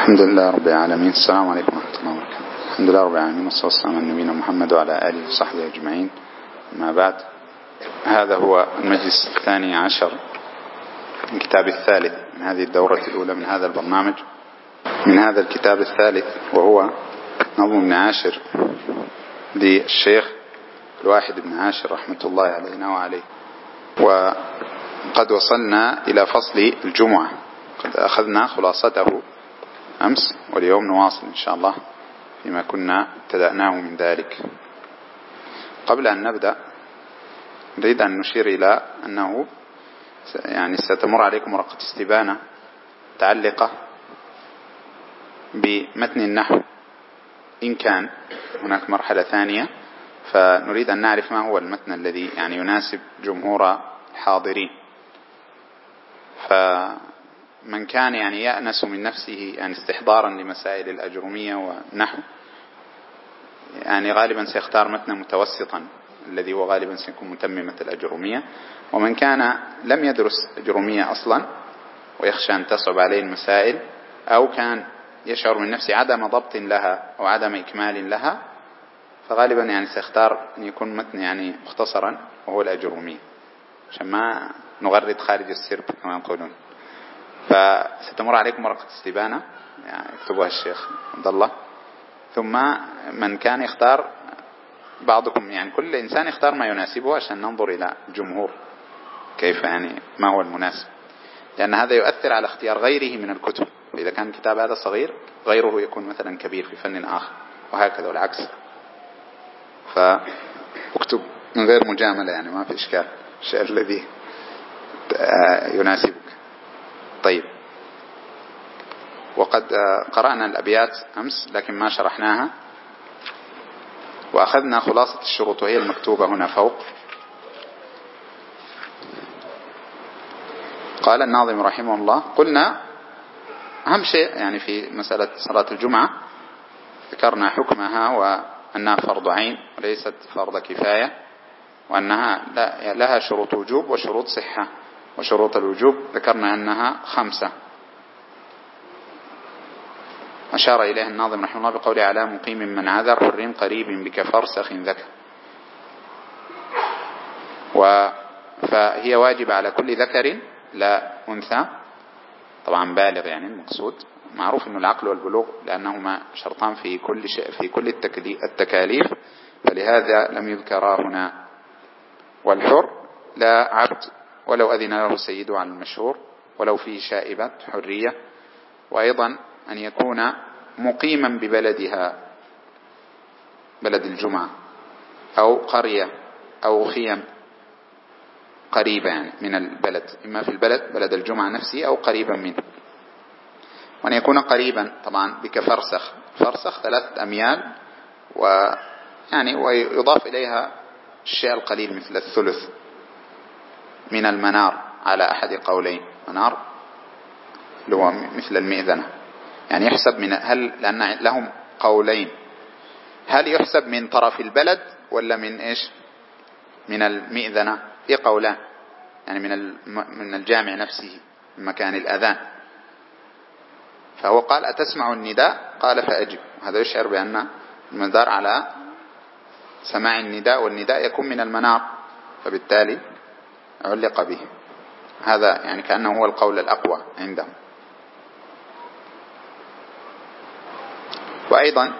الحمد لله رب العالمين. السلام عليكم ورحمة الله وبركاته. الحمد لله رب العالمين، والصلاة والسلام على نبينا محمد وعلى آله وصحبه أجمعين. ما بعد، هذا هو المجلس 12 من كتاب الثالث من هذه الدورة الأولى من هذا البرنامج، من هذا الكتاب الثالث، وهو نظم ابن عاشر للشيخ الواحد بن عاشر رحمة الله علينا وعليه. وقد وصلنا إلى فصل الجمعة، قد أخذنا خلاصته أمس، واليوم نواصل إن شاء الله فيما كنا ابتدأناه من ذلك. قبل أن نبدأ نريد أن نشير إلى أنه ستمر عليكم ورقة استبانة متعلقة بمتن النحو، إن كان هناك مرحلة ثانية، فنريد أن نعرف ما هو المتن الذي يناسب جمهور الحاضرين. فمن كان يأنس من نفسه استحضارا لمسائل الأجرومية والنحو، غالبا سيختار متنا متوسطا الذي هو غالبا سيكون متممة الأجرومية. ومن كان لم يدرس أجرومية أصلا ويخشى أن تصعب عليه المسائل، أو كان يشعر من نفسه عدم ضبط لها أو عدم إكمال لها، فغالبا سيختار أن يكون متن مختصرا وهو الأجرومية، عشان ما نغرد خارج السرب كما يقولون. فستمر عليكم ورقة استبانة يكتبها الشيخ عبد الله، ثم من كان يختار، بعضكم كل إنسان يختار ما يناسبه عشان ننظر إلى الجمهور كيف ما هو المناسب، لأن هذا يؤثر على اختيار غيره من الكتب. إذا كان الكتاب هذا صغير، غيره يكون مثلا كبير في فن آخر، وهكذا والعكس. فاكتب من غير مجاملة، ما في إشكال، الشيء الذي يناسبك. طيب، وقد قرأنا الأبيات أمس لكن ما شرحناها، وأخذنا خلاصة الشروط وهي المكتوبة هنا فوق. قال الناظم رحمه الله: قلنا أهم شيء في مسألة صلاة الجمعة ذكرنا حكمها، وأنها فرض عين وليست فرض كفاية، وأنها لها شروط وجوب وشروط صحة. وشروط الوجوب ذكرنا أنها 5، أشار إليها الناظم رحمه الله بقوله: على مقيم من عذر حر قريب بك فرسخ ذكر. فهي واجبة على كل ذكر لا أنثى، طبعا بالغ المقصود. معروف أن العقل والبلوغ لأنهما شرطان في كل شيء، في كل التكاليف، فلهذا لم يذكرا هنا. والحر لا عبد ولو أذن له سيده على المشهور، ولو فيه شائبة حرية. وأيضا أن يكون مقيما ببلدها، بلد الجمعة، أو قرية أو خيم قريبة من البلد، إما في البلد بلد الجمعة نفسه أو قريبا منه. وأن يكون قريبا طبعا بك فرسخ 3 أميال، ويضاف إليها الشيء القليل مثل الثلث من المنار على أحد قولين. منار اللي هو مثل المئذنة، يحسب من لأن لهم قولين، هل يحسب من طرف البلد ولا من إيش؟ من المئذنة. في قولان، من الجامع نفسه، من مكان الأذان. فهو قال: أتسمع النداء؟ قال: فأجب. هذا يشعر بأن المدار على سماع النداء، والنداء يكون من المنار، فبالتالي علق به. هذا كأنه هو القول الأقوى عندهم. وأيضا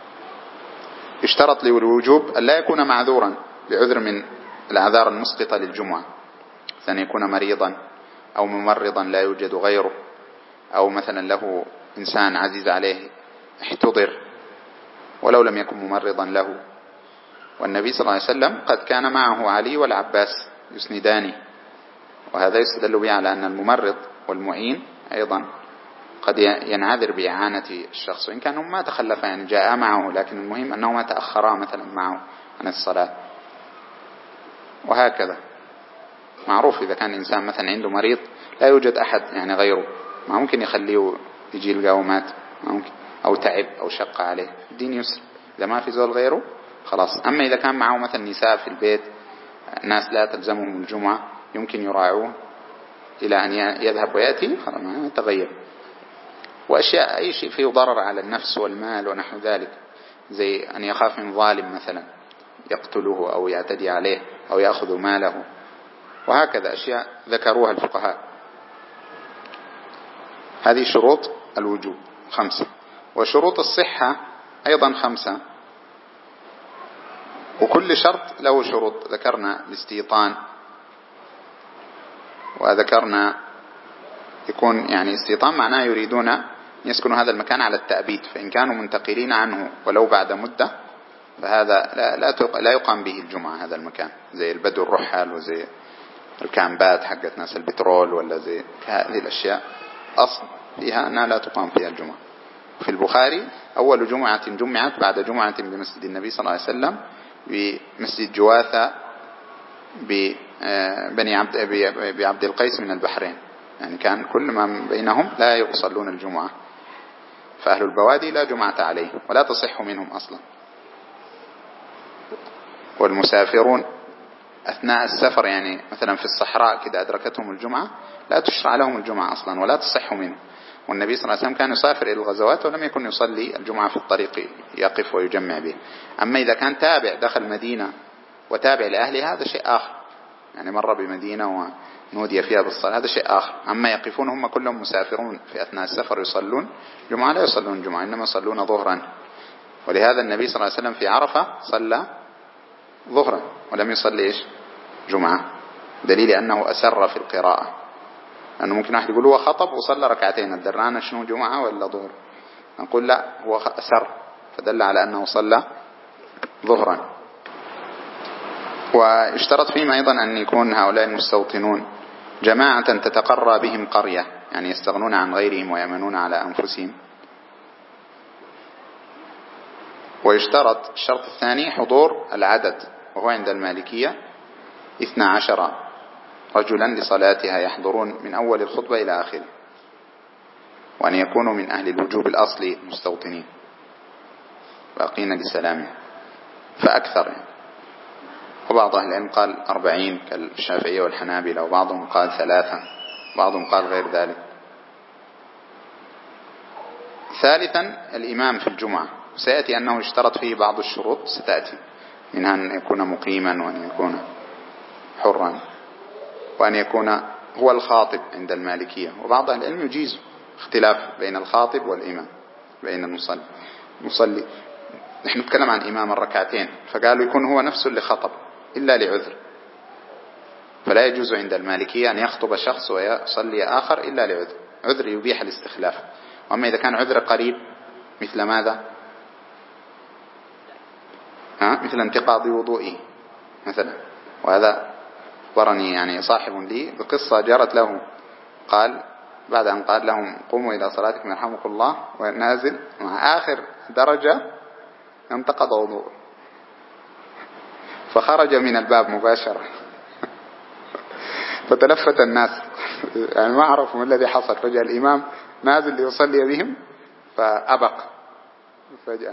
يشترط للوجوب أن لا يكون معذورا بعذر من الأعذار المسقطة للجمعة، أن يكون مريضا أو ممرضا لا يوجد غيره، أو مثلا له إنسان عزيز عليه احتضر ولو لم يكن ممرضا له. والنبي صلى الله عليه وسلم قد كان معه علي والعباس يسندانه، وهذا يستدل به على أن الممرض والمعين أيضا قد ينعذر بإعانة الشخص، وإن كانوا ما تخلفا جاء معه، لكن المهم أنه ما تأخرا مثلا معه عن الصلاة. وهكذا معروف إذا كان إنسان مثلا عنده مريض لا يوجد أحد غيره، ما ممكن يخليه يجي القومات، ما ممكن، أو تعب أو شق عليه. الدين يسر، إذا ما في زول غيره خلاص. أما إذا كان معه مثلا نساء في البيت، ناس لا تلزمهم الجمعة، يمكن يراعوه إلى أن يذهب ويأتي، خلاص ما يتغير. وأشياء أي شيء فيه ضرر على النفس والمال ونحو ذلك، زي أن يخاف من ظالم مثلا يقتله أو يعتدي عليه أو يأخذ ماله، وهكذا أشياء ذكروها الفقهاء. هذه شروط الوجوب 5. وشروط الصحة أيضا 5، وكل شرط له شروط. ذكرنا الاستيطان، وذكرنا يكون يعني استيطان معناه يريدون يسكنوا هذا المكان على التأبيد، فإن كانوا منتقلين عنه ولو بعد مدة فهذا لا يقام به الجمعة. هذا المكان زي البدو الرحل وزي الكامبات حقت ناس البترول ولا زي هذه الأشياء أصل فيها أنها لا تقام فيها الجمعة. في البخاري أول جمعة جمعت بعد جمعة بمسجد النبي صلى الله عليه وسلم بمسجد جواثة بعبد القيس من البحرين، يعني كان كل ما بينهم لا يصلون الجمعة، فأهل البوادي لا جمعة عليهم ولا تصح منهم أصلا. والمسافرون أثناء السفر يعني مثلا في الصحراء كده أدركتهم الجمعة لا تشرع لهم الجمعة أصلا ولا تصح منهم. والنبي صلى الله عليه وسلم كان يسافر إلى الغزوات ولم يكن يصلي الجمعة في الطريق يقف ويجمع به. أما إذا كان تابع دخل مدينة وتابع لأهله هذا شيء آخر، يعني مر بمدينة ونودي فيها بالصلاة هذا شيء آخر. أما يقفون هم كلهم مسافرون في أثناء السفر يصلون جمعة لا يصلون جمعة إنما يصلون ظهرا. ولهذا النبي صلى الله عليه وسلم في عرفة صلى ظهرا ولم يصلي إيش جمعة، دليل أنه أسر في القراءة. لأنه ممكن واحد يقول هو خطب وصلى ركعتين الدرانا شنو جمعة ولا ظهر، نقول لا هو أسر فدل على أنه صلى ظهرا. واشترط فيما أيضا أن يكون هؤلاء المستوطنون جماعة تتقرى بهم قرية، يعني يستغنون عن غيرهم ويأمنون على أنفسهم. ويشترط الشرط الثاني حضور العدد، وهو عند المالكية 12 رجلا لصلاتها يحضرون من أول الخطبة إلى آخره، وأن يكونوا من أهل الوجوب الأصلي مستوطنين باقين لسلامه فأكثر يعني. وبعض أهل العلم قال 40 كالشافعية والحنابلة، وبعضهم قال 3، بعضهم قال غير ذلك. ثالثا الإمام في الجمعة، سيأتي أنه اشترط فيه بعض الشروط ستأتي منها أن يكون مقيما وأن يكون حرا وأن يكون هو الخاطب عند المالكية. وبعض أهل العلم يجيز اختلاف بين الخاطب والإمام بين المصلي. نحن نتكلم عن إمام الركعتين فقالوا يكون هو نفسه اللي خطب إلا لعذر، فلا يجوز عند المالكية أن يخطب شخص ويصلي آخر إلا لعذر، عذر يبيح الاستخلاف. وأما إذا كان عذر قريب مثل ماذا؟ مثل انتقاض وضوئه مثلا. وهذا أخبرني يعني صاحب لي بقصة جرت له، قال بعد أن قال لهم قوموا إلى صلاتكم يرحمكم الله ونازل مع آخر درجة انتقض وضوء فخرج من الباب مباشرة فتلفت الناس يعني ما عرفوا ما الذي حصل. فجأة الإمام نازل ليصلي بهم فأبق فجأة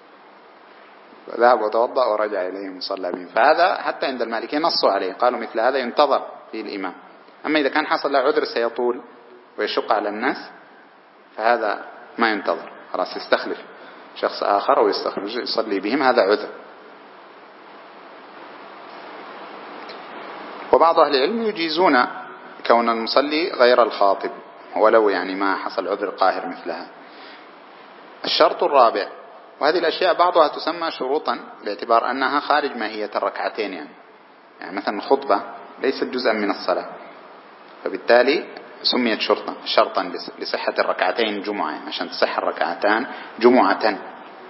ذهب وتوضأ ورجع إليهم وصلى بهم. فهذا حتى عند المالكية نصوا عليه، قالوا مثل هذا ينتظر فيه الإمام. أما إذا كان حصل له عذر سيطول ويشق على الناس فهذا ما ينتظر، خلاص يستخلف شخص آخر ويستخرج يصلي بهم، هذا عذر. وبعض أهل العلم يجيزون كون المصلي غير الخاطب ولو يعني ما حصل عذر قاهر مثلها. الشرط الرابع، وهذه الأشياء بعضها تسمى شروطا باعتبار أنها خارج ماهية الركعتين، يعني مثلا الخطبة ليست جزءا من الصلاة فبالتالي سميت شرطا لصحة الركعتين جمعة، يعني عشان تصح الركعتان جمعة.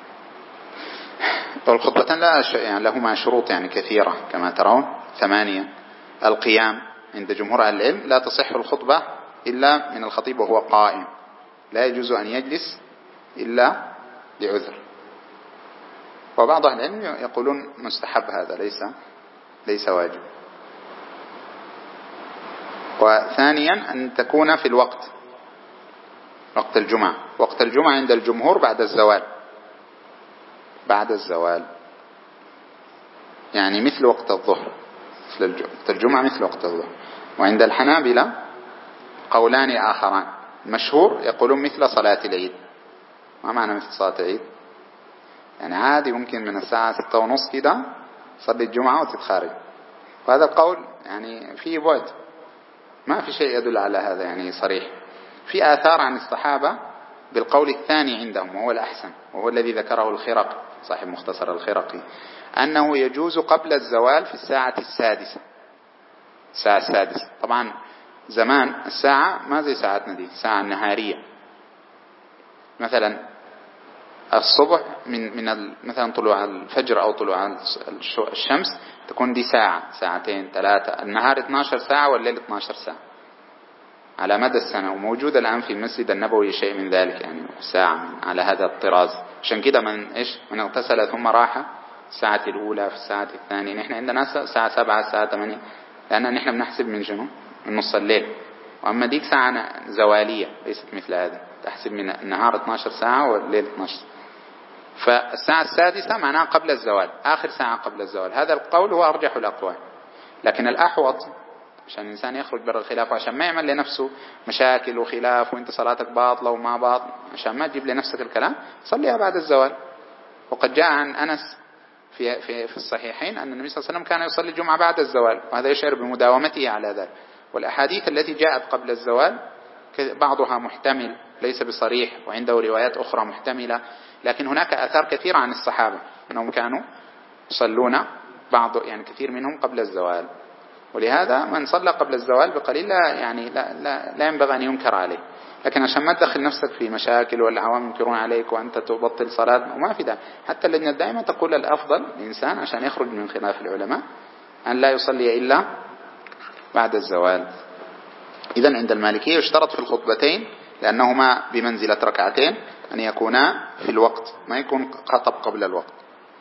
والخطبتان لا يعني لهما شروط يعني كثيرة كما ترون 8. القيام عند جمهور أهل العلم لا تصح الخطبة إلا من الخطيب وهو قائم، لا يجوز أن يجلس إلا لعذر. وبعض أهل العلم يقولون مستحب، هذا ليس واجب. وثانيا أن تكون في الوقت، وقت الجمعة. وقت الجمعة عند الجمهور بعد الزوال يعني مثل وقت الظهر، وقت الجمعة مثل وقت الظهر. وعند الحنابلة قولان آخران، المشهور يقولون مثل صلاة العيد. ما معنى مثل صلاة العيد؟ يعني عادي ممكن من الساعة 6:30 كده تصلي الجمعة وتتخارج. وهذا القول يعني فيه بعد، ما في شيء يدل على هذا يعني صريح. في آثار عن الصحابة بالقول الثاني عندهم وهو الأحسن، وهو الذي ذكره الخرقي صاحب مختصر الخرقي، أنه يجوز قبل الزوال في الساعة 6. الساعة 6 طبعا زمان الساعة ما زي ساعتنا دي، ساعة نهارية. مثلا الصبح من مثلا طلوع الفجر أو طلوع الشمس تكون دي ساعة، ساعتين، 3. النهار 12 ساعة والليل 12 ساعة على مدى السنة. وموجود الآن في المسجد النبوي شيء من ذلك، يعني ساعة على هذا الطراز. عشان كده من اغتسل ثم راح الساعة الأولى في الساعة الثانية. نحن عندنا الساعة 7 الساعة 8، لأن نحن بنحسب من شنو؟ من نص الليل. وأما ديك ساعة زوالية ليست مثل هذا، تحسب من النهار 12 ساعة والليل 12. فالساعة 6 معناها قبل الزوال، آخر ساعة قبل الزوال. هذا القول هو أرجح الأقوال. لكن الأحوط عشان الإنسان يخرج برا الخلاف، وعشان ما يعمل لنفسه مشاكل وخلاف وانت صلاتك باطلة وما باطل، عشان ما تجيب لنفسك الكلام، صليها بعد الزوال. وقد جاء عن أنس في الصحيحين أن النبي صلى الله عليه وسلم كان يصلي الجمعة بعد الزوال، وهذا يشعر بمداومته على ذلك. والأحاديث التي جاءت قبل الزوال بعضها محتمل ليس بصريح، وعنده روايات أخرى محتملة. لكن هناك آثار كثيرة عن الصحابة أنهم كانوا يصلون بعض يعني كثير منهم قبل الزوال. ولهذا من صلى قبل الزوال بقليل لا ينبغي أن ينكر عليه. لكن عشان ما تدخل نفسك في مشاكل والعوام ينكرون عليك وأنت تبطل صلاة وما في ده. حتى اللجنة دائما تقول الأفضل الإنسان عشان يخرج من خلاف العلماء أن لا يصلي إلا بعد الزوال. إذن عند المالكية يشترط في الخطبتين لأنهما بمنزلة ركعتين أن يكونا في الوقت، ما يكون خطب قبل الوقت.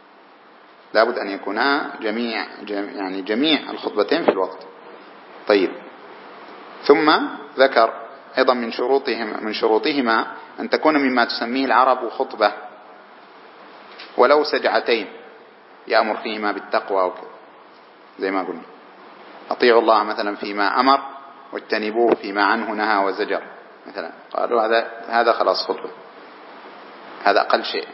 لابد أن يكونا جميع الخطبتين في الوقت. طيب، ثم ذكر أيضا من شروطهما أن تكون مما تسميه العرب خطبة، ولو سجعتين يأمر فيهما بالتقوى وكذا، زي ما قلنا أطيعوا الله مثلا فيما أمر واجتنبوه فيما عنه نهى وزجر مثلا. قالوا هذا خلاص خطبة، هذا أقل شيء.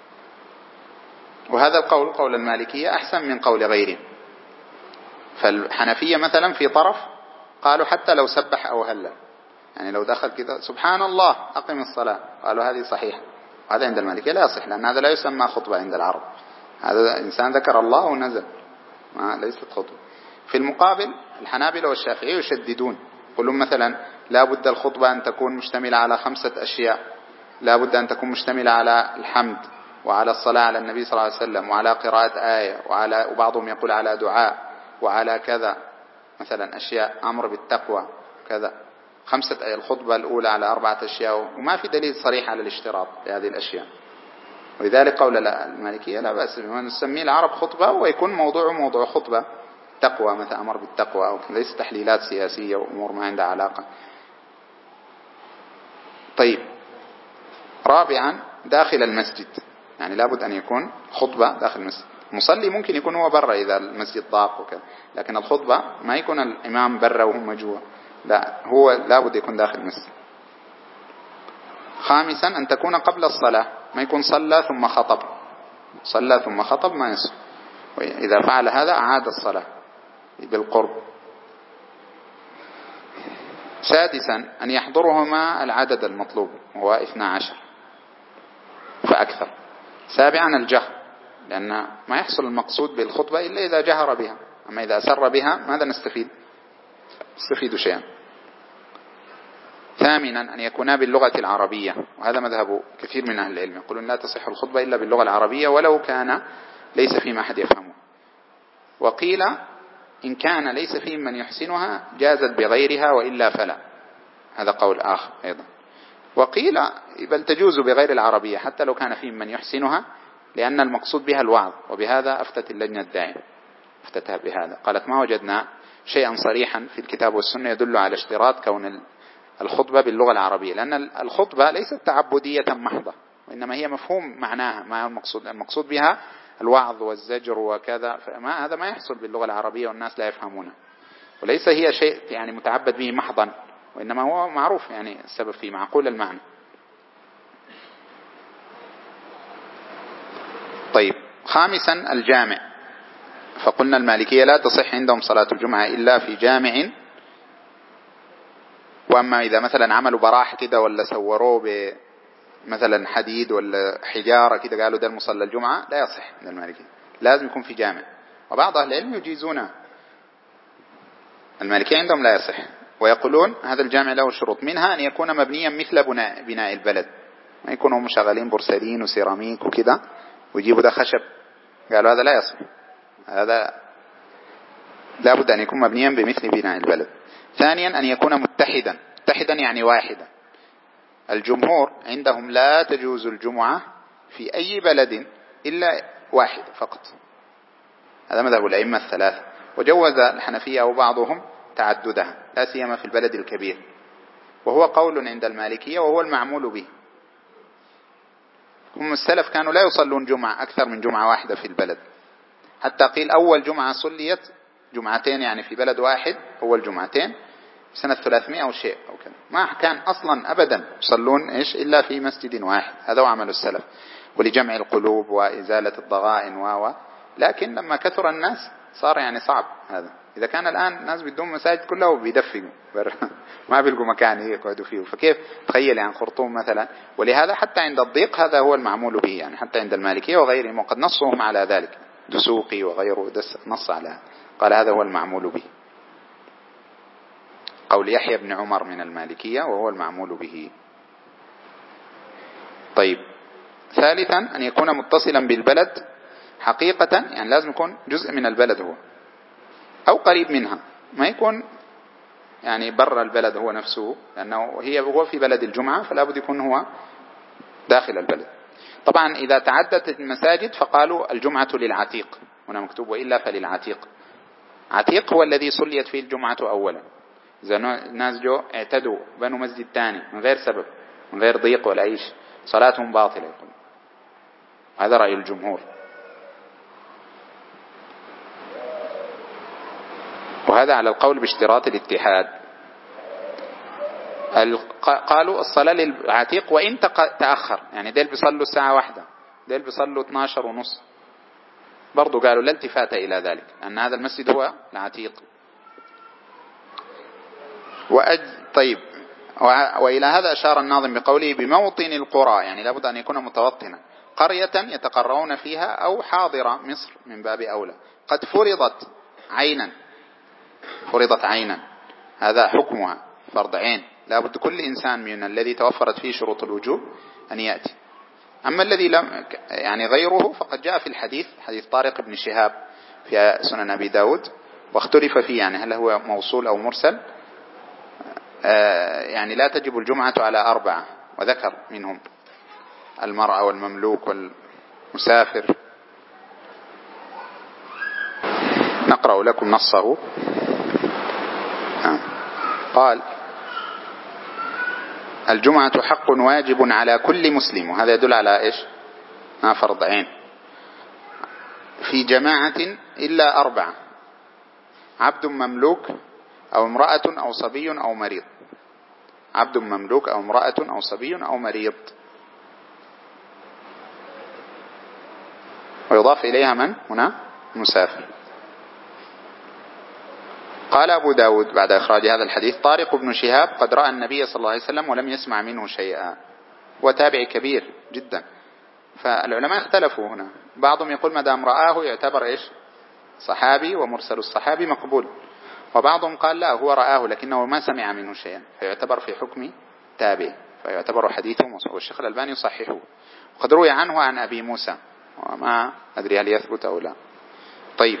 وهذا القول قول المالكية أحسن من قول غيره. فالحنفية مثلا في طرف قالوا حتى لو سبح أو هلل، يعني لو دخل كذا سبحان الله أقم الصلاة، قالوا هذه صحيحة. وهذا عند المالكية لا يصح، لأن هذا لا يسمى خطبة عند العرب. هذا إنسان ذكر الله ونزل، ما ليست خطبة. في المقابل الحنابلة والشافعية يشددون، يقولون مثلا لا بد الخطبة أن تكون مشتملة على 5 أشياء. لا بد أن تكون مشتملة على الحمد وعلى الصلاة على النبي صلى الله عليه وسلم وعلى قراءة آية وبعضهم يقول على دعاء وعلى كذا، مثلا أشياء أمر بالتقوى كذا. 5 الخطبة الأولى على 4 أشياء، وما في دليل صريح على الاشتراط لهذه الأشياء. ولذلك قول المالكية لا بأس نسميه العرب خطبة، ويكون موضوع خطبة تقوى، مثلا أمر بالتقوى، أو ليس تحليلات سياسية وأمور ما عندها علاقة. طيب، رابعا داخل المسجد، يعني لابد أن يكون خطبة داخل المسجد. مصلي ممكن يكون هو برا إذا المسجد ضاق وكذا، لكن الخطبة ما يكون الإمام برا وهم جوا، لا، هو لابد يكون داخل المسجد. خامسا أن تكون قبل الصلاة، ما يكون صلى ثم خطب ما يصح، وإذا فعل هذا أعاد الصلاة بالقرب. سادسا أن يحضرهما العدد المطلوب وهو 12 فأكثر. سابعا الجهر، لأن ما يحصل المقصود بالخطبة إلا إذا جهر بها، أما إذا أسر بها ماذا نستفيد شيئا. ثامنا أن يكونا باللغة العربية، وهذا مذهب كثير من أهل العلم، يقولون لا تصح الخطبة إلا باللغة العربية ولو كان ليس فيما أحد يفهمه. وقيل إن كان ليس فيه من يحسنها جازت بغيرها وإلا فلا، هذا قول آخر أيضا. وقيل بل تجوز بغير العربية حتى لو كان فيه من يحسنها، لأن المقصود بها الوعظ. وبهذا أفتت اللجنة الدائمة، أفتتها بهذا، قالت ما وجدنا شيئا صريحا في الكتاب والسنة يدل على اشتراط كون الخطبة باللغة العربية، لأن الخطبة ليست تعبدية محضة، وإنما هي مفهوم معناها، ما المقصود بها الوعظ والزجر وكذا، فما هذا ما يحصل باللغة العربية والناس لا يفهمونه. وليس هي شيء يعني متعبد به محضا، وإنما هو معروف يعني السبب فيه معقول المعنى. طيب، خامسا الجامع. فقلنا المالكية لا تصح عندهم صلاة الجمعة إلا في جامع. وأما إذا مثلا عملوا براحة كده ولا سوروه بمثلا حديد ولا حجارة كده قالوا ده المصلى الجمعة، لا يصح عند المالكية، لازم يكون في جامع. وبعض أهل العلم يجيزونه، المالكية عندهم لا يصح، ويقولون هذا الجامع له شروط، منها أن يكون مبنيا مثل بناء البلد، ما يكونوا مشغلين بورسلين وسيراميك وكده ويجيبوا ده خشب، قالوا هذا لا يصح، هذا لا بد أن يكون مبنيا بمثل بناء البلد. ثانيا أن يكون متحدا يعني واحدا. الجمهور عندهم لا تجوز الجمعة في أي بلد إلا واحد فقط، هذا مذهب الأئمة الثلاثة. وجوز الحنفية أو بعضهم تعددها لا سيما في البلد الكبير، وهو قول عند المالكية وهو المعمول به. هم السلف كانوا لا يصلون جمعة أكثر من جمعة واحدة في البلد، حتى قيل أول جمعة صليت جمعتين يعني في بلد واحد، أول جمعتين سنة 300 أو شيء أو كذا، ما كان أصلا أبدا يصلون إلا في مسجد واحد، هذا هو عمل السلف، ولجمع القلوب وإزالة الضغائن لكن لما كثر الناس صار يعني صعب هذا. إذا كان الآن الناس بدون مساجد كلها وبيدفقوا ما بيلقوا مكان يقعدوا فيه، فكيف تخيل يعني خرطوم مثلا. ولهذا حتى عند الضيق هذا هو المعمول به، يعني حتى عند المالكية وغيرهم، وقد نصهم على ذلك، دسوقي وغيره نص على قال هذا هو المعمول به، قول يحيى بن عمر من المالكية وهو المعمول به. طيب، ثالثا أن يكون متصلا بالبلد حقيقة، يعني لازم يكون جزء من البلد هو أو قريب منها، ما يكون يعني برا البلد هو نفسه، لأنه هو في بلد الجمعة فلا بد يكون هو داخل البلد. طبعا إذا تعددت المساجد فقالوا الجمعة للعتيق، هنا مكتوب وإلا فللعتيق. عتيق هو الذي صليت فيه الجمعة أولا، إذا الناس جو اعتدوا بنوا مسجد ثاني من غير سبب، من غير ضيق ولا أي شيء، صلاتهم باطلة يقول. هذا رأي الجمهور، وهذا على القول باشتراط الاتحاد. قالوا الصلاة للعتيق وإن تأخر، يعني ديل بيصلوا الساعة 1، ديل بيصلوا 12:30، برضو قالوا لا التفات إلى ذلك، أن هذا المسجد هو العتيق. طيب، وإلى هذا أشار الناظم بقوله بموطن القرى، يعني لابد أن يكون متوطنا، قرية يتقرون فيها أو حاضرة مصر من باب أولى، قد فرضت عينا، هذا حكمها فرض عين، لابد كل إنسان من الذي توفرت فيه شروط الوجوب أن يأتي. أما الذي لم يعني غيره فقد جاء في الحديث، حديث طارق بن شهاب في سنن أبي داود، واختلف فيه يعني هل هو موصول أو مرسل، يعني لا تجب الجمعة على 4، وذكر منهم المرأة والمملوك والمسافر. نقرأ لكم نصه. قال الجمعة حق واجب على كل مسلم، وهذا يدل على إيش؟ فرض عين، في جماعة إلا 4، عبد مملوك أو امرأة أو صبي أو مريض، عبد مملوك أو امرأة أو صبي أو مريض، ويضاف إليها من هنا؟ مسافر. قال أبو داود بعد إخراج هذا الحديث طارق بن شهاب قد رأى النبي صلى الله عليه وسلم ولم يسمع منه شيئا، وتابع كبير جدا. فالعلماء اختلفوا هنا، بعضهم يقول ما دام رآه يعتبر إيش؟ صحابي، ومرسل الصحابي مقبول، وبعضهم قال لا هو رآه لكنه ما سمع منه شيئا فيعتبر في حكم تابع، فيعتبر حديثه مصحوح، والشيخ الألباني يصححه. وقد روي عنه عن أبي موسى، وما أدري هل يثبت أو لا. طيب،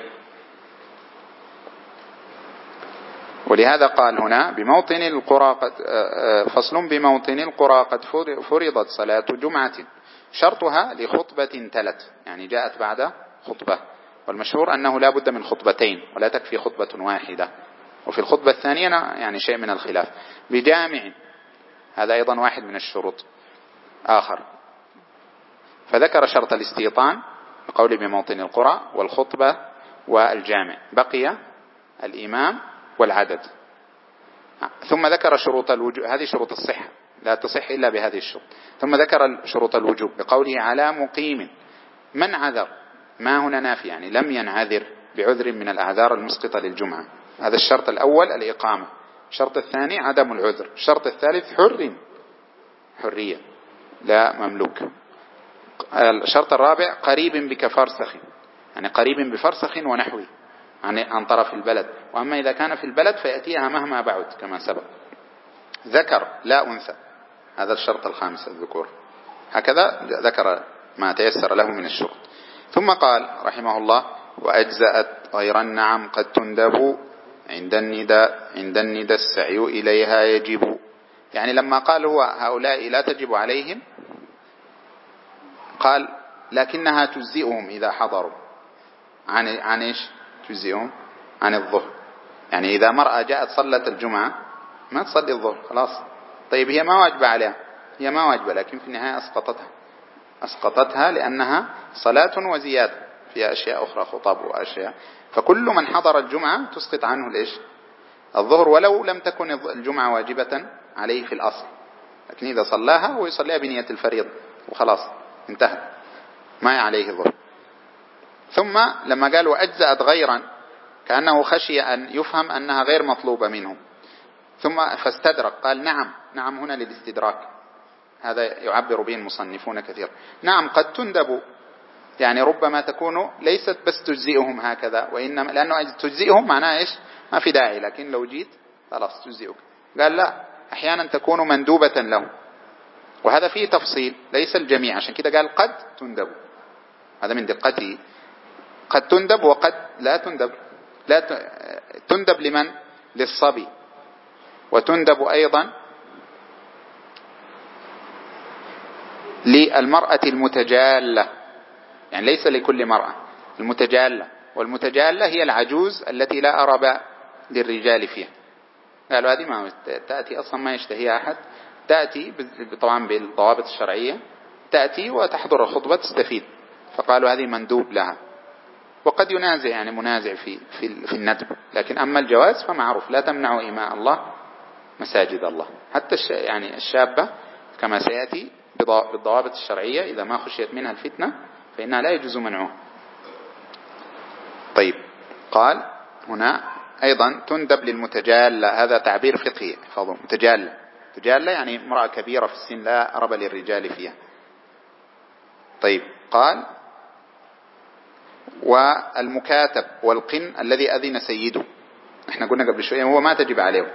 ولهذا قال هنا بموطن القرى فصل بموطن القرى قد فرضت صلاة جمعة، شرطها لخطبة تلت، يعني جاءت بعد خطبة، والمشهور أنه لا بد من خطبتين ولا تكفي خطبة واحدة، وفي الخطبة الثانية يعني شيء من الخلاف. بجامع، هذا أيضا واحد من الشروط آخر، فذكر شرط الاستيطان بقول بموطن القرى والخطبة والجامع، بقي الإمام والعدد. ثم ذكر شروط الوجوب، هذه شروط الصحة لا تصح إلا بهذه الشروط. ثم ذكر شروط الوجوب بقوله على مقيم من عذر. ما هنا نافي، يعني لم ينعذر بعذر من الأعذار المسقطة للجمعة. هذا الشرط الأول الإقامة، الشرط الثاني عدم العذر، الشرط الثالث حرية لا مملوك، الشرط الرابع قريب بك فرسخ، يعني قريب بفرسخ ونحوه عن طرف البلد. وأما إذا كان في البلد فيأتيها مهما بعد كما سبق. ذكر لا أنثى، هذا الشرط الخامس الذكور. هكذا ذكر ما تيسر له من الشروط. ثم قال رحمه الله وأجزأت غير النعم قد تندب عند الندى السعي إليها يجب. يعني لما قال هو هؤلاء لا تجب عليهم، قال لكنها تجزئهم إذا حضروا عن إيش تجزئهم؟ عن الظهر. يعني إذا مرأة جاءت صلت الجمعة ما تصلي الظهر خلاص، طيب هي ما واجبة عليها، هي ما واجبة، لكن في النهاية أسقطتها لأنها صلاة وزيادة في أشياء أخرى خطاب وأشياء. فكل من حضر الجمعة تسقط عنه الإيش الظهر، ولو لم تكن الجمعة واجبة عليه في الأصل، لكن إذا صلاها هو يصليها بنية الفريضة وخلاص انتهى ما عليه الظهر. ثم لما قال وأجزأت غيرا كأنه خشي أن يفهم أنها غير مطلوبة منهم، ثم فاستدرك قال نعم هنا للاستدراك، هذا يعبر به المصنفون كثير. نعم قد تندب، يعني ربما تكون ليست بس تجزئهم هكذا، وإنما لأنه تجزئهم معناه إيش ما في داعي، لكن لو جيت خلاص تجزئك. قال لا، أحيانا تكون مندوبة له، وهذا فيه تفصيل ليس الجميع، عشان كده قال قد تندب، هذا من دقته. قد تندب وقد لا تندب. لا تندب لمن؟ للصبي، وتندب أيضا للمرأة المتجالة، يعني ليس لكل مرأة، المتجالة. والمتجالة هي العجوز التي لا أرب للرجال فيها. قالوا هذه ما تأتي أصلا ما يشتهيها أحد، تأتي طبعا بالضوابط الشرعية، تأتي وتحضر الخطبة تستفيد، فقالوا هذه مندوب لها. وقد ينازع يعني منازع في الندب، لكن أما الجواز فمعروف لا تمنع إماء الله مساجد الله. حتى يعني الشابة كما سيأتي بالضوابط الشرعية إذا ما خشيت منها الفتنة فإنها لا يجوز منعها. طيب قال هنا أيضا تندب للمتجالة، هذا تعبير فقهي احفظوا، متجالة يعني امرأة كبيرة في السن لا أرب للرجال فيها. طيب قال والمكاتب والقن الذي أذن سيده، احنا قلنا قبل شوية هو ما تجب عليه.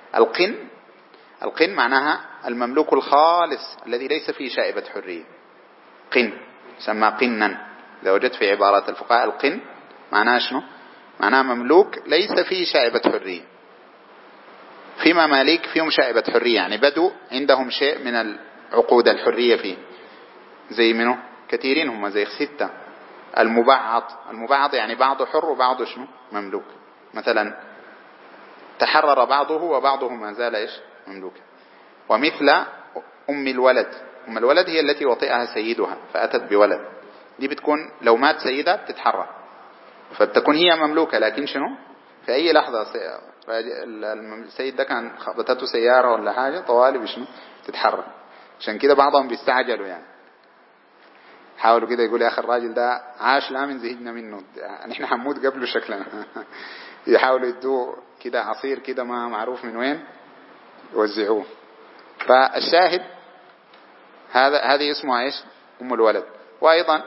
القن معناها المملوك الخالص الذي ليس فيه شائبة حرية، قن سمى قنا. إذا وجدت في عبارات الفقهاء القن معناها شنو؟ معناها مملوك ليس فيه شائبة حرية. في مماليك فيهم شائبة حرية، يعني بدو عندهم شيء من العقود الحرية فيه، زي منه كثيرين هم زي 6. المبعض يعني بعضه حر وبعضه شنو مملوك، مثلا تحرر بعضه وبعضه ما زال إيش مملوكا. ومثل أم الولد هي التي وطئها سيدها فأتت بولد، دي بتكون لو مات سيدها بتتحرر، فبتكون هي مملوكة، لكن شنو في أي لحظة السيد ده كان خبطته سيارة ولا حاجة طوالي بشنو تتحرر. عشان كده بعضهم بيستعجلوا، يعني حاولوا كده يقول يا أخي الراجل ده عاش لا من زهدنا منه، نحن حمود قبله شكلنا يحاولوا يدوه كده عصير كده ما معروف من وين يوزعوه. فالشاهد هذه اسمها ايش أم الولد. وأيضا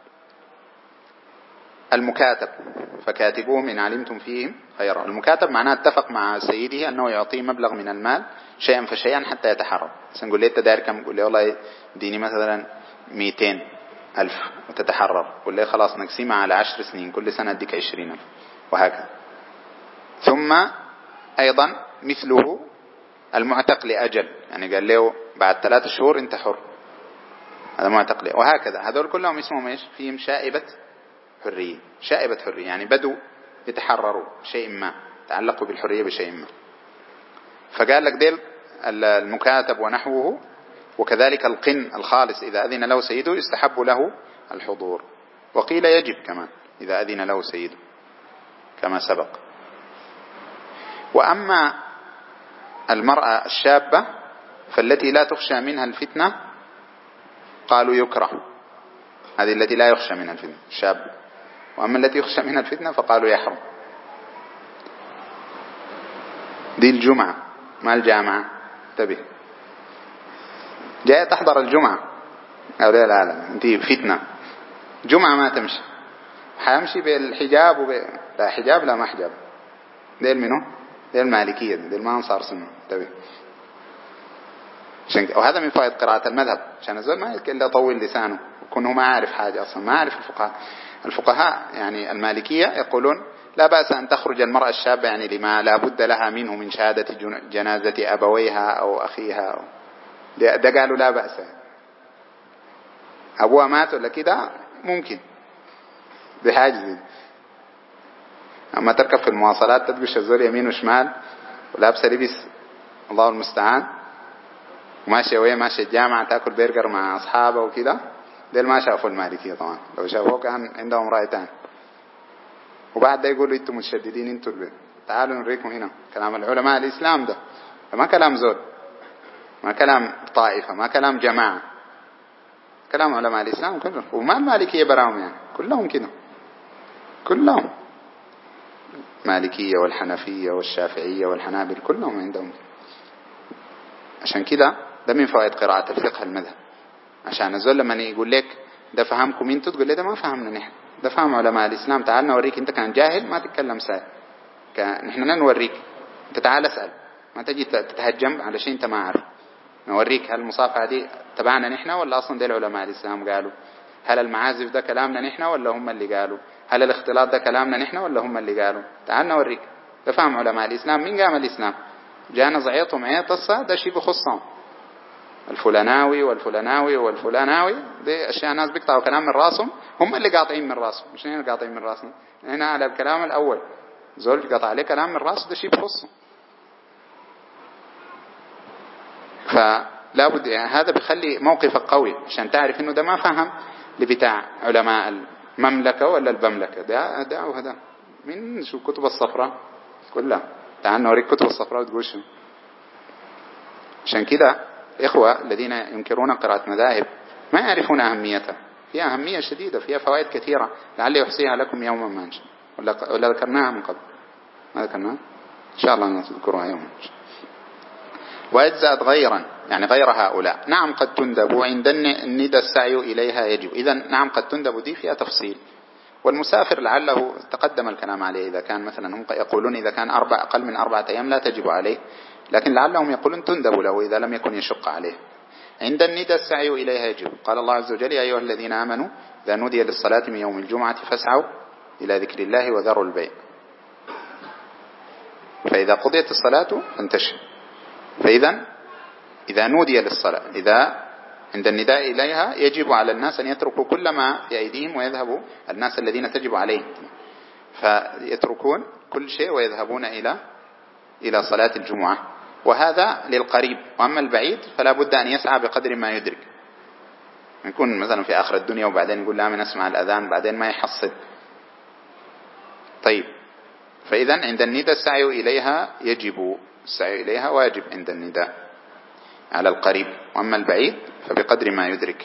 المكاتب فكاتبوهم إن علمتم فيهم خيرا. المكاتب معناه اتفق مع سيده أنه يعطيه مبلغ من المال شيئا فشيئا حتى يتحرر. نقول لي أنت داير كم؟ يقول لي والله ديني مثلا 200,000 وتتحرر، يقول لي خلاص نقسمها على 10 سنين كل سنة أديك 20,000 وهكذا. ثم أيضا مثله المعتق لأجل، يعني قال له بعد 3 شهور انت حر، هذا معتق له. وهكذا هذول كلهم اسمهم ايش؟ فيهم شائبة حرية يعني بدوا يتحرروا شيء ما، تعلقوا بالحرية بشيء ما. فقال لك ديل المكاتب ونحوه. وكذلك القن الخالص إذا أذن له سيده يستحب له الحضور، وقيل يجب كمان إذا أذن له سيده كما سبق. وأما المرأة الشابة فالتي لا تخشى منها الفتنة قالوا يكره، هذه التي لا يخشى منها الفتنة الشابة. وأما التي يخشى منها الفتنة فقالوا يحرم. دي الجمعة ما الجامعة، انتبه. جاية تحضر الجمعة أو لا لا لا انت فتنة، جمعة ما تمشي، حيمشي بالحجاب لا حجاب لا ما حجاب. ديل منه؟ ديل المالكية، ديل ما أنصار سنة، انتبه. وهذا من فوائد قراءة المذهب، عشان الزول ما إلا طول لسانه وكونه ما عارف حاجة أصلا، ما عارف الفقهاء يعني المالكية يقولون لا بأس أن تخرج المرأة الشابة يعني لما لا بد لها منه من شهادة جنازة أبويها أو أخيها أو ده قالوا لا بأس، أبوها مات ولا كده ممكن بحاجز. أما تركب في المواصلات تدقش الزول يمين وشمال ولابسة لبس الله المستعان وماشية وهي ماشية الجامعة تأكل برجر مع أصحابه وكده، ديل ما شافوا المالكية طبعا، لو شافوه كان عندهم رأيتان. وبعد ده يقولوا انتم متشددين انتم تعالوا نوريكم هنا كلام العلماء الإسلام ده ما كلام زول، ما كلام طائفة، ما كلام جماعة، كلام علماء الإسلام كلهم. وما المالكية براهم يعني كلهم كده، كلهم مالكية والحنفية والشافعية والحنابل كلهم عندهم. عشان كده ده من فوائد قراءة الفقه المذهب، عشان الزول لما يقول لك ده فهمكم انتوا تقول لي ده ما فهمنا نحن، ده فهم علماء الإسلام. تعال نوريك، انت كان جاهل ما تتكلم سهل، نحن نوريك، انت تعال اسأل، ما تجي تتهجم على شيء انت ما عارف. نوريك هل المصافحة دي تبعنا نحن ولا أصلا ده العلماء الإسلام قالوا؟ هل المعازف ده كلامنا نحن ولا هم اللي قالوا؟ هل الاختلاط ده كلامنا نحن ولا هم اللي قالوا؟ تعال نوريك. ده فهم علماء الإسلام. مين قام الإسلام؟ جانا زعيطهم عيط الصا ده شيء بخصهم، الفلاناوي والفلاناوي والفلاناوي دي أشياء ناس بيقطعوا كلام من راسهم، هم اللي قاطعين من راسهم، مش نحن اللي قاطعين من راسنا. هنا على الكلام الأول زول قطع عليه كلام من راسه ده شيء بخصهم. فلا بد يعني هذا بيخلي موقفك قوي عشان تعرف انه ده ما فهم لبتاع علماء المملكة ولا البملكة، ده وهذا من شو الكتب الصفراء كلها. تعال نوريك كتب الصفراء وتقول شو. عشان كده إخوة الذين ينكرون قراءة مذاهب ما يعرفون أهميتها، فيها أهمية شديدة، فيها فوائد كثيرة، لعلي أحصيها لكم يوما ما إن شاء الله. ولا ذكرناها من قبل؟ ما ذكرناها إن شاء الله نذكرها يوما. وأجزأت غيرا يعني غير هؤلاء، نعم قد تندب عند الندى السعي إليها يجب. إذن نعم قد تندب دي فيها تفصيل. والمسافر لعله تقدم الكلام عليه، إذا كان مثلا هم يقولون إذا كان أقل من 4 أيام لا تجب عليه، لكن لعلهم يقولون تندب له إذا لم يكن يشق عليه. عند الندى السعي إليها يجب. قال الله عز وجل يا أيها الذين آمنوا إذا نودي للصلاة من يوم الجمعة فاسعوا إلى ذكر الله وذروا البيع. فإذا قضيت الصلاة فانتشروا. إذا نودي للصلاة، إذا عند النداء إليها يجب على الناس أن يتركوا كل ما في أيديهم ويذهبوا، الناس الذين تجب عليهم فيتركون كل شيء ويذهبون إلى صلاة الجمعة. وهذا للقريب. وأما البعيد فلا بد أن يسعى بقدر ما يدرك. يكون مثلا في آخر الدنيا وبعدين يقول لا من أسمع الأذان بعدين ما يحصل. طيب، فإذا عند النداء السعي إليها يجب، السعي إليها واجب عند النداء على القريب. وأما البعيد فبقدر ما يدرك.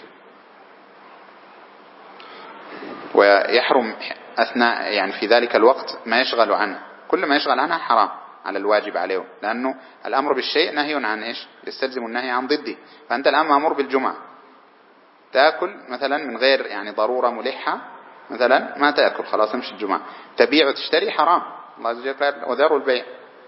ويحرم أثناء يعني في ذلك الوقت ما يشغل عنه، كل ما يشغل عنها حرام على الواجب عليه، لأنه الأمر بالشيء نهي عن إيش؟ يستلزم النهي عن ضده. فأنت الآن مأمور بالجمعة، تأكل مثلا من غير يعني ضرورة ملحة، مثلا ما تأكل خلاص امشي الجمعة. تبيع وتشتري حرام، الله عز وجل قال وذروا البيع.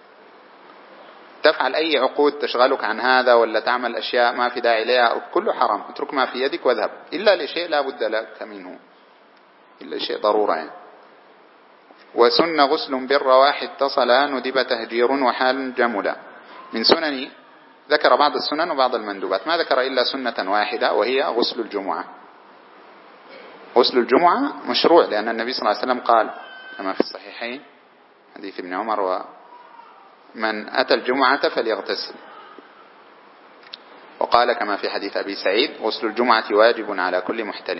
تفعل أي عقود تشغلك عن هذا ولا تعمل أشياء ما في داعي لها كله حرام. اترك ما في يدك واذهب، إلا لشيء لا بد لك منه، إلا شيء ضرورة يعني. وسن غسل بالرواح اتصلا ندب تهجير وحال جملا. من سنن ذكر بعض السنن وبعض المندوبات، ما ذكر إلا سنة واحدة وهي غسل الجمعة. غسل الجمعة مشروع لأن النبي صلى الله عليه وسلم قال كما في الصحيحين حديث ابن عمر من أتى الجمعة فليغتسل. وقال كما في حديث أبي سعيد غسل الجمعة واجب على كل محتلم.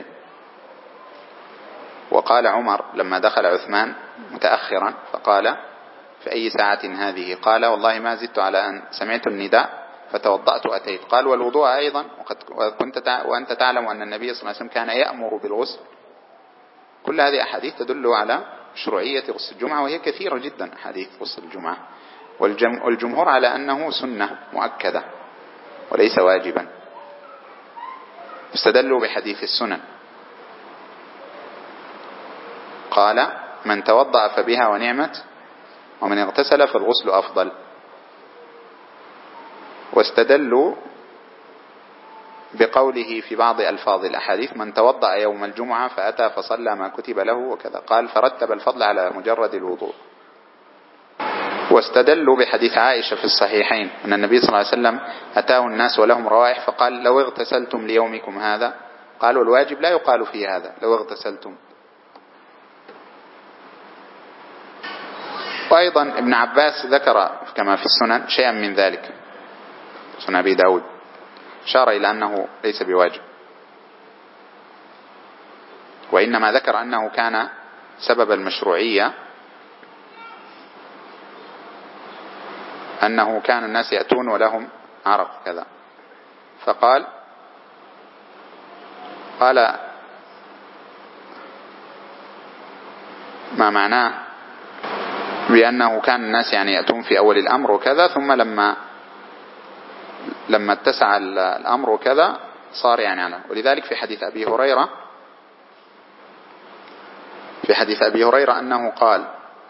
وقال عمر لما دخل عثمان متأخرا فقال في أي ساعة هذه؟ قال والله ما زدت على أن سمعت النداء فتوضأت وأتيت. قال والوضوء أيضا، وأنت تعلم أن النبي صلى الله عليه وسلم كان يأمر بالغسل. كل هذه أحاديث تدل على مشروعية غسل الجمعة، وهي كثيرة جدا أحاديث غسل الجمعة، والجمهور على أنه سنة مؤكدة وليس واجبا. استدلوا بحديث السنن، قال من توضأ فبها ونعمت، ومن اغتسل فالغسل أفضل. واستدلوا بقوله في بعض ألفاظ الأحاديث من توضأ يوم الجمعة فأتى فصلى ما كتب له وكذا، قال فرتب الفضل على مجرد الوضوء. واستدلوا بحديث عائشة في الصحيحين أن النبي صلى الله عليه وسلم أتاه الناس ولهم روائح فقال لو اغتسلتم ليومكم هذا، قالوا الواجب لا يقال فيه هذا لو اغتسلتم. وأيضا ابن عباس ذكر كما في السنن شيئا من ذلك، سنن أبي داود، أشار إلى أنه ليس بواجب، وإنما ذكر أنه كان سبب المشروعية أنه كان الناس يأتون ولهم عرق كذا، فقال ما معناه بأنه كان الناس يعني يأتون في أول الأمر وكذا، ثم لما اتسع الأمر وكذا صار يعني عنه. ولذلك في حديث أبي هريرة أنه قال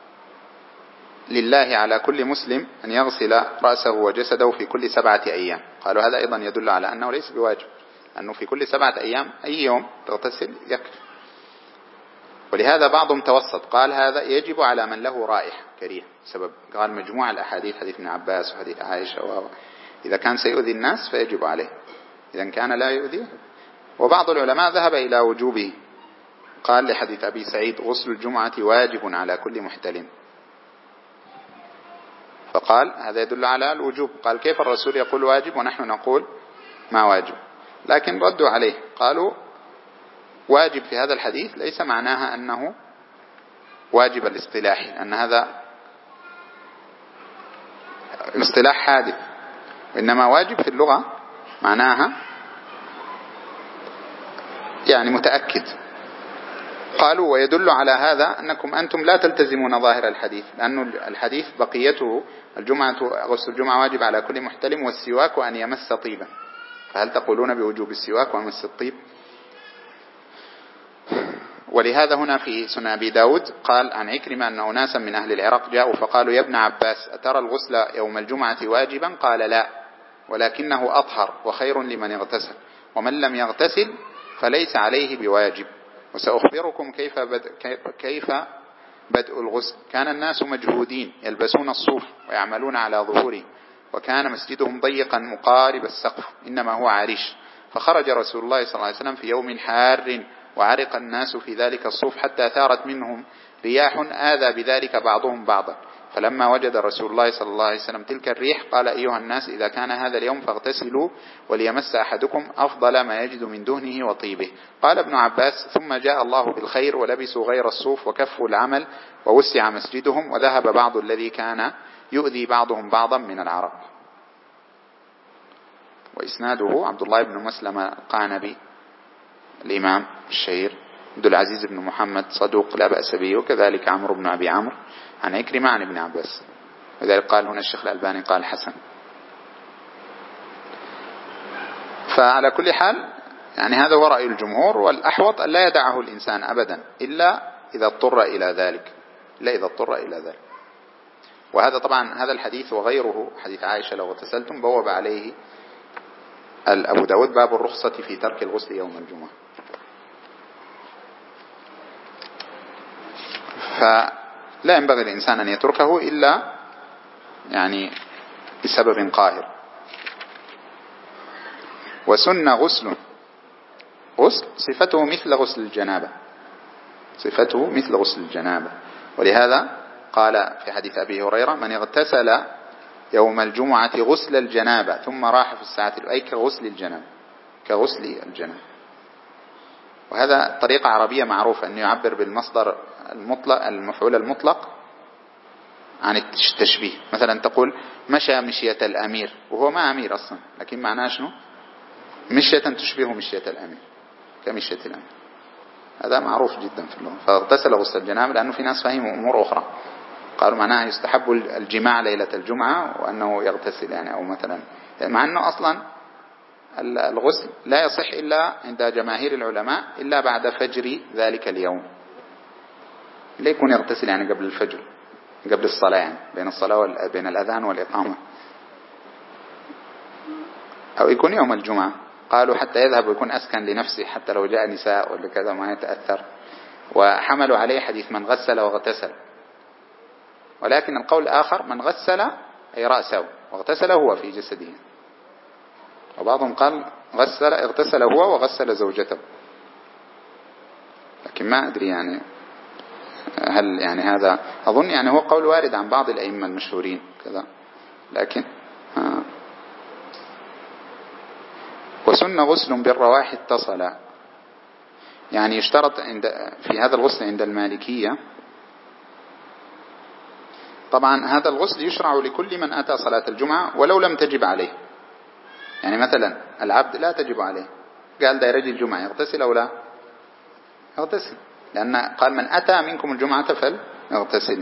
لله على كل مسلم أن يغسل رأسه وجسده في كل 7 أيام. قالوا هذا أيضا يدل على أنه ليس بواجب، أنه في كل 7 أيام أي يوم تغتسل يكفي. ولهذا بعضهم توسط قال هذا يجب على من له رائحة كريه، سبب قال مجموعة الأحاديث حديث ابن عباس وحديث عائشة، إذا كان سيؤذي الناس فيجب عليه، إذا كان لا يؤذي. وبعض العلماء ذهب إلى وجوبه، قال لحديث أبي سعيد غسل الجمعة واجب على كل محتلم، فقال هذا يدل على الوجوب. قال كيف الرسول يقول واجب ونحن نقول ما واجب؟ لكن ردوا عليه قالوا واجب في هذا الحديث ليس معناها أنه واجب الاصطلاحي، أن هذا الاصطلاح حادث، وإنما واجب في اللغة معناها يعني متأكد. قالوا ويدل على هذا أنكم أنتم لا تلتزمون ظاهر الحديث، لأن الحديث بقيته غسل الجمعة واجب على كل محتلم، والسواك وأن يمس طيبا، فهل تقولون بوجوب السواك ومس الطيب؟ ولهذا هنا في سنن أبي داود قال عن عكرمة أن أناسا من أهل العراق جاءوا فقالوا يا ابن عباس أترى الغسل يوم الجمعة واجبا؟ قال لا، ولكنه أطهر وخير لمن اغتسل، ومن لم يغتسل فليس عليه بواجب. وسأخبركم كيف بدء الغسل. كان الناس مجهودين يلبسون الصوف ويعملون على ظهوره، وكان مسجدهم ضيقا مقارب السقف إنما هو عريش، فخرج رسول الله صلى الله عليه وسلم في يوم حار وعرق الناس في ذلك الصوف حتى ثارت منهم رياح آذى بذلك بعضهم بعضا، فلما وجد رسول الله صلى الله عليه وسلم تلك الريح قال أيها الناس إذا كان هذا اليوم فاغتسلوا وليمس أحدكم أفضل ما يجد من دهنه وطيبه. قال ابن عباس ثم جاء الله بالخير ولبسوا غير الصوف وكفوا العمل ووسع مسجدهم، وذهب بعض الذي كان يؤذي بعضهم بعضا من العرق. وإسناده عبد الله بن مسلم القعنبي الإمام الشهير، عبد العزيز بن محمد صدوق لا بأس به، وكذلك عمرو بن أبي عمرو عن عكرمة عن ابن عباس، وذلك قال هنا الشيخ الألباني قال حسن. فعلى كل حال يعني هذا هو رأي الجمهور، والأحوط أن لا يدعه الإنسان أبدا إلا إذا اضطر إلى ذلك، وهذا طبعا هذا الحديث وغيره حديث عائشة لو اغتسلتم بوب عليه أبو داود باب الرخصة في ترك الغسل يوم الجمعة. فلا ينبغي الإنسان أن يتركه إلا يعني بسبب قاهر. وسن غسل صفته مثل غسل الجنابة، ولهذا قال في حديث أبي هريرة من اغتسل يوم الجمعة غسل الجنابة ثم راح في الساعة أي كغسل الجنابة. وهذا طريقة عربية معروفة أن يعبر بالمصدر المطلق المفعول المطلق عن التشبيه. مثلا تقول مشى مشية الأمير، وهو ما أمير أصلا، لكن معناه شنو؟ مشية تشبه مشية الأمير، كمشية الأمير. هذا معروف جدا في اللغة. فاغتسل غسل الجنابة، لأنه في ناس فهموا أمور أخرى، قالوا معناها يستحب الجماع ليلة الجمعة وأنه يغتسل يعني، أو مثلا، مع أنه أصلا الغسل لا يصح إلا عند جماهير العلماء إلا بعد فجر ذلك اليوم. لا يكون يغتسل يعني قبل الفجر، قبل الصلاة، يعني بين الصلاة بين الأذان والإقامة، أو يكون يوم الجمعة. قالوا حتى يذهب ويكون أسكن لنفسه، حتى لو جاء نساء ولا كذا ما يتأثر. وحملوا عليه حديث من غسل واغتسل. ولكن القول الآخر من غسل أي رأسه، واغتسل هو في جسده. وبعضهم قال اغتسل هو وغسل زوجته. لكن ما أدري يعني هل يعني هذا، أظن يعني هو قول وارد عن بعض الأئمة المشهورين كذا. لكن وسن غسل بالرواح اتصل، يعني يشترط في هذا الغسل عند المالكية. طبعا هذا الغسل يشرع لكل من أتى صلاة الجمعة ولو لم تجب عليه. يعني مثلا العبد لا تجب عليه، قال ده يرجي الجمعة، يغتسل أو لا؟ يغتسل، لأن قال من أتى منكم الجمعة فليغتسل.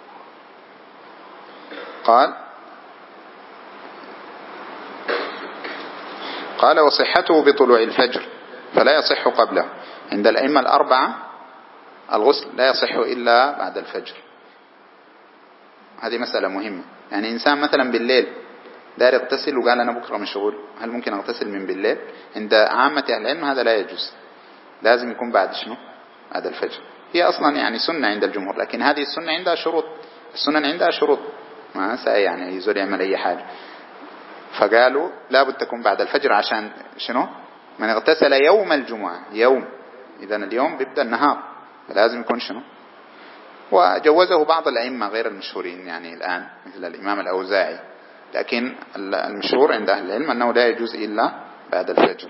قال وصحته بطلوع الفجر فلا يصح قبله. عند الأئمة الأربعة الغسل لا يصح إلا بعد الفجر. هذه مسألة مهمة. يعني إنسان مثلا بالليل دار يغتسل وقال أنا بكرة مشغول، هل ممكن أغتسل من بالليل؟ عند عامة أهل العلم هذا لا يجوز، لازم يكون بعد شنو؟ بعد الفجر. هي أصلا يعني سنة عند الجمهور، لكن هذه السنة عندها شروط. السنن عندها شروط، ما يعني يزول يعمل أي حاجة. فقالوا لابد تكون بعد الفجر، عشان شنو؟ من اغتسل يوم الجمعة، يوم، إذا اليوم بيبدأ النهار، لازم يكون شنو؟ وجوزه بعض الأئمة غير المشهورين يعني الآن، مثل الإمام الأوزاعي، لكن المشهور عند أهل العلم أنه لا يجوز إلا بعد الفجر.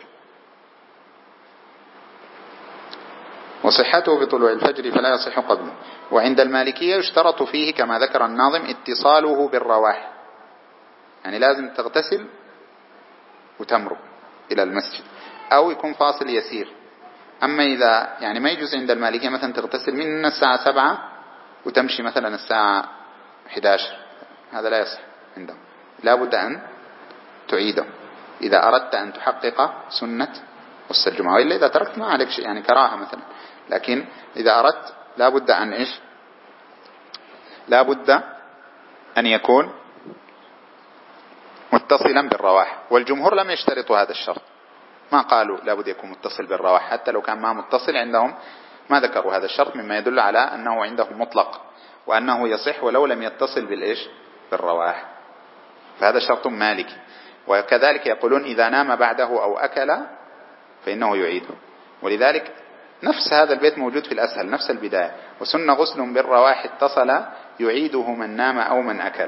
وصحته بطلوع الفجر فلا يصح قبله. وعند المالكية يشترط فيه كما ذكر الناظم اتصاله بالرواح، يعني لازم تغتسل وتمرق إلى المسجد، أو يكون فاصل يسير. أما إذا يعني ما يجوز عند المالكية مثلا تغتسل من الساعة 7 وتمشي مثلا الساعة 11، هذا لا يصح عندهم، لا بد أن تعيده إذا أردت أن تحقق سنة غسل الجمعة. وإلا إذا تركت ما عليك شيء، يعني كراهة مثلا. لكن إذا أردت لا بد أن إيش؟ لا بد أن يكون متصلا بالرواح. والجمهور لم يشترطوا هذا الشرط، ما قالوا لا بد يكون متصل بالرواح، حتى لو كان ما متصل عندهم ما ذكروا هذا الشرط، مما يدل على أنه عندهم مطلق، وأنه يصح ولو لم يتصل بالإيش؟ بالرواح. فهذا شرط مالكي. وكذلك يقولون إذا نام بعده أو أكل فإنه يعيده. ولذلك نفس هذا البيت موجود في الأسهل، نفس البداية، وسن غسل بالرواح اتصل يعيده من نام أو من أكل.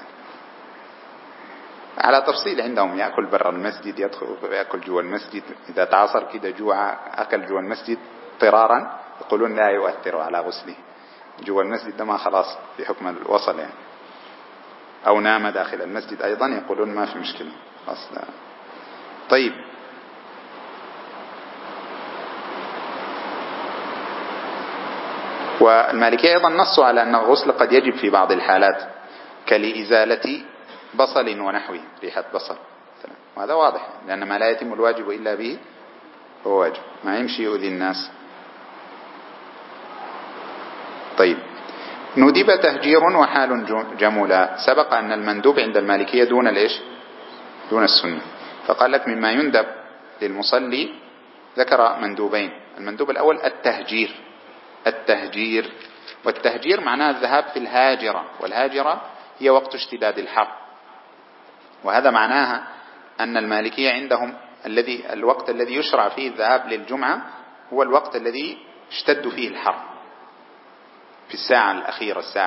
على تفصيل عندهم، يأكل برا المسجد، يدخل يأكل جوا المسجد، إذا تعصر كده جوع أكل جوا المسجد اضطرارا يقولون لا يؤثر على غسله. جوا المسجد ده ما خلاص بحكم الوصل يعني. أو نام داخل المسجد أيضا يقولون ما في مشكلة أصلا. طيب، والمالكية أيضا نصوا على أن الغسل قد يجب في بعض الحالات، كلإزالة بصل ونحوه، ريحة بصل مثلا، وهذا واضح، لأن ما لا يتم الواجب إلا به هو واجب، ما يمشي يؤذي الناس. طيب، ندب تهجير وحال جملا. سبق أن المندوب عند المالكية دون الإيش؟ دون السنة. فقال لك مما يندب للمصلي، ذكر مندوبين. المندوب الأول التهجير، والتهجير معناه الذهاب في الهاجرة، والهاجرة هي وقت اشتداد الحر. وهذا معناها أن المالكية عندهم الوقت الذي يشرع فيه الذهاب للجمعة هو الوقت الذي اشتد فيه الحر، في الساعة الأخيرة، الساعة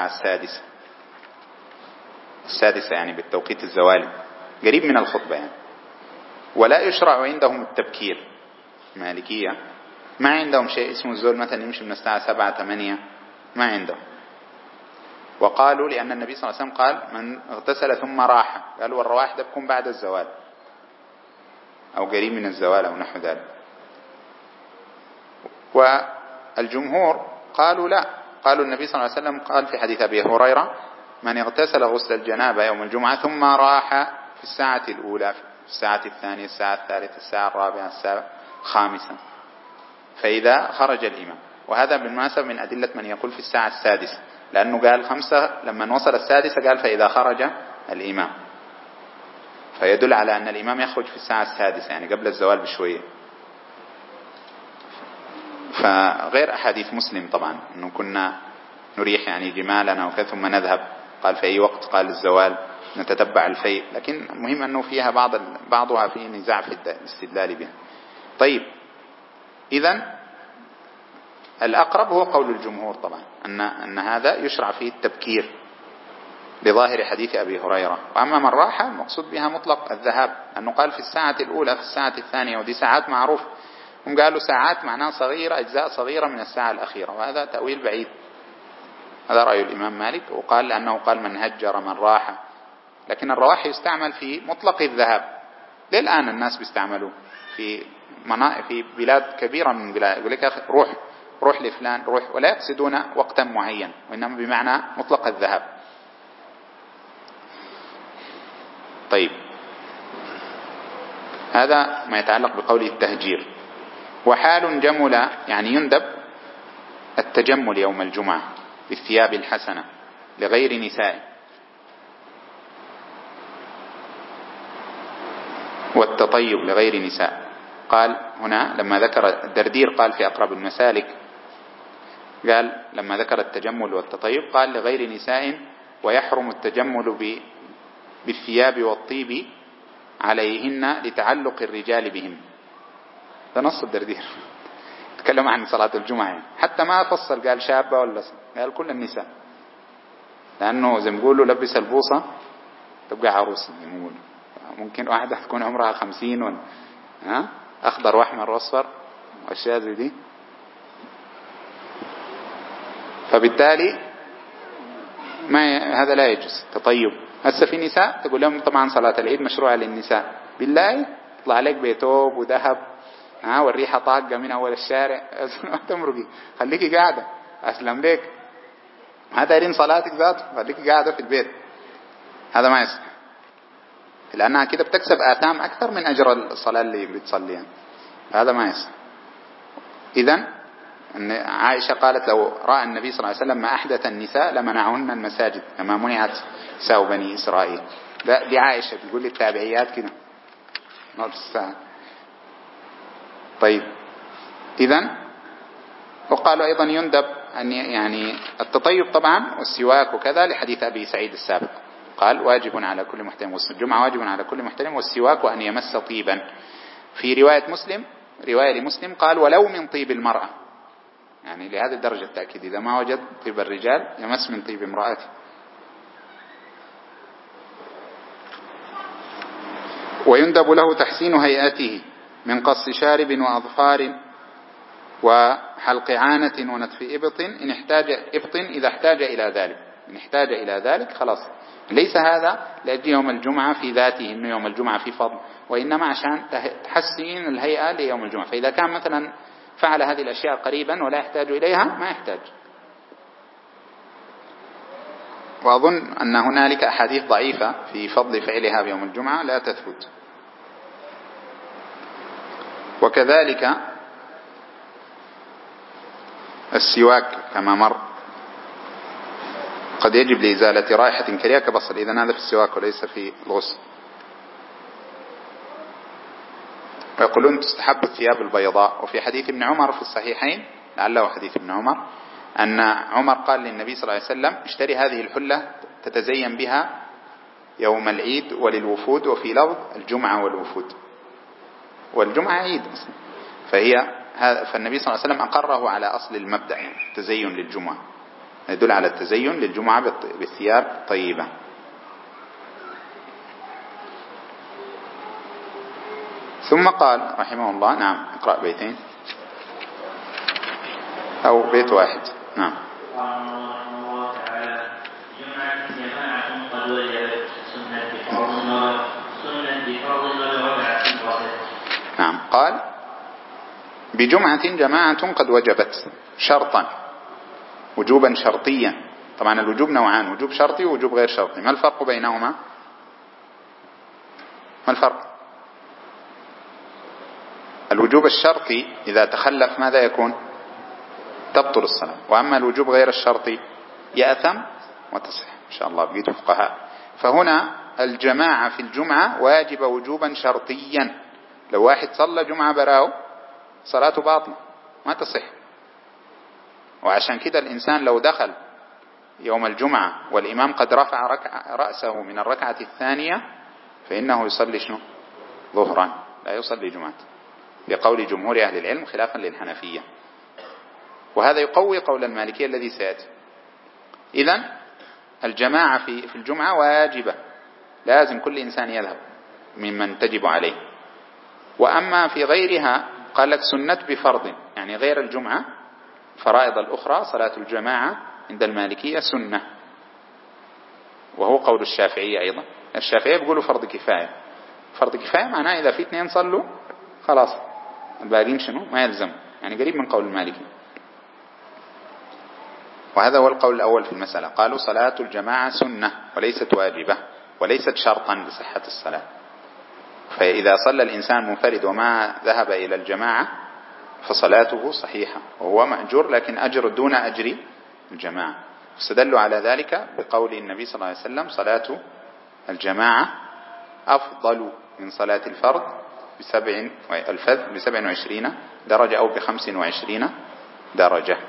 السادسة يعني بالتوقيت الزوالي، قريب من الخطبة يعني. ولا يشرع عندهم التبكير. مالكية ما عندهم شيء اسمه الزول مثلا يمشي من الساعة 7-8، ما عندهم. وقالوا لأن النبي صلى الله عليه وسلم قال من اغتسل ثم راح، قالوا والرواح ده بكون بعد الزوال أو قريب من الزوال أو نحو ذلك. والجمهور قالوا لا، قالوا النبي صلى الله عليه وسلم قال في حديث أبي هريرة من اغتسل غسل الجنابة يوم الجمعة ثم راح في الساعة الأولى، في الساعة الثانية، الساعة الثالثة، الساعة الرابعة، الساعة الخامسة، فإذا خرج الإمام. وهذا بالمناسبة من أدلة من يقول في الساعة السادسة، لأنه قال 5 لما وصل السادسة قال فإذا خرج الإمام، فيدل على أن الإمام يخرج في الساعة السادسة يعني قبل الزوال بشوية. فغير أحاديث مسلم طبعا أنه كنا نريح يعني جمالنا وكذا ثم نذهب، قال في أي وقت، قال الزوال، نتتبع الفيء، لكن المهم أنه فيها بعضها فيه نزاع في الاستدلال بها. طيب، إذن الأقرب هو قول الجمهور طبعا أن هذا يشرع فيه التبكير بظاهر حديث أبي هريرة. وأما من راح المقصود بها مطلق الذهاب، أنه قال في الساعة الأولى، في الساعة الثانية، ودي ساعات معروف، هم قالوا ساعات معناها صغيرة، أجزاء صغيرة من الساعة الأخيرة، وهذا تأويل بعيد. هذا رأي الإمام مالك، وقال لأنه قال من هجر من راح، لكن الرواح يستعمل في مطلق الذهاب. للآن الناس بيستعملوا في بلاد كبيرة من بلاد، يقول لك روح لفلان، روح، ولا يقصدون وقتا معين، وإنما بمعنى مطلق الذهاب. طيب، هذا ما يتعلق بقول التهجير. وحال جمل يعني يندب التجمل يوم الجمعة بالثياب الحسنة لغير نساء، والتطيب لغير نساء. قال هنا لما ذكر الدردير قال في أقرب المسالك، قال لما ذكر التجمل والتطيب قال لغير نساء، ويحرم التجمل بالثياب والطيب عليهن لتعلق الرجال بهم. ده نص الدردير، تكلم عن صلاة الجمعة، حتى ما فصل قال شابة ولا قال كل النساء، لأنه زي ما بيقولوا لبس البوصة تبقى عروس. ممكن واحدة تكون عمرها 50 أخضر وأحمر وأصفر وأشياء زي دي، فبالتالي هذا لا يجوز تطيب. هسه في نساء تقول لهم طبعا صلاة العيد مشروعة للنساء، بالله يطلع عليك بيتوب وذهب والريحة طاقة من أول الشارع تمرقي، خليكي قاعدة أسلم لك، ما دايرين صلاتك ذاته، خليكي قاعدة في البيت. هذا ما يصح، لأنها كده بتكسب آثام أكثر من أجر الصلاة اللي بتصليها، هذا ما يصح. إذن أن عائشة قالت لو رأى النبي صلى الله عليه وسلم ما أحدث النساء لمنعهن المساجد كما منعت نساء بني إسرائيل. دي عائشة بتقول لي التابعيات كده نص الساعة. طيب، إذن وقالوا أيضا يندب أن يعني التطيب طبعا والسواك وكذا لحديث أبي سعيد السابق، قال واجب على كل محتلم، والجمعة واجب على كل محتلم، والسواك وأن يمس طيبا. في رواية لمسلم قال ولو من طيب المرأة، يعني لهذه الدرجة التأكيد، إذا ما وجد طيب الرجال يمس من طيب امرأته. ويندب له تحسين هيئته من قص شارب وأظفار وحلق عانة ونتف إبط إن احتاج إذا احتاج إلى ذلك، إن احتاج إلى ذلك خلاص. ليس هذا لأجل يوم الجمعة في ذاته إنه يوم الجمعة في فضل، وإنما عشان تحسين الهيئة ليوم الجمعة. فإذا كان مثلا فعل هذه الأشياء قريبا ولا يحتاج إليها ما يحتاج. وأظن أن هنالك أحاديث ضعيفة في فضل فعلها بيوم الجمعة لا تثبت. وكذلك السواك كما مر قد يجب لإزالة رائحة كريهة كبصل، إذن هذا في السواك وليس في الغسل. ويقولون تستحب الثياب البيضاء. وفي حديث ابن عمر في الصحيحين، لعله حديث ابن عمر، أن عمر قال للنبي صلى الله عليه وسلم اشتري هذه الحلة تتزين بها يوم العيد وللوفود، وفي لفظ الجمعة والوفود، والجمعة عيد أصلا، فالنبي صلى الله عليه وسلم أقره على أصل المبدأ، يعني التزين للجمعة، يدل على التزين للجمعة بالثياب طيبة. ثم قال رحمه الله، نعم اقرأ بيتين أو بيت واحد. نعم. قال رحمه الله تعالى بجمعة جماعة قد وجبت شرطا، وجوبا شرطيا. طبعا الوجوب نوعان، وجوب شرطي ووجوب غير شرطي. ما الفرق بينهما؟ ما الفرق؟ الوجوب الشرطي إذا تخلف ماذا يكون؟ تبطل الصلاة. وأما الوجوب غير الشرطي يأثم وتصح. إن شاء الله بقيت فقهاء. فهنا الجماعة في الجمعة واجب وجوبا شرطيا. لو واحد صلى جمعة براو صلاته باطلة ما تصح. وعشان كده الإنسان لو دخل يوم الجمعة والإمام قد رفع رأسه من الركعة الثانية فإنه يصلي شنو؟ ظهرا، لا يصلي جمعة، بقول جمهور أهل العلم خلافا للحنفية. وهذا يقوي قول المالكية الذي سيأتي. إذن الجماعة في الجمعة واجبة، لازم كل إنسان يذهب ممن تجب عليه. وأما في غيرها قال لك سنة بفرض، يعني غير الجمعة فرائض الأخرى صلاة الجماعة عند المالكية سنة، وهو قول الشافعية أيضا. الشافعية بيقولوا فرض كفاية. فرض كفاية معناه إذا في 2 صلوا خلاص الباقين شنو؟ ما يلزم، يعني قريب من قول المالكي. وهذا هو القول الأول في المسألة. قالوا صلاة الجماعة سنة وليست واجبة وليست شرطا لصحة الصلاة. فإذا صلى الإنسان منفرد وما ذهب إلى الجماعة فصلاته صحيحة وهو مأجور، لكن أجر دون أجر الجماعة. استدلوا على ذلك بقول النبي صلى الله عليه وسلم صلاة الجماعة أفضل من صلاة الفرد ب27 درجة أو ب25 درجة.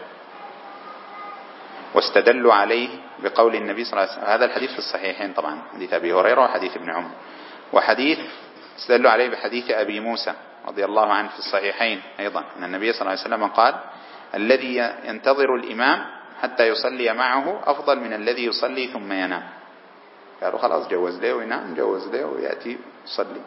واستدلوا عليه بقول النبي صلى الله عليه وسلم، هذا الحديث في الصحيحين طبعا، حديث أبي هريرة وحديث ابن عمر. وحديث استدلوا عليه بحديث أبي موسى رضي الله عنه في الصحيحين أيضا، أن النبي صلى الله عليه وسلم قال الذي ينتظر الإمام حتى يصلي معه أفضل من الذي يصلي ثم ينام. قالوا خلاص جوز له وينام، جوز له ويأتي يصلي.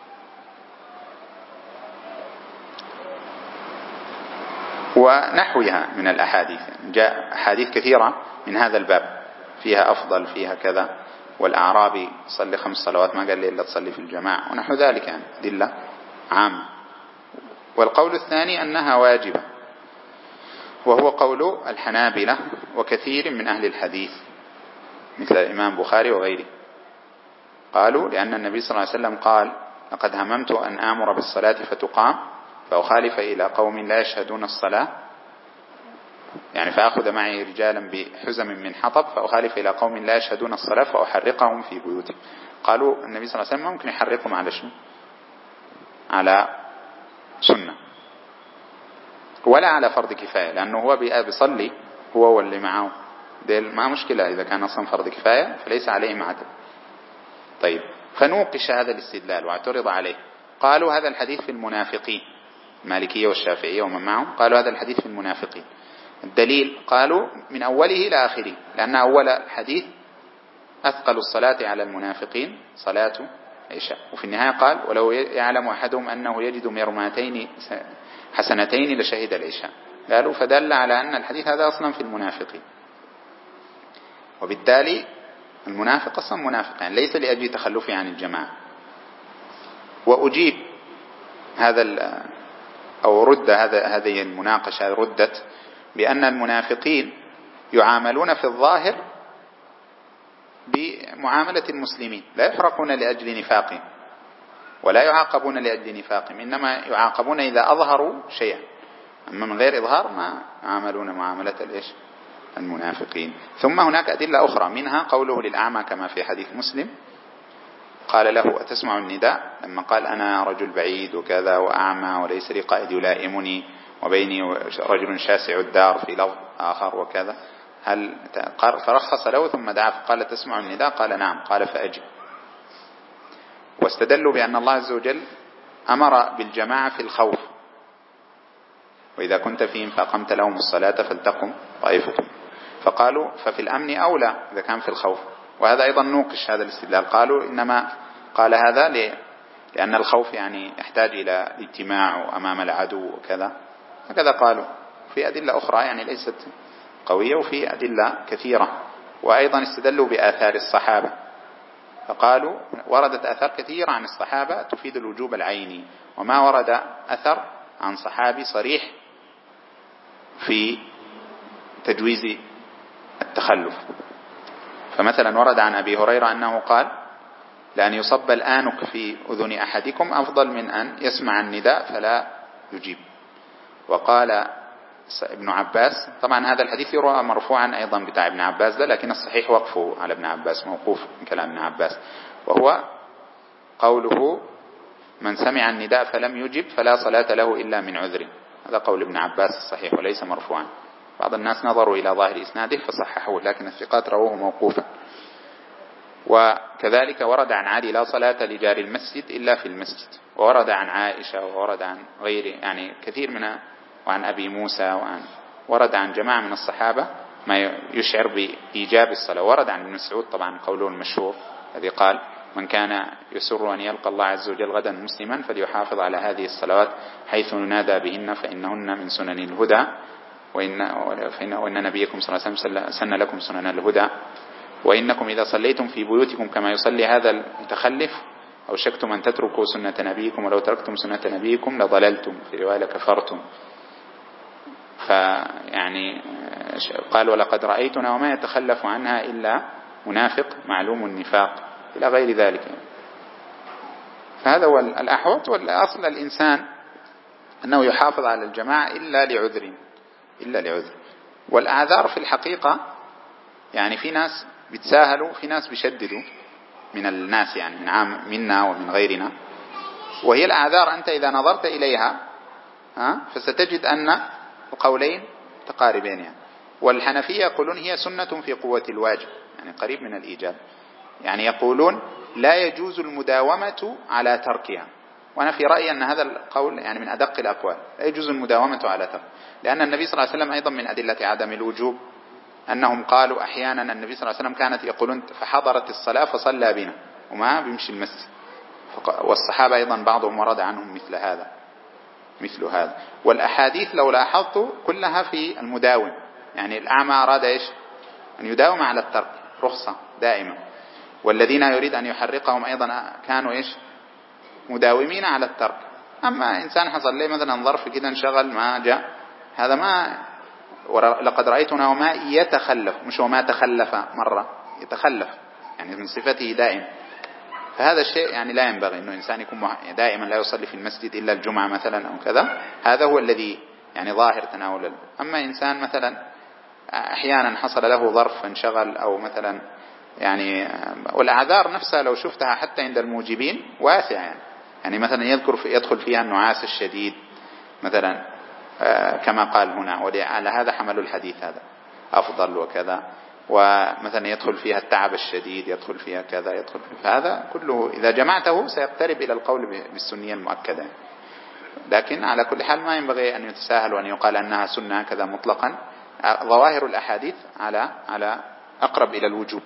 ونحوها من الأحاديث، جاء أحاديث كثيرة من هذا الباب فيها أفضل فيها كذا، والأعرابي صلي 5 صلوات ما قال لي إلا تصلي في الجماعة ونحو ذلك، يعني أدلة عامة. والقول الثاني أنها واجبة، وهو قول الحنابلة وكثير من أهل الحديث مثل الإمام بخاري وغيره. قالوا لأن النبي صلى الله عليه وسلم قال لقد هممت أن آمر بالصلاة فتقام فأخالف إلى قوم لا يشهدون الصلاة، يعني فأخذ معي رجالا بحزم من حطب فأخالف إلى قوم لا يشهدون الصلاة فأحرقهم في بيوتهم. قالوا النبي صلى الله عليه وسلم ممكن يحرقهم على شنو؟ على سنة ولا على فرض كفاية، لأنه هو بيصلي هو واللي معه ديل ما مشكلة إذا كان أصلا فرض كفاية فليس عليهم عدل. طيب، فنوقش هذا الاستدلال واعترض عليه. قالوا هذا الحديث في المنافقين، المالكية والشافعية ومن معهم قالوا هذا الحديث في المنافقين. الدليل قالوا من أوله إلى آخره، لأن أول الحديث أثقل الصلاة على المنافقين صلاة عشاء، وفي النهاية قال ولو يعلم أحدهم أنه يجد مرماتين حسنتين لشهد العشاء. قالوا فدل على أن الحديث هذا أصلا في المنافقين، وبالتالي المنافق أصلا منافق، يعني ليس لأجل تخلفه عن الجماعة. وأجيب هذا أو رد هذه المناقشة ردت بأن المنافقين يعاملون في الظاهر بمعاملة المسلمين، لا يحرقون لأجل نفاقهم ولا يعاقبون لأجل نفاقهم، إنما يعاقبون إذا أظهروا شيئا، أما من غير إظهار ما يعاملون معاملة المنافقين. ثم هناك أدلة أخرى، منها قوله للأعمى كما في حديث مسلم قال له أتسمع النداء، لما قال أنا رجل بعيد وكذا وأعمى وليس لي قائد يلائمني وبيني رجل شاسع الدار في لفظ آخر وكذا، هل فرخص له ثم دعا فقال تسمع النداء؟ قال نعم. قال فأجب. واستدلوا بأن الله عز وجل أمر بالجماعة في الخوف، وإذا كنت فيهم فأقمت لهم الصلاة فلتقم طائفة، فقالوا ففي الأمن أولى إذا كان في الخوف. وهذا أيضا نوقش هذا الاستدلال، قالوا إنما قال هذا لأن الخوف يعني يحتاج إلى اجتماع أمام العدو وكذا، هكذا قالوا. في أدلة أخرى يعني ليست قوية، وفي أدلة كثيرة. وأيضا استدلوا بآثار الصحابة، فقالوا وردت آثار كثيرة عن الصحابة تفيد الوجوب العيني، وما ورد أثر عن صحابي صريح في تجويز التخلف. فمثلا ورد عن أبي هريرة أنه قال: لأن يصب الآنك في أذن أحدكم أفضل من أن يسمع النداء فلا يجيب. وقال ابن عباس، طبعا هذا الحديث يروى مرفوعا أيضا بتاع ابن عباس ده، لكن الصحيح وقفه على ابن عباس، موقوف من كلام ابن عباس، وهو قوله: من سمع النداء فلم يجب فلا صلاة له إلا من عذر. هذا قول ابن عباس الصحيح وليس مرفوعا. بعض الناس نظروا إلى ظاهر إسناده فصححوه، لكن الثقات رووه موقوفا. وكذلك ورد عن علي: لا صلاة لجار المسجد إلا في المسجد. وورد عن عائشة، وورد عن غيره، يعني كثير من، وعن أبي موسى، ورد عن جماعة من الصحابة ما يشعر بإيجاب الصلاة. ورد عن ابن مسعود طبعا قوله المشهور الذي قال: من كان يسر أن يلقى الله عز وجل غدا مسلما فليحافظ على هذه الصلوات حيث ينادى بهن فإنهن من سنن الهدى، وإن نبيكم صلى الله عليه وسلم سن لكم سنن الهدى، وإنكم إذا صليتم في بيوتكم كما يصلي هذا المتخلف أوشكتم أن تتركوا سنة نبيكم، ولو تركتم سنة نبيكم لضللتم، في رواية لكفرتم. فيعني قال: ولقد رأيتنا وما يتخلف عنها إلا منافق معلوم النفاق، إلى غير ذلك. فهذا هو الأحوط. والأصل الإنسان أنه يحافظ على الجماعة إلا لعذر. والأعذار في الحقيقة يعني في ناس بتساهلوا، في ناس بيشددوا من الناس، يعني منا ومن غيرنا. وهي الأعذار أنت إذا نظرت إليها فستجد أن القولين متقاربين يعني. والحنفية يقولون هي سنة في قوة الواجب، يعني قريب من الإيجاب. يعني يقولون لا يجوز المداومة على تركها. وأنا في رأيي أن هذا القول يعني من أدق الأقوال، لا يجوز المداومة على ترك، لأن النبي صلى الله عليه وسلم أيضا من أدلة عدم الوجوب أنهم قالوا أحيانا النبي صلى الله عليه وسلم كانت يقولون: فحضرت الصلاة فصلى بنا، وما بيمشي المسجد. والصحابة أيضا بعضهم ورد عنهم مثل هذا. والأحاديث لو لاحظت كلها في المداوم، يعني الأعمى أراد إيش؟ أن يداوم على الترك، رخصة دائمة. والذين يريد أن يحرقهم أيضا كانوا إيش؟ مداومين على الترك. أما إنسان حصل لي مثلا ظرف كده انشغل ما جاء، هذا ما، لقد رأيتنا وما يتخلف، مش وما تخلف مرة، يتخلف يعني من صفته دائم. فهذا الشيء يعني لا ينبغي أنه إنسان يكون دائما لا يصلي في المسجد إلا الجمعة مثلا أو كذا. هذا هو الذي يعني ظاهر تناول. أما إنسان مثلا أحيانا حصل له ظرف فانشغل، أو مثلا يعني، والأعذار نفسها لو شفتها حتى عند الموجبين واسعة يعني مثلا يدخل فيها النعاس الشديد مثلا، كما قال هنا، وعلى هذا حمل الحديث هذا أفضل وكذا. ومثلا يدخل فيها التعب الشديد، يدخل فيها كذا، يدخل فيها هذا كله، إذا جمعته سيقترب إلى القول بالسنية المؤكدة. لكن على كل حال ما ينبغي أن يتساهل وأن يقال أنها سنة كذا مطلقا. ظواهر الأحاديث على أقرب إلى الوجوب.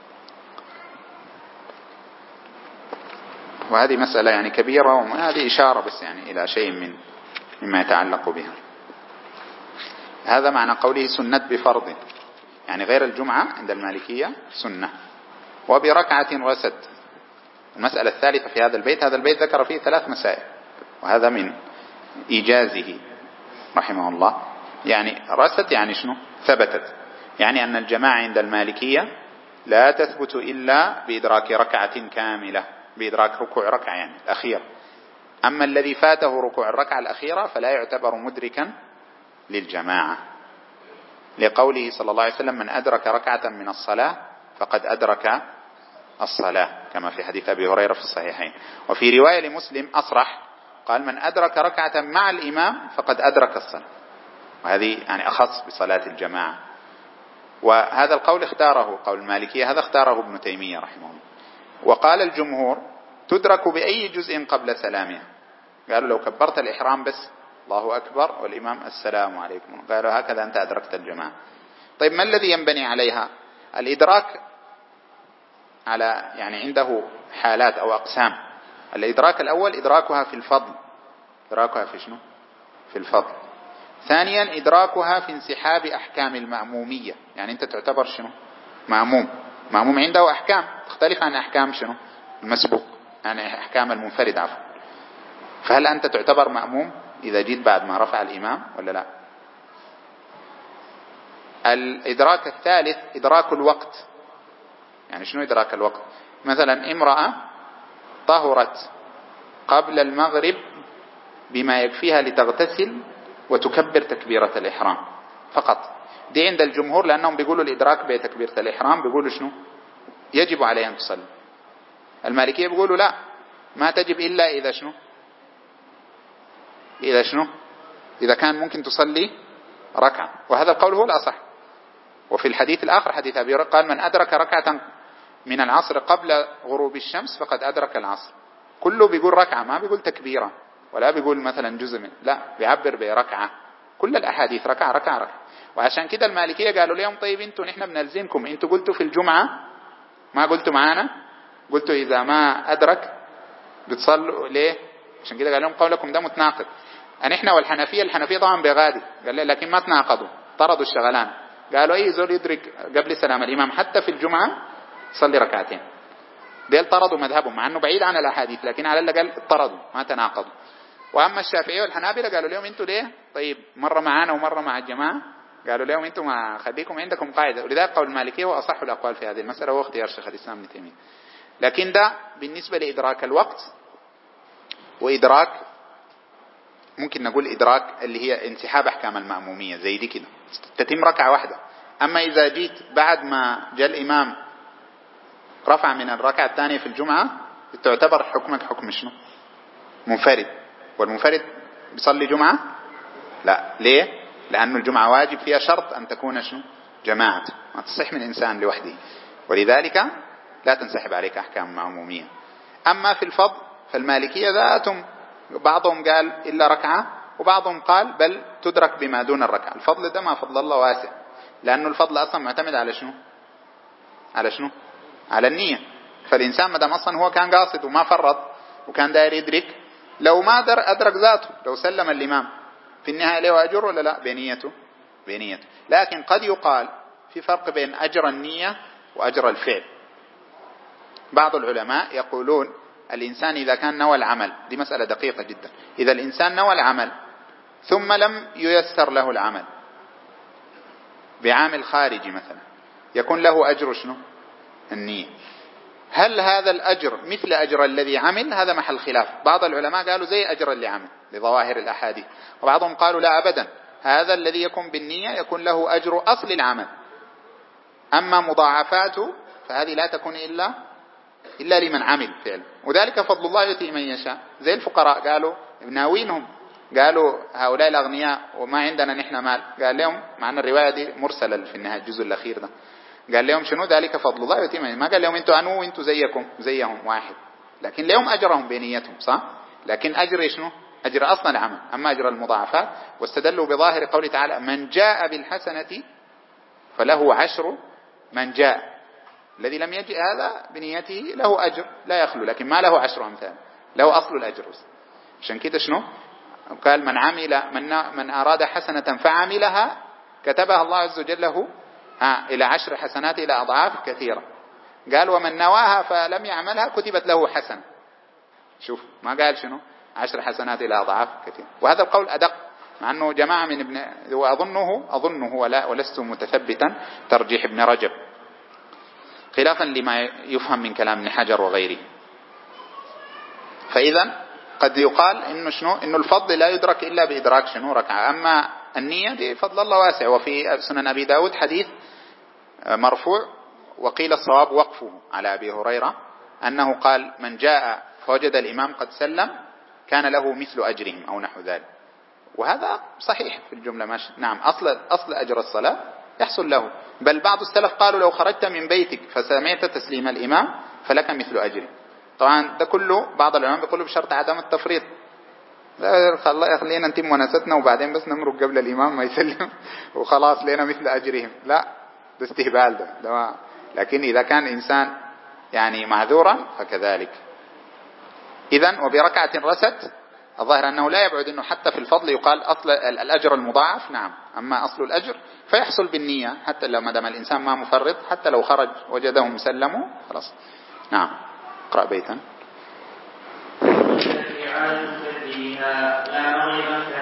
وهذه مسألة يعني كبيرة، وهذه إشارة بس يعني إلى شيء مما يتعلق بها. هذا معنى قوله سنة بفرض، يعني غير الجمعة عند المالكية سنة، وبركعة رست. المسألة الثالثة في هذا البيت، هذا البيت ذكر فيه 3 مسائل، وهذا من إيجازه رحمه الله. يعني رست يعني شنو؟ ثبتت، يعني أن الجماعة عند المالكية لا تثبت إلا بإدراك ركعة كاملة، بإدراك ركوع ركعة يعني الأخير. أما الذي فاته ركوع الركعة الأخيرة فلا يعتبر مدركا للجماعة، لقوله صلى الله عليه وسلم: من أدرك ركعة من الصلاة فقد أدرك الصلاة، كما في حديث أبي هريرة في الصحيحين. وفي رواية لمسلم أصرح قال: من أدرك ركعة مع الإمام فقد أدرك الصلاة. وهذه يعني أخص بصلاة الجماعة. وهذا القول اختاره، قول المالكية هذا اختاره ابن تيمية رحمه الله. وقال الجمهور: تدرك بأي جزء قبل سلامها. قالوا لو كبرت الإحرام بس الله أكبر والإمام السلام عليكم، قالوا هكذا أنت أدركت الجماعة. طيب ما الذي ينبني عليها؟ الإدراك على يعني عنده حالات أو أقسام. الإدراك الأول إدراكها في الفضل، إدراكها في شنو؟ في الفضل. ثانيا إدراكها في انسحاب أحكام المأمومية، يعني أنت تعتبر شنو؟ مأموم عنده أحكام تختلف عن أحكام شنو؟ المسبوق، يعني أحكام المنفرد عفوا. فهل أنت تعتبر مأموم؟ إذا جيت بعد ما رفع الإمام ولا لا؟ الإدراك الثالث إدراك الوقت. يعني شنو إدراك الوقت؟ مثلا امرأة طهرت قبل المغرب بما يكفيها لتغتسل وتكبر تكبيرة الإحرام فقط. دي عند الجمهور لأنهم بيقولوا الإدراك بتكبيرة الإحرام بيقولوا شنو؟ يجب عليها أن تصلي. المالكية بيقولوا لا، ما تجب إلا إذا شنو؟ إذا شنو؟ إذا كان ممكن تصلي ركعة، وهذا القول هو الأصح. وفي الحديث الآخر حديث أبي هريرة قال من أدرك ركعة من العصر قبل غروب الشمس فقد أدرك العصر. كله بيقول ركعة، ما بيقول تكبيرة ولا بيقول مثلا جزء من، لا بيعبر بركعة. كل الأحاديث ركعة ركعة ركعة. وعشان كده المالكية قالوا لهم طيب انتوا نحن بنلزمكم، انتوا قلتوا في الجمعة ما قلتوا معانا، قلتوا إذا ما أدرك بتصلوا ليه؟ عشان كده قال لهم قولكم ده متناقض. نحن والحنفية، الحنفية طبعا بغادي قال لي لكن ما تناقضوا، طردوا الشغلان. قالوا أي زول يدرك قبل سلام الإمام حتى في الجمعة صلي ركعتين. ديل طردوا مذهبهم مع أنه بعيد عن الأحاديث، لكن على الأقل طردوا ما تناقضوا. وأما الشافعية والحنابلة قالوا لهم أنتوا ليه طيب مرة معانا ومرة مع الجماعة؟ قالوا لهم أنتوا ما خليكم عندكم قاعدة. ولذلك قول المالكية هو أصح الأقوال في هذه المسألة واختيار شيخ الإسلام ابن تيمية. لكن ده بالنسبة لإدراك الوقت. وإدراك ممكن نقول إدراك اللي هي انسحاب أحكام المأمومية زي دي كده تتم ركعة واحدة. أما إذا جيت بعد ما جاء الإمام رفع من الركعة الثانية في الجمعة تعتبر حكمك حكم شنو؟ منفرد. والمنفرد بيصلي جمعة؟ لا. ليه؟ لأن الجمعة واجب فيها شرط أن تكون شنو؟ جماعة، ما تصح من إنسان لوحده، ولذلك لا تنسحب عليك أحكام معمومية. أما في الفضل فالمالكية ذاتهم بعضهم قال إلا ركعة، وبعضهم قال بل تدرك بما دون الركعة. الفضل ده ما فضل الله واسع، لأنه الفضل أصلا معتمد على شنو؟ على شنو؟ على النية. فالإنسان مدام أصلا هو كان قاصد وما فرط وكان داير يدرك، لو ما أدرك ذاته، لو سلم الإمام في النهاية له أجر ولا لا؟ بنيته. لكن قد يقال في فرق بين أجر النية وأجر الفعل. بعض العلماء يقولون الإنسان إذا كان نوى العمل، دي مسألة دقيقة جدا، إذا الإنسان نوى العمل ثم لم ييسر له العمل بعامل خارجي مثلا، يكون له أجر شنو؟ النية. هل هذا الأجر مثل أجر الذي عمل؟ هذا محل خلاف. بعض العلماء قالوا زي أجر اللي عمل لظواهر الأحاديث، وبعضهم قالوا لا أبدا، هذا الذي يكون بالنية يكون له أجر أصل العمل، أما مضاعفاته فهذه لا تكون إلا لمن عمل فعلا. وذلك فضل الله يؤتي من يشاء. زي الفقراء قالوا ناوينهم، قالوا هؤلاء الأغنياء وما عندنا نحن مال، قال لهم مع أن الرواية دي مرسلة في النهاية الجزء الأخير ده، قال لهم شنو؟ ذلك فضل الله يؤتي من، ما قال لهم انتوا أنو وانتوا زيهم واحد، لكن لهم أجرهم بنيتهم صح، لكن أجر شنو؟ أجر أصلا العمل. أما أجر المضاعفات واستدلوا بظاهر قوله تعالى من جاء بالحسنة فله عشر من جاء، الذي لم يجئ هذا بنيته له أجر لا يخلو، لكن ما له عشر أمثال، له أصل الأجر. عشان كده شنو قال؟ من أراد حسنة فعملها كتبها الله عز وجل له إلى 10 حسنات إلى أضعاف كثيرة. قال ومن نواها فلم يعملها كتبت له حسنة. شوف ما قال شنو 10 حسنات إلى أضعاف كثيرة. وهذا القول أدق، مع أنه جماعة من ابن، وأظنه ولست متثبتا ترجيح ابن رجب، خلافا لما يفهم من كلام ابن حجر وغيره. فإذا قد يقال إنه شنو؟ إنه الفضل لا يدرك إلا بإدراك شنو؟ ركعة. أما النية دي فضل الله واسع. وفي سنن أبي داود حديث مرفوع، وقيل الصواب وقفه على أبي هريرة، أنه قال من جاء فوجد الإمام قد سلم كان له مثل أجرهم أو نحو ذلك. وهذا صحيح في الجملة ماشي. نعم أصل أجر الصلاة يحصل له. بل بعض السلف قالوا لو خرجت من بيتك فسمعت تسليم الإمام فلك مثل أجره. طبعا ده كله بعض العلماء بيقولوا بشرط عدم التفريط، خلينا نتم وناستنا وبعدين بس نمرق قبل الإمام ما يسلم وخلاص لنا مثل أجرهم. لا، ده استهبال ده. لكن إذا كان إنسان يعني معذورا فكذلك. إذن وبركعة رست، الظاهر أنه لا يبعد أنه حتى في الفضل يقال أصل الأجر المضاعف. نعم، أما أصل الأجر فيحصل بالنية، حتى لو ما دام الإنسان ما مفرط، حتى لو خرج وجدهم سلموا خلاص. نعم. اقرأ بيتا.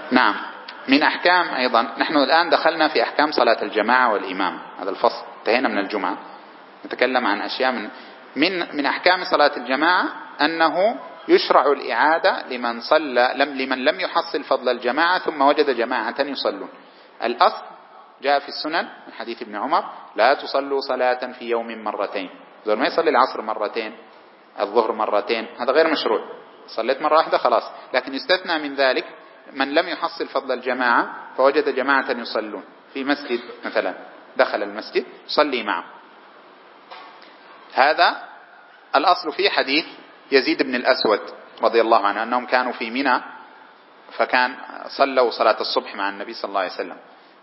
نعم. من أحكام أيضا، نحن الآن دخلنا في أحكام صلاة الجماعة والإمام، هذا الفصل انتهينا من الجمعة، نتكلم عن أشياء من أحكام صلاة الجماعة أنه يشرع الإعادة لمن لم يحصل فضل الجماعة ثم وجد جماعة يصلون. الأصل جاء في السنن من حديث ابن عمر: لا تصلوا صلاة في يوم مرتين. زول ما يصلي العصر مرتين، الظهر مرتين، هذا غير مشروع. صليت مرة واحدة خلاص. لكن يستثنى من ذلك من لم يحصل فضل الجماعة فوجد جماعة يصلون في مسجد مثلا، دخل المسجد يصلي معه. هذا الأصل في حديث يزيد بن الأسود رضي الله عنه أنهم كانوا في منى، فكان صلوا صلاة الصبح مع النبي صلى الله عليه وسلم،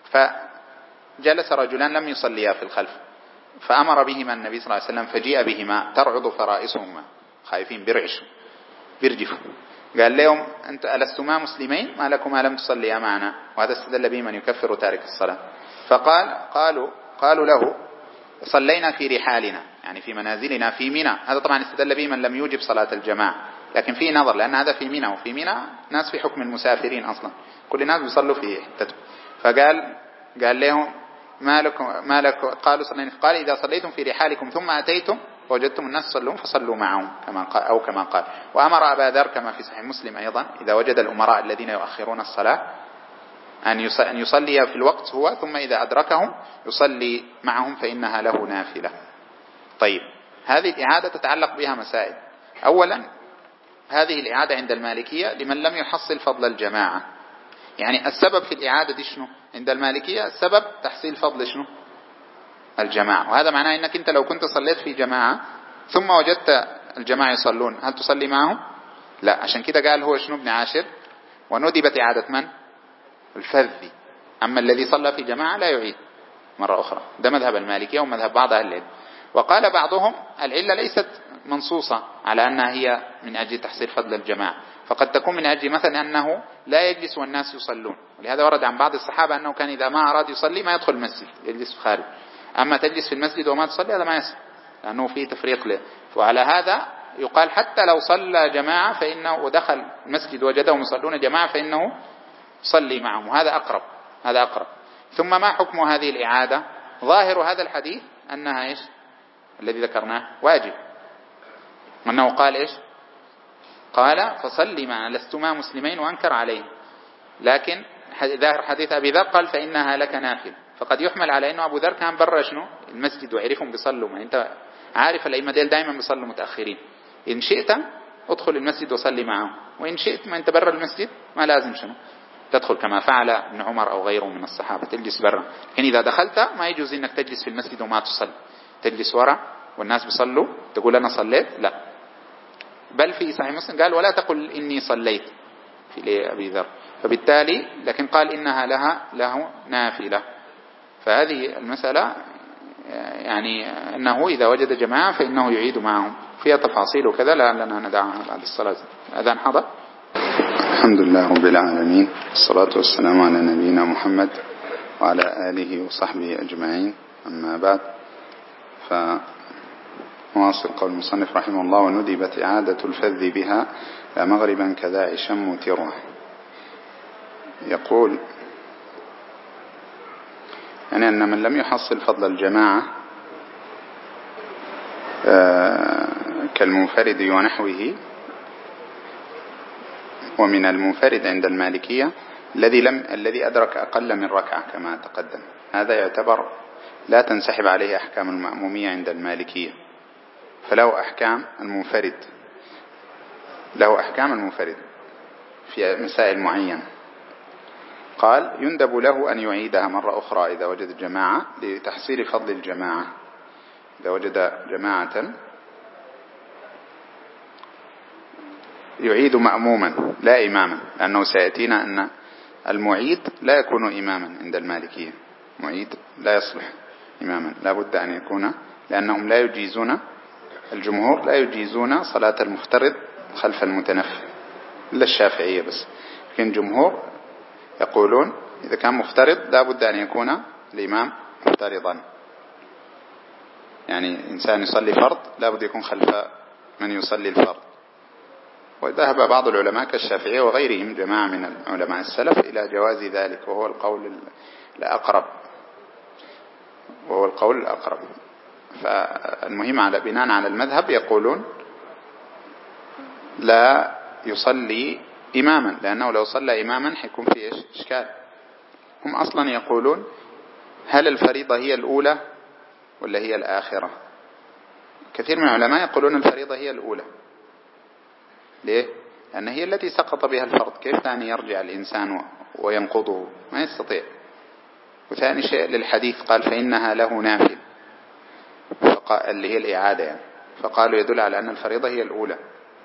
فجلس رجلان لم يصليا في الخلف، فأمر بهما النبي صلى الله عليه وسلم، فجيء بهما ترعد فرائسهما، خايفين بيرجفوا. قال لهم: أنت ألستما مسلمين؟ ما لكما لم تصليا معنا؟ وهذا استدل به من يكفر تارك الصلاة. قالوا له: صلينا في رحالنا، يعني في منازلنا في منى. هذا طبعا استدل به من لم يوجب صلاة الجماعة، لكن في نظر، لأن هذا في منى، وفي منى ناس في حكم المسافرين أصلا، كل الناس بيصلوا في حتته. قال لهم: ما لكم؟ قالوا: صلينا. قال: إذا صليتم في رحالكم ثم أتيتم وجدتم الناس يصلون فصلوا معهم كما قال. وأمر أبا ذر كما في صحيح مسلم أيضا: إذا وجد الأمراء الذين يؤخرون الصلاة أن يصلي في الوقت هو، ثم إذا أدركهم يصلي معهم فإنها له نافلة. طيب، هذه الإعادة تتعلق بها مسائل. أولا، هذه الإعادة عند المالكية لمن لم يحصل فضل الجماعة. يعني السبب في الإعادة دي شنو؟ عند المالكية السبب تحصيل فضل شنو؟ الجماعة. وهذا معناه أنك أنت لو كنت صليت في جماعة ثم وجدت الجماعة يصلون، هل تصلي معهم؟ لا. عشان كده قال هو شنو ابن عاشر: وندبت إعادة من؟ الفذ. أما الذي صلى في جماعة لا يعيد مرة أخرى. ده مذهب المالكية ومذهب بعض أهل العلم. وقال بعضهم: العلة ليست منصوصة على أنها هي من أجل تحصيل فضل الجماعة، فقد تكون من أجل مثلا أنه لا يجلس والناس يصلون. ولهذا ورد عن بعض الصحابة أنه كان إذا ما أراد يصلي ما يدخل المسجد، يجلس خارج. أما تجلس في المسجد وما تصلي هذا ما يصح، لأنه فيه تفريق له. وعلى هذا يقال حتى لو صلى جماعة فإنه ودخل المسجد وجدهم يصلون جماعة فإنه صلي معهم. وهذا أقرب. ثم ما حكم هذه الإعادة؟ ظاهر هذا الحديث أنها إيش؟ الذي ذكرناه واجب، أنه قال إيش؟ قال: فصلي معنا لستما مسلمين، وأنكر عليه. لكن ظاهر حديث أبي ذر قال: فإنها لك نافل. فقد يحمل على أنه أبو ذر كان برا شنو؟ المسجد، وعرفهم بيصلوا. ما أنت عارف الأئمة ديل دائما بيصلوا متأخرين، إن شئت ادخل المسجد وصلي معهم، وإن شئت ما أنت برا المسجد ما لازم شنو تدخل، كما فعل ابن عمر أو غيره من الصحابة، تجلس برا. لكن إذا دخلت ما يجوز إنك تجلس في المسجد وما تصلي، تجلس ورا والناس بيصلوا تقول أنا صليت، لا. بل في صحيح مسلم قال: ولا تقل إني صليت في أبي ذر. فبالتالي لكن قال إنها له نافلة. فهذه المسألة يعني أنه إذا وجد جماعة فإنه يعيد معهم، فيها تفاصيل وكذا لعلنا ندعها بعد الصلاة. أذان حضر. الحمد لله رب العالمين، والصلاة والسلام على نبينا محمد وعلى آله وصحبه أجمعين. أما بعد، فمواصل قول المصنف رحمه الله: وندبت إعادة الفذ بها لا مغربا كذا عشا مترة. يقول يعني أن من لم يحصل فضل الجماعة كالمنفرد ونحوه، ومن المنفرد عند المالكية الذي أدرك أقل من ركعة كما تقدم، هذا يعتبر لا تنسحب عليه أحكام المأمومية عند المالكية، فله أحكام المنفرد، في مسائل معينة. قال: يندب له أن يعيدها مرة أخرى إذا وجد جماعة لتحصيل فضل الجماعة. إذا وجد جماعة يعيد مأموما لا إماما، لأنه سيأتينا أن المعيد لا يكون إماما عند المالكية، معيد لا يصلح إماما، لا بد أن يكون، لأنهم لا يجيزون، الجمهور لا يجيزون صلاة المفترض خلف المتنفل إلا الشافعية بس. لكن الجمهور يقولون إذا كان مفترض لا بد أن يكون الإمام مفترضا، يعني إنسان يصلي فرض لا بد يكون خلف من يصلي الفرض. وذهب بعض العلماء كالشافعية وغيرهم جماعة من علماء السلف إلى جواز ذلك، وهو القول الأقرب، فالمهم على بناء على المذهب يقولون لا يصلي إماما، لأنه لو صلى إماما حيكون في إشكال. هم أصلا يقولون هل الفريضة هي الأولى ولا هي الآخرة؟ كثير من العلماء يقولون الفريضة هي الأولى. ليه؟ لأن هي التي سقط بها الفرض، كيف ثاني يرجع الإنسان وينقضه؟ ما يستطيع. وثاني شيء للحديث قال فإنها له نافل، اللي هي الإعادة يعني، فقالوا يدل على أن الفريضة هي الأولى.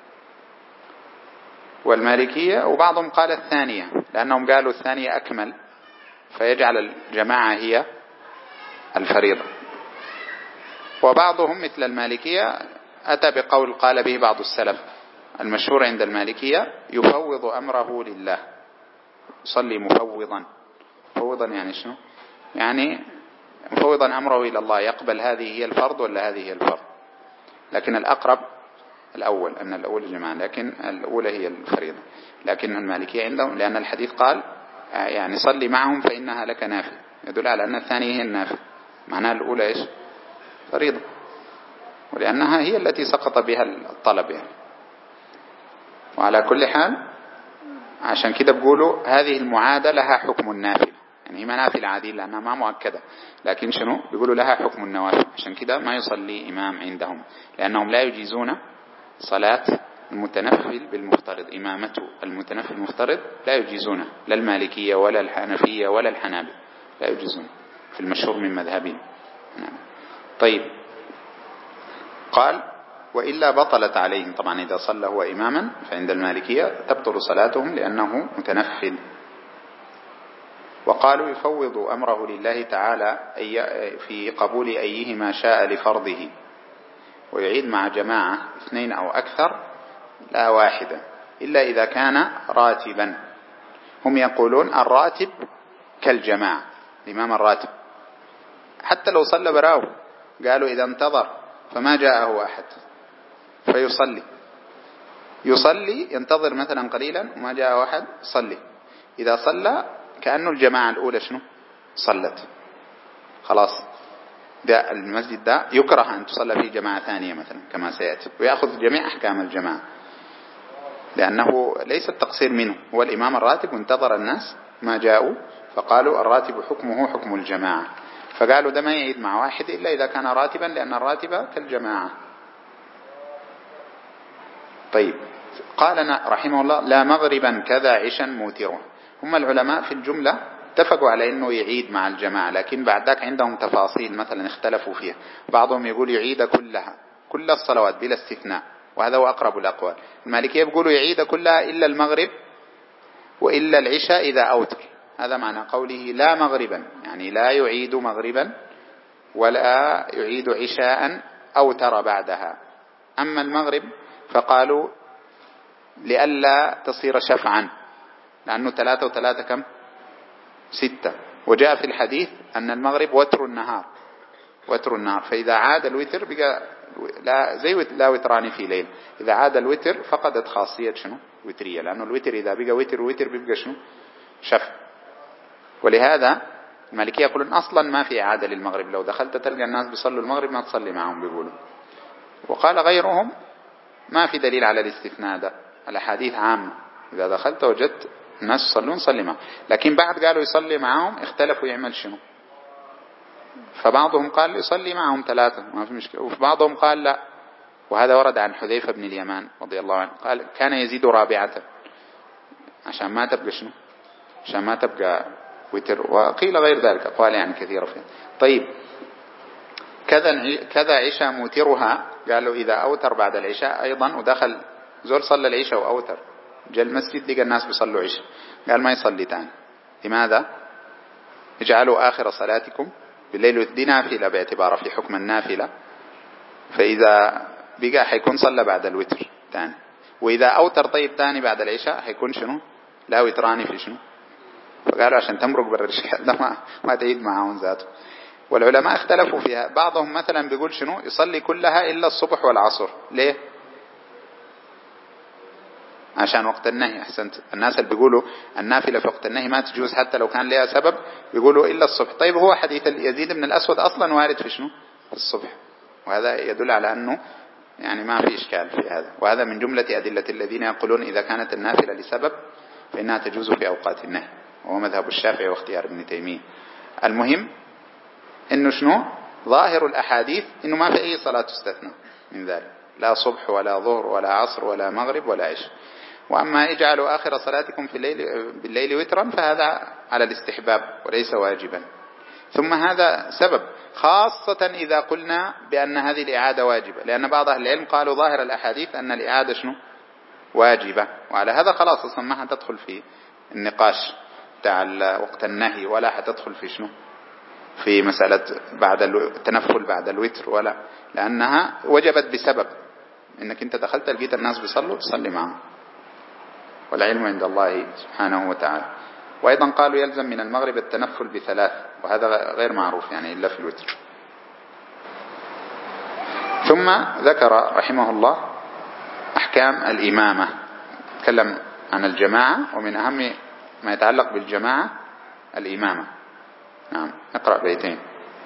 والمالكية وبعضهم قال الثانية، لأنهم قالوا الثانية أكمل، فيجعل الجماعة هي الفريضة. وبعضهم مثل المالكية أتى بقول قال به بعض السلف المشهور عند المالكية: يفوض أمره لله، يصلي مفوضا يعني شنو؟ يعني مفوضا أمره إلى الله، يقبل هذه هي الفرض ولا هذه هي الفرض. لكن الأقرب الأول، أن الأول جماعة، لكن الأولى هي الفريضة. لكن المالكية عندهم لأن الحديث قال يعني صلي معهم فإنها لك نافل، يدل على أن الثانية هي النافل، معناها الأولى إيش؟ فريضة، ولأنها هي التي سقط بها الطلب يعني. وعلى كل حال عشان كده بقولوا هذه المعادة لها حكم النافل، يعني هي منافل عادية لأنها ما مؤكدة، لكن شنو بيقولوا لها حكم النوافل. عشان كده ما يصلي إمام عندهم، لأنهم لا يجيزون صلاة المتنفل بالمفترض، إمامته المتنفل المفترض لا يجيزونه، لا المالكية ولا الحنفية ولا الحنابلة لا يجيزون في المشهور من مذهبهم. طيب، قال وإلا بطلت عليهم، طبعا إذا صلى هو إماما فعند المالكية تبطل صلاتهم لأنه متنفل. وقالوا يفوض أمره لله تعالى في قبول أيهما شاء لفرضه، ويعيد مع جماعة 2 أو أكثر لا واحدة، إلا إذا كان راتبا. هم يقولون الراتب كالجماعة، الإمام الراتب حتى لو صلى براو، قالوا إذا انتظر فما جاءه أحد يصلي ينتظر مثلا قليلا وما جاءه أحد صلي، إذا صلى كأنه الجماعة الأولى شنو صلت، خلاص ده المسجد ده يكره أن تصلى فيه جماعة ثانية مثلا كما سيأتي، ويأخذ جميع أحكام الجماعة، لأنه ليس التقصير منه، هو الإمام الراتب وانتظر الناس ما جاءوا، فقالوا الراتب حكمه حكم الجماعة، فقالوا ده ما يعيد مع واحد إلا إذا كان راتبا، لأن الراتب كالجماعة. طيب، قال رحمه الله لا مغربا كذا عشا موترا. هم العلماء في الجملة اتفقوا على أنه يعيد مع الجماعة، لكن بعد ذاك عندهم تفاصيل مثلا اختلفوا فيها. بعضهم يقول يعيد كل الصلوات بلا استثناء، وهذا هو أقرب الأقوال. المالكية يقولوا يعيد كلها إلا المغرب وإلا العشاء إذا أوتر، هذا معنى قوله لا مغربا، يعني لا يعيد مغربا ولا يعيد عشاء أوتر بعدها. أما المغرب فقالوا لئلا تصير شفعا، لأنه 3 و3 كم 6، وجاء في الحديث أن المغرب وتر النهار، فإذا عاد الوتر بقى لا وتران في ليل، إذا عاد الوتر فقدت خاصية شنو وترية، لأنه الوتر إذا بقى وتر بيبقى شنو شفع. ولهذا المالكية يقولون أصلا ما في إعادة للمغرب، لو دخلت تلقى الناس بيصلوا المغرب ما تصلي معهم بيقولوا. وقال غيرهم ما في دليل على الاستثناء ده، الأحاديث عامة، إذا دخلت وجدت الناس يصلون صلي معهم. لكن بعد قالوا يصلي معهم اختلفوا يعمل شنو، فبعضهم قال يصلي معهم 3 ما في مشكلة، وبعضهم قال لا، وهذا ورد عن حذيفة بن اليمان رضي الله عنه قال كان يزيد رابعة عشان ما تبقى شنو، عشان ما تبقى وتر، وقيل غير ذلك أقوال يعني كثيرة فيها. طيب، كذا عشاء موترها، قالوا إذا أوتر بعد العشاء أيضا، ودخل زول صلى العشاء وأوتر جاء المسجد لقى الناس بيصلوا عشاء، قال ما يصلي تاني. لماذا؟ اجعلوا آخر صلاتكم بالليل، دي نافلة باعتبار في حكم النافلة، فإذا بقى حيكون صلى بعد الوتر تاني، وإذا أوتر طيب تاني بعد العشاء حيكون شنو لا وتراني في شنو، فقالوا عشان تمرق برا العشاء ده ما تعيد معهم ذاته. والعلماء اختلفوا فيها، بعضهم مثلا بيقول شنو يصلي كلها إلا الصبح والعصر. ليه؟ عشان وقت النهي. أحسنت. الناس اللي بيقولوا النافلة في وقت النهي ما تجوز حتى لو كان لها سبب بيقولوا إلا الصبح. طيب هو حديث يزيد بن الأسود أصلا وارد في شنو؟ في الصبح، وهذا يدل على أنه يعني ما في إشكال في هذا. وهذا من جملة أدلة الذين يقولون إذا كانت النافلة لسبب فإنها تجوز في أوقات النهي، وهو مذهب الشافعي واختيار ابن تيمية. المهم إنه شنو ظاهر الأحاديث إنه ما في أي صلاة تستثنى من ذلك، لا صبح ولا ظهر ولا عصر ولا مغرب ولا عشاء. وأما اجعلوا آخر صلاتكم في بالليل وترا فهذا على الاستحباب وليس واجبا. ثم هذا سبب خاصة إذا قلنا بأن هذه الإعادة واجبة، لأن بعض أهل العلم قالوا ظاهر الأحاديث أن الإعادة شنو واجبة، وعلى هذا خلاص أصلا ما حتدخل في النقاش بتاع وقت النهي، ولا حتدخل في شنو في مسألة بعد التنفل بعد الوتر، ولا، لأنها وجبت بسبب إنك أنت دخلت لقيت الناس بيصلوا تصلي معهم، والعلم عند الله سبحانه وتعالى. وأيضا قالوا يلزم من المغرب التنفل ب3، وهذا غير معروف يعني إلا في الوتر. ثم ذكر رحمه الله أحكام الإمامة، تكلم عن الجماعة، ومن أهم ما يتعلق بالجماعة الإمامة. نعم، اقرأ بيتين.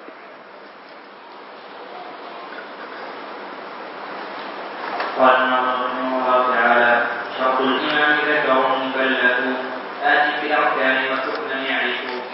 قال رحمه الله تعالى: شرط الإمام ذكر مكلف آت في الأركان والسكن يعرف،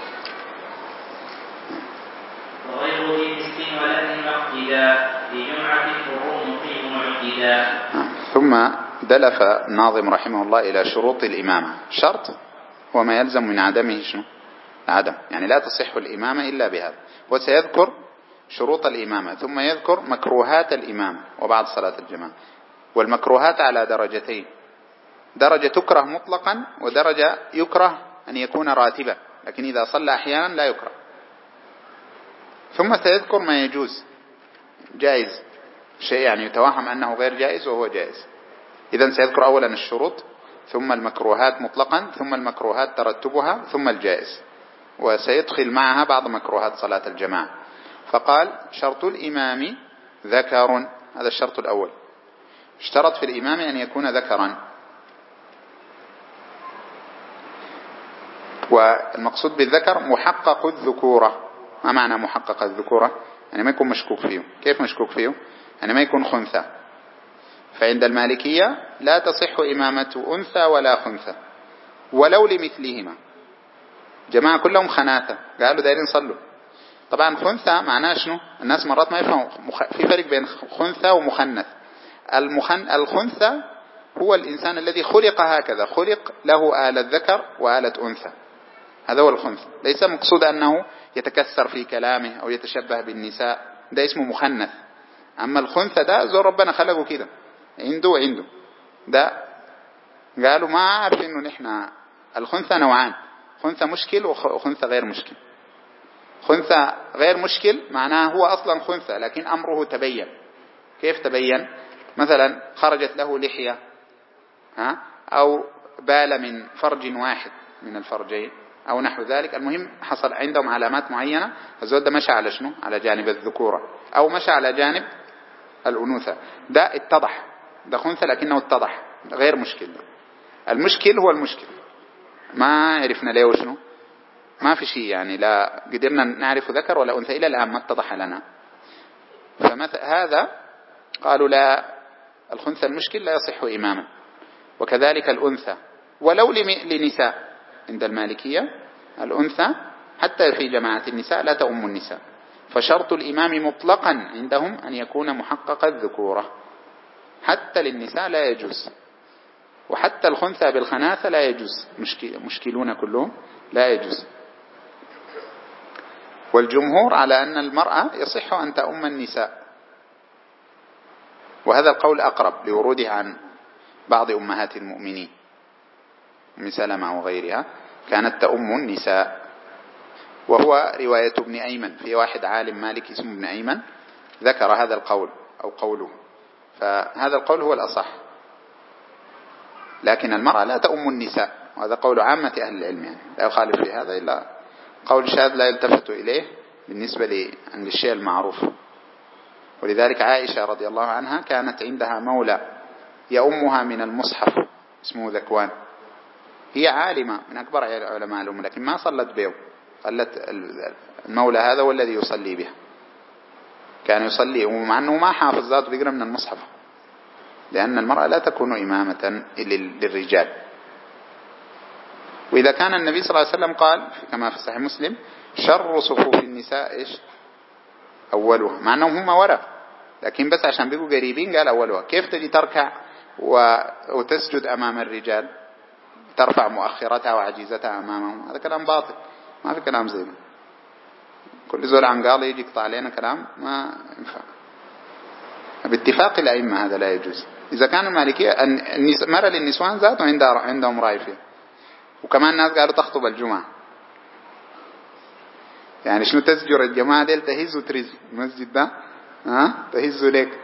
وغير ذي مسك ولكن مقتدا في جمعة الفروم مقيم معتدا. ثم دلف الناظم رحمه الله إلى شروط الإمامة. شرط هو ما يلزم من عدمه شنو؟ عدم، يعني لا تصح الإمامة إلا بهذا. وسيذكر شروط الإمامة ثم يذكر مكروهات الإمامة وبعد صلاة الجماعة. والمكروهات على درجتين: درجة تكره مطلقا، ودرجة يكره أن يكون راتبا، لكن إذا صلى أحيانا لا يكره. ثم سيذكر ما يجوز جائز، شيء يعني يتوهم أنه غير جائز وهو جائز. إذن سيذكر أولا الشروط، ثم المكروهات مطلقا، ثم المكروهات ترتبها، ثم الجائز، وسيدخل معها بعض مكروهات صلاة الجماعة. فقال: شرط الإمام ذكر، هذا الشرط الأول. اشترط في الإمام أن يكون ذكرا، والمقصود بالذكر محقق الذكورة. ما معنى محقق الذكورة؟ يعني ما يكون مشكوك فيه. كيف مشكوك فيه؟ يعني ما يكون خنثى. فعند المالكية لا تصح إمامة أنثى ولا خنثى ولو لمثلهما. جماعة كلهم خناثة، قالوا دايرين صلوا. طبعا خنثى معناه شنو؟ الناس مرات ما يفهموا في فرق بين خنثى ومخنث. الخنثى هو الإنسان الذي خلق هكذا، خلق له آلة ذكر وآلة أنثى، هذا هو الخنثى. ليس مقصود أنه يتكسر في كلامه أو يتشبه بالنساء، ده اسمه مخنث. أما الخنثى ده زور ربنا خلقه كده، عنده ده. قالوا ما عارف إنه نحن الخنثى نوعان: خنثى مشكل وخنثى غير مشكل. خنثى غير مشكل معناه هو أصلا خنثى لكن أمره تبين. كيف تبين؟ مثلا خرجت له لحية، أو بال من فرج واحد من الفرجين أو نحو ذلك. المهم حصل عندهم علامات معينة، الزول ده مشى على شنو؟ على جانب الذكورة، أو مشى على جانب الأنوثة. ده اتضح، ده خنثى لكنه اتضح، غير مشكل. ده المشكل هو المشكل، ما عرفنا ليه وشنو، ما في شيء يعني، لا قدرنا نعرف ذكر ولا أنثى إلى الآن، ما اتضح لنا. هذا قالوا لا، الخنثى المشكل لا يصح إماما. وكذلك الأنثى ولو لنساء، عند المالكية الأنثى حتى في جماعة النساء لا تؤم النساء. فشرط الإمام مطلقا عندهم أن يكون محقق الذكورة، حتى للنساء لا يجوز، وحتى الخنثى بالخناثة لا يجوز، مشكلون كلهم لا يجوز. والجمهور على أن المرأة يصح أن تؤم النساء، وهذا القول أقرب لوروده عن بعض أمهات المؤمنين، أم سلمة وغيرها كانت تؤم النساء. وهو رواية ابن أيمن، في واحد عالم مالك اسمه ابن أيمن ذكر هذا القول أو قوله، فهذا القول هو الأصح. لكن المرأة لا تؤم النساء، وهذا قول عامة أهل العلم، يعني لا يخالف في هذا إلا قول شاذ لا يلتفت إليه بالنسبة للشيء المعروف. ولذلك عائشة رضي الله عنها كانت عندها مولى يؤمها من المصحف اسمه ذكوان، هي عالمة من أكبر علماء الأمة لكن ما صلت به، خلت المولى هذا هو الذي يصلي بها، كان يصلي ومع أنه ما حافظ ذاته بيقرأ من المصحف، لأن المرأة لا تكون إمامة للرجال. وإذا كان النبي صلى الله عليه وسلم قال كما في صحيح مسلم شر صفوف النساء إيش أولها، مع أنهم هم وراء لكن بس عشان بيقوا قريبين قال أولها. كيف تجي تركع وتسجد أمام الرجال، ترفع مؤخرتها وعجيزتها أمامهم؟ هذا كلام باطل، ما في كلام زي ده. كل زول عم قال يجي يقطع علينا كلام ما ينفع. باتفاق الأئمة هذا لا يجوز. إذا كان المالكية مرة للنسوان ذاته عندهم رأي فيه، وكمان الناس قالوا تخطب الجمعة، يعني شنو تزجر الجماعة ديل تهز وترز المسجد ده تهز لك.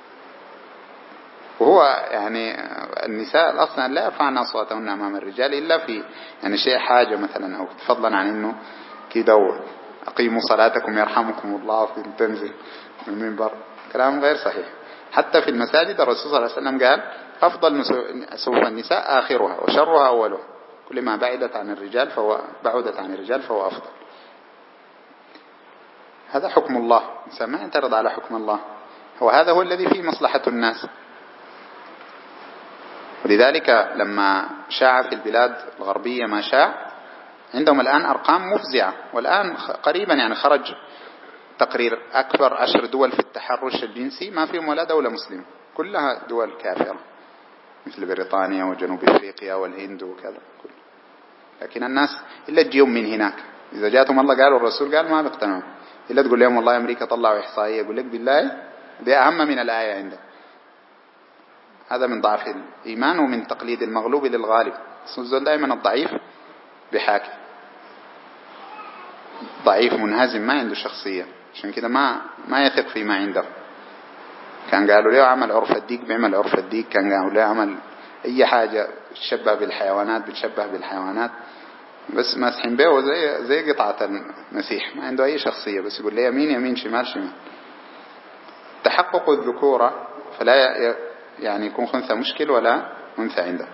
وهو يعني النساء أصلا لا يرفعن أصواتهن أمام الرجال إلا في يعني شيء حاجة مثلا، أو فضلا عن إنه كده أقيموا صلاتكم يرحمكم الله في تنزل من المنبر، كلام غير صحيح. حتى في المساجد الرسول صلى الله عليه وسلم قال أفضل صفوف النساء آخرها وشرها أولها، كل ما بعدت عن الرجال فهو أفضل. هذا حكم الله، الإنسان ما يعترض على حكم الله، وهذا هو الذي فيه مصلحة الناس. ولذلك لما شاع في البلاد الغربية ما شاع، عندهم الآن أرقام مفزعة، والآن قريبا يعني خرج تقرير أكبر 10 دول في التحرش الجنسي ما فيهم ولا دولة مسلمة، كلها دول كافرة مثل بريطانيا وجنوب أفريقيا والهند وكذا كله. لكن الناس إلا تجيهم من هناك، إذا جاتهم الله قالوا الرسول قال ما بيقتنعوا، إلا تقول لهم والله أمريكا طلعوا إحصائية، يقول لك بالله دي أهم من الآية عنده. هذا من ضعف الإيمان ومن تقليد المغلوب للغالب. الزول دائما الضعيف بحاكم، ضعيف منهزم ما عنده شخصية، عشان كده ما يثق فيما عنده. كان قالوا له عمل عرف الديك بيعمل عرف الديك، كان قالوا له عمل أي حاجة تشبه بالحيوانات بتشبه بالحيوانات، بس ماسحين به زي قطعة المسيح، ما عنده أي شخصية، بس يقول لي يمين يمين شمال شمال. تحقق الذكورة فلا يعني يكون خنثى مشكل ولا أنثى عنده.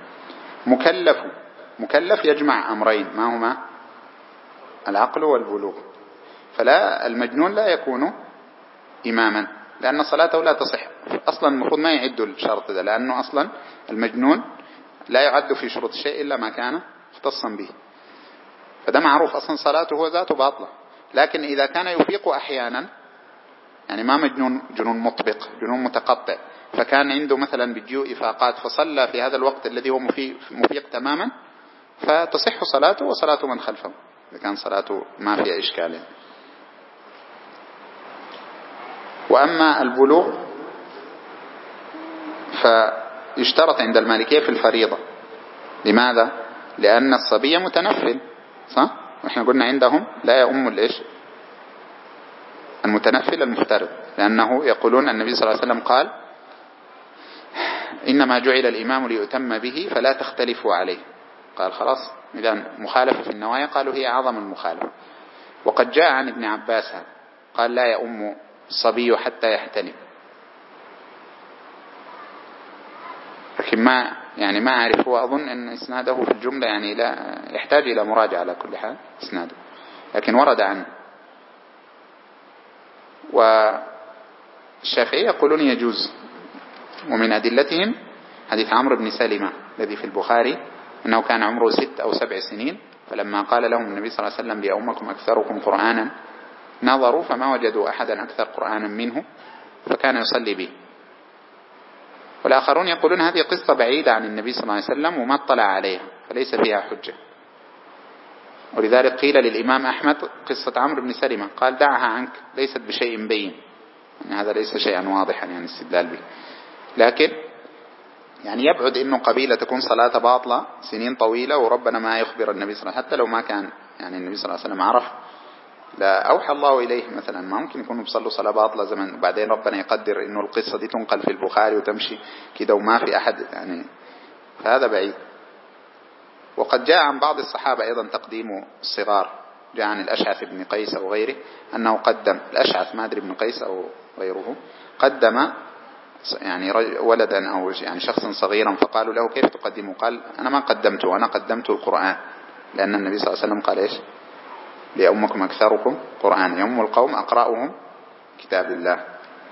مكلف يجمع أمرين، ما هما؟ العقل والبلوغ. فلا المجنون لا يكون إماما، لأن صلاته لا تصح أصلا. المفروض ما يعدوا الشرط ده، لأنه أصلا المجنون لا يعد في شروط الشيء إلا ما كان مختصا به، فده معروف أصلا صلاته هو ذاته باطلة. لكن إذا كان يفيق أحيانا، يعني ما مجنون جنون مطبق، جنون متقطع، فكان عنده مثلا بيجيو إفاقات فصلى في هذا الوقت الذي هو مفيق تماما، فتصح صلاته وصلاة من خلفه إذا كان صلاته ما فيها إشكال. وأما البلوغ فيشترط عند المالكية في الفريضة. لماذا؟ لأن الصبي متنفل، صح؟ وإحنا قلنا عندهم لا يؤم الإيش المتنفل المفترض، لأنه يقولون النبي صلى الله عليه وسلم قال إنما جعل الإمام ليؤتم به فلا تختلفوا عليه. قال خلاص إذا مخالفة في النوايا، قالوا هي أعظم المخالفة. وقد جاء عن ابن عباس قال لا يؤم الصبي حتى يحتلم، لكن ما أعرف، هو أظن أن إسناده في الجملة يعني لا يحتاج إلى مراجعة على كل حال إسناده، لكن ورد عنه. والشافعية يقولون يجوز، ومن أدلتهم حديث عمرو بن سلمة الذي في البخاري أنه كان عمره 6 أو 7 سنين، فلما قال لهم النبي صلى الله عليه وسلم ليؤمكم أكثركم قرآنا نظروا فما وجدوا أحدا أكثر قرآنا منه فكان يصلي به. والآخرون يقولون هذه قصة بعيدة عن النبي صلى الله عليه وسلم وما اطلع عليها فليس فيها حجة. ولذلك قيل للإمام أحمد قصة عمرو بن سلمة قال دعها عنك ليست بشيء بين، يعني هذا ليس شيئا واضحا يعني استدلال به. لكن يعني يبعد إنه قبيلة تكون صلاة باطلة سنين طويلة وربنا ما يخبر النبي صلى الله عليه وسلم، حتى لو ما كان يعني النبي صلى الله عليه وسلم عرف، لا أوحى الله إليه مثلا، ما ممكن يكونوا بيصلوا صلاة باطلة زمن وبعدين ربنا يقدر إنه القصة دي تنقل في البخاري وتمشي كده وما في أحد يعني، فهذا بعيد. وقد جاء عن بعض الصحابة أيضا تقديم الصغار، جاء عن الأشعث بن قيس أو غيره أنه قدم الأشعث ما أدري بن قيس أو غيره قدم يعني ولدا أو يعني شخصا صغيرا فقالوا له كيف تقدمه؟ قال أنا ما قدمته، أنا قدمت القرآن، لأن النبي صلى الله عليه وسلم قال إيش؟ ليؤمكم أكثركم قرآن، يؤم القوم أقرأهم كتاب الله.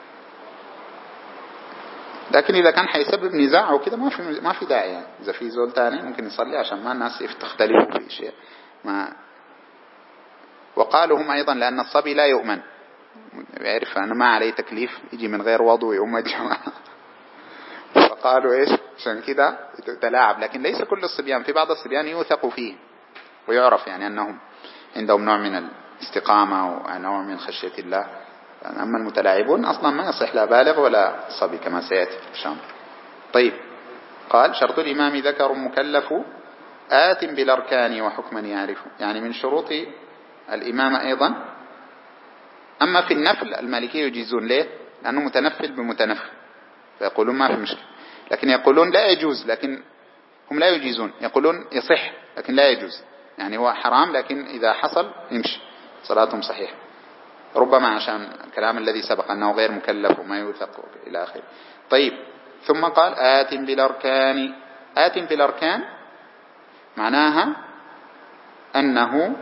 لكن إذا كان حيسبب نزاع أو كده ما في داعي يعني. إذا في زول تاني ممكن يصلي عشان ما الناس تختلفوا في شيء ما. وقالوا هم أيضا لأن الصبي لا يؤمن، يعرف أنا ما عليه تكليف يجي من غير وضوء يؤم الجماعة فقالوا إيش عشان كده تلاعب. لكن ليس كل الصبيان، في بعض الصبيان يوثق فيه ويعرف يعني أنهم عندهم نوع من الاستقامة ونوع من خشية الله. أما المتلاعبون أصلا ما يصح لا بالغ ولا صبي كما سيأتي في الشام. طيب قال شرط الإمام ذكر مكلف آت بالأركان وحكما يعرف، يعني من شروط الإمام أيضا. أما في النفل المالكية يجيزون، ليه؟ لأنه متنفل بمتنفل فيقولون ما في مشكلة، لكن يقولون لا يجوز، لكن هم لا يجيزون، يقولون يصح لكن لا يجوز، يعني هو حرام لكن إذا حصل يمشي صلاتهم صحيح، ربما عشان الكلام الذي سبق أنه غير مكلف وما يوثق إلى آخره. طيب ثم قال آت بالأركان. آت بالأركان معناها أنه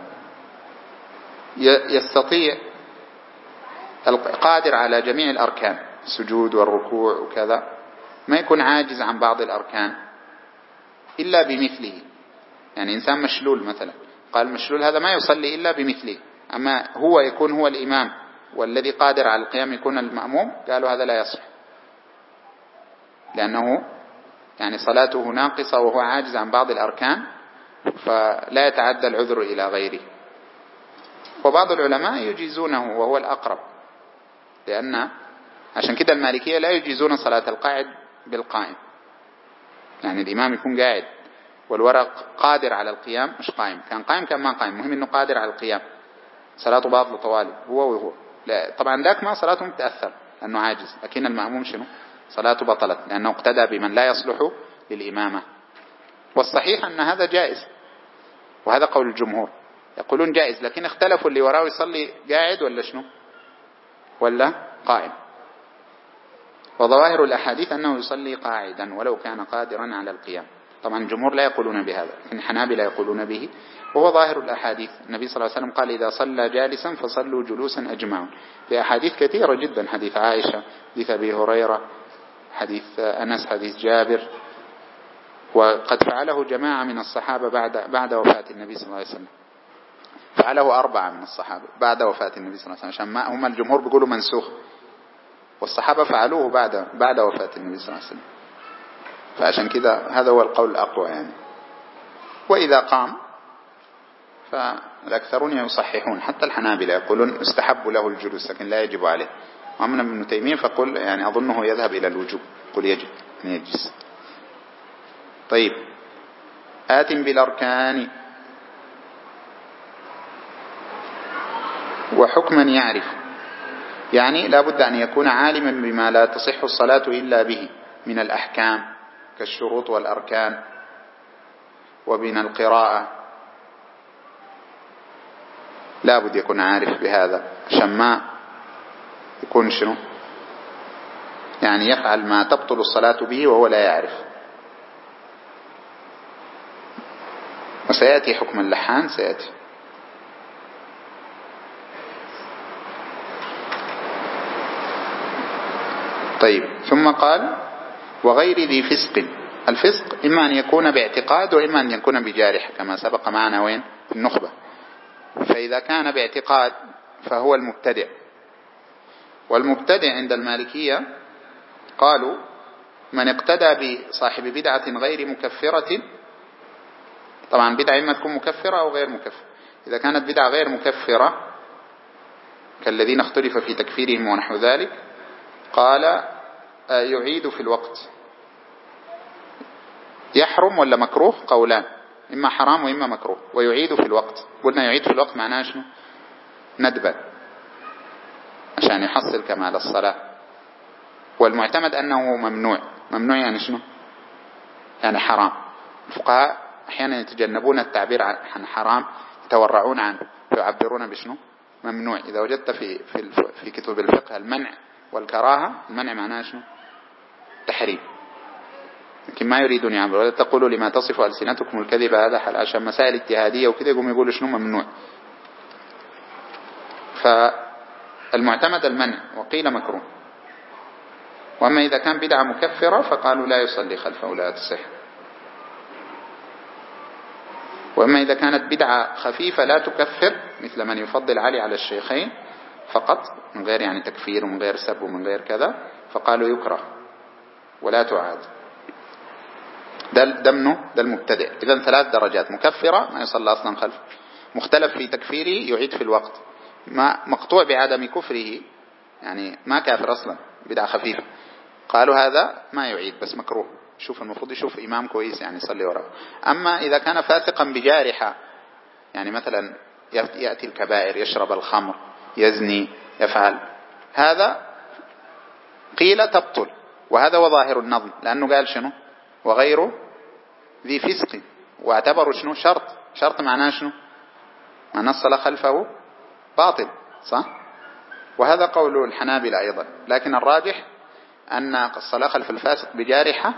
يستطيع قادر على جميع الأركان، السجود والركوع وكذا، ما يكون عاجز عن بعض الأركان إلا بمثله. يعني إنسان مشلول مثلا، قال مشلول هذا ما يصلي إلا بمثله، أما هو يكون هو الإمام والذي قادر على القيام يكون المأموم، قالوا هذا لا يصح، لأنه يعني صلاته ناقصة وهو عاجز عن بعض الأركان، فلا يتعدى العذر إلى غيره. وبعض العلماء يجيزونه وهو الأقرب، لأن عشان كده المالكية لا يجيزون صلاة القاعد بالقائم، يعني الإمام يكون قاعد والورق قادر على القيام مش قائم، كان قائم كان ما قائم، مهم أنه قادر على القيام، صلاته باطلة طوالي هو وهو. لا طبعا ذاك ما صلاته متأثر لأنه عاجز، لكن المأموم شنو؟ صلاته بطلت لأنه اقتدى بمن لا يصلح للإمامة. والصحيح أن هذا جائز، وهذا قول الجمهور، يقولون جائز، لكن اختلفوا اللي وراه يصلي قاعد ولا شنو ولا قائم. وظواهر الأحاديث أنه يصلي قاعدا ولو كان قادرا على القيام. طبعا الجمهور لا يقولون بهذا، لكن الحنابلة يقولون به، وهو ظاهر الأحاديث. النبي صلى الله عليه وسلم قال إذا صلى جالسا فصلوا جلوسا أجمعون، في أحاديث كثيرة جدا، حديث عائشة، حديث أبي هريرة، حديث أنس، حديث جابر. وقد فعله جماعة من الصحابة بعد وفاة النبي صلى الله عليه وسلم، فعله 4 من الصحابة بعد وفاة النبي صلى الله عليه وسلم، عشان ما هم الجمهور بيقولوا منسوخ، والصحابة فعلوه بعد وفاة النبي صلى الله عليه وسلم، فعشان كده هذا هو القول الأقوى يعني. وإذا قام فالأكثرون يصححون، حتى الحنابلة يقولون استحب له الجلوس لكن لا يجب عليه. ومن ابن تيمية فقل يعني أظنه يذهب إلى الوجوب، قل يجب أن يجلس. طيب آت بالأركان وحكما يعرف، يعني لا بد أن يكون عالما بما لا تصح الصلاة إلا به من الأحكام كالشروط والأركان وبين القراءة، لا بد يكون عارف بهذا عشان ما يكون شنو يعني يفعل ما تبطل الصلاة به وهو لا يعرف. وسيأتي حكم اللحان سيأتي. طيب ثم قال وغير ذي فسق. الفسق إما أن يكون باعتقاد وإما أن يكون بجارح كما سبق معنا وين في النخبة. فإذا كان باعتقاد فهو المبتدع، والمبتدع عند المالكية قالوا من اقتدى بصاحب بدعة غير مكفرة، طبعا بدعة إما تكون مكفرة أو غير مكفرة، إذا كانت بدعة غير مكفرة كالذين اختلف في تكفيرهم ونحو ذلك، قال يعيد في الوقت. يحرم ولا مكروه؟ قولان، إما حرام وإما مكروه، ويعيد في الوقت. قلنا يعيد في الوقت معناه شنو؟ ندبا عشان يحصل كمال الصلاة. والمعتمد أنه ممنوع. ممنوع يعني شنو؟ يعني حرام. الفقهاء أحيانا يتجنبون التعبير عن حرام، يتورعون عنه فيعبرون بشنو؟ ممنوع. إذا وجدت في كتب الفقه المنع والكراهة، المنع معناه شنو؟ تحريم، لكن ما يريدون يعملوا. ولا تقولوا لما تصف ألسنتكم الكذب هذا حلال، عشان مسائل اجتهادية وكذا يقوم يقولوا شنو ممنوع. فالمعتمد المنع، وقيل مكروه. وأما إذا كان بدعة مكفرة فقالوا لا يصلي خلفه لا تصح. وأما إذا كانت بدعة خفيفة لا تكفر مثل من يفضل علي على الشيخين فقط من غير يعني تكفير ومن غير سب ومن غير كذا، فقالوا يكره ولا تعاد. ده منه ده المبتدئ. إذن 3 درجات: مكفرة ما يصلى أصلا خلفه، مختلف في تكفيره يعيد في الوقت، ما مقطوع بعدم كفره يعني ما كافر أصلا بدعة خفيفة، قالوا هذا ما يعيد بس مكروه، شوف المفروض يشوف إمام كويس يعني يصلي وراه. أما إذا كان فاسقا بجارحة يعني مثلا يأتي الكبائر، يشرب الخمر، يزني، يفعل هذا، قيل تبطل. وهذا وظاهر النظم، لأنه قال شنو وغيره ذي فسق، واعتبروا شنو شرط معناه شنو معناه الصلاة خلفه باطل، صح؟ وهذا قول الحنابلة أيضا. لكن الراجح أن الصلاة خلف الفاسق بجارحة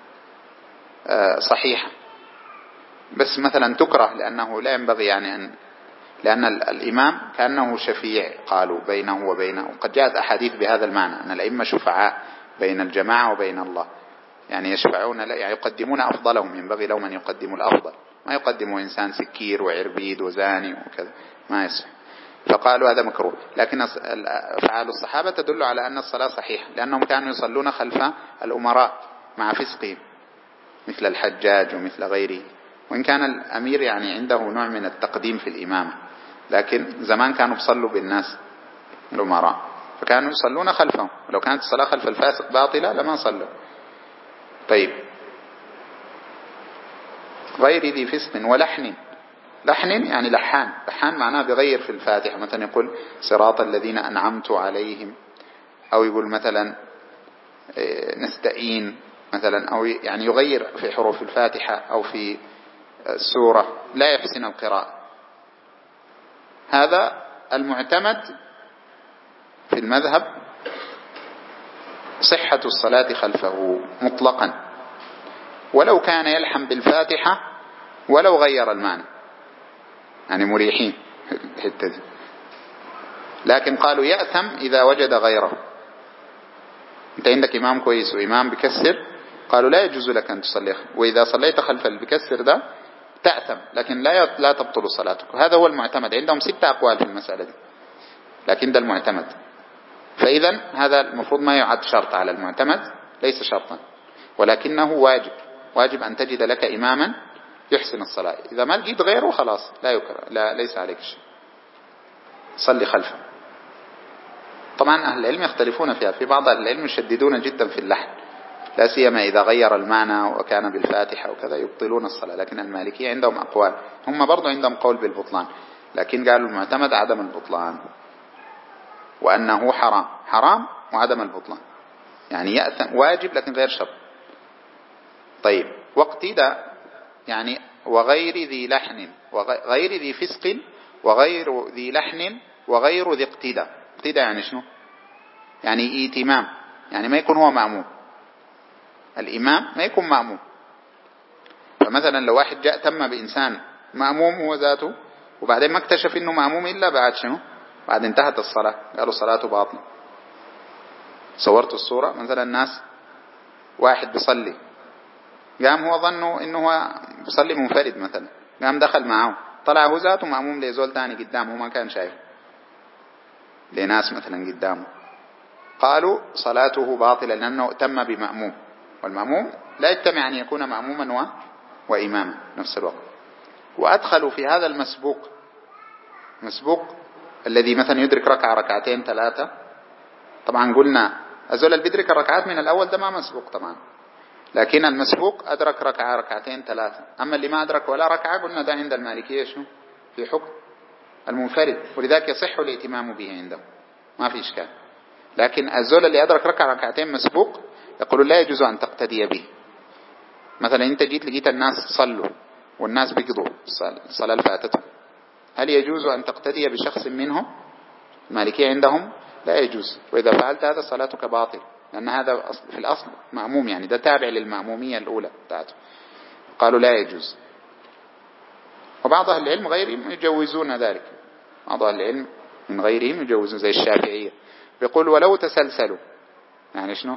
صحيحة، بس مثلا تكره لأنه لا ينبغي يعني لأن الإمام كأنه شفيع قالوا بينه وبينه، وقد جاءت أحاديث بهذا المعنى أن الأئمة شفعاء بين الجماعة وبين الله، يعني يشفعون يعني يقدمون أفضلهم، ينبغي لهم أن يقدموا الأفضل، ما يقدموا إنسان سكير وعربيد وزاني وكذا، ما يصح. فقالوا هذا مكروه. لكن أفعال الصحابة تدل على أن الصلاة صحيحة، لأنهم كانوا يصلون خلف الأمراء مع فسقهم مثل الحجاج ومثل غيره، وإن كان الأمير يعني عنده نوع من التقديم في الإمامة، لكن زمان كانوا يصلوا بالناس الأمراء فكانوا يصلون خلفهم، ولو كانت الصلاة خلف الفاسق باطلة لما صلوا. طيب، غير ذي فسق ولحن. لحن يعني لحان معناه بغير في الفاتحة، مثلا يقول صراط الذين أنعمت عليهم، أو يقول مثلا نستعين مثلا، أو يعني يغير في حروف الفاتحة أو في السورة، لا يحسن القراءة. هذا المعتمد في المذهب صحة الصلاة خلفه مطلقا، ولو كان يلحن بالفاتحة ولو غير المعنى، يعني مريحين الحتة دي. لكن قالوا يأثم إذا وجد غيره. أنت عندك إمام كويس وإمام بكسر، قالوا لا يجوز لك أن تصلي، وإذا صليت خلف البكسر ده تأثم، لكن لا تبطل صلاتك. هذا هو المعتمد عندهم. 6 أقوال في المسألة دي، لكن ده المعتمد. فإذا هذا المفروض ما يعد شرط على المعتمد، ليس شرطا، ولكنه واجب أن تجد لك إماما يحسن الصلاة. إذا ما لقيت غيره خلاص لا يكره، ليس عليك شيء، صلي خلفه. طبعا أهل العلم يختلفون فيها، في بعض أهل العلم يشددون جدا في اللحن، لا سيما إذا غير المعنى وكان بالفاتحة وكذا يبطلون الصلاة. لكن المالكية عندهم أقوال، هم برضو عندهم قول بالبطلان، لكن قالوا المعتمد عدم البطلان، وأنه حرام وعدم البطلان، يعني يأثم واجب لكن غير شرط. طيب، واقتداء يعني وغير ذي لحن، غير ذي فسق وغير ذي لحن وغير ذي اقتداء. اقتداء يعني شنو؟ يعني ايتمام، يعني ما يكون هو مأموم، الإمام ما يكون مأموم. فمثلا لو واحد جاء تم بإنسان مأموم هو ذاته، وبعدين ما اكتشف انه مأموم إلا بعد شنو؟ بعد انتهت الصلاة، قالوا صلاته باطلة. صورت الصورة مثلا الناس واحد بيصلي، قام هو ظنه انه هو بيصلي منفرد مثلا، قام دخل معه، طلع هو ذاته مأموم لزول تاني قدامه ما كان شايف، لناس مثلا قدامه، قالوا صلاته باطلة لأنه تم بمأموم، والمأموم لا يجتمع أن يكون مأموما وإماما نفس الوقت. وأدخلوا في هذا مسبوق الذي مثلا يدرك ركعة ركعتين 3. طبعا قلنا أزول اللي بيدرك الركعات من الأول ده ما مسبوق طبعا، لكن المسبوق أدرك ركعة ركعتين 3. أما اللي ما أدرك ولا ركعة قلنا ده عند المالكية شو في حكم المنفرد، ولذلك يصح الائتمام به عندهم، ما في إشكال. لكن الزول اللي أدرك ركعة ركعتين مسبوق يقولون لا يجوز أن تقتدي به. مثلا أنت جيت لقيت الناس صلوا والناس بيقضوا الصلاة الفاتتة، هل يجوز أن تقتدي بشخص منهم؟ المالكية عندهم لا يجوز، وإذا فعلت هذا صلاتك باطل لأن هذا في الأصل مأموم، يعني ده تابع للمأمومية الأولى بتاعته، قالوا لا يجوز. وبعض أهل العلم غيرهم يجوزون ذلك، بعض أهل العلم من غيرهم يجوزون زي الشافعية، بيقول ولو تسلسلوا، يعني شنو؟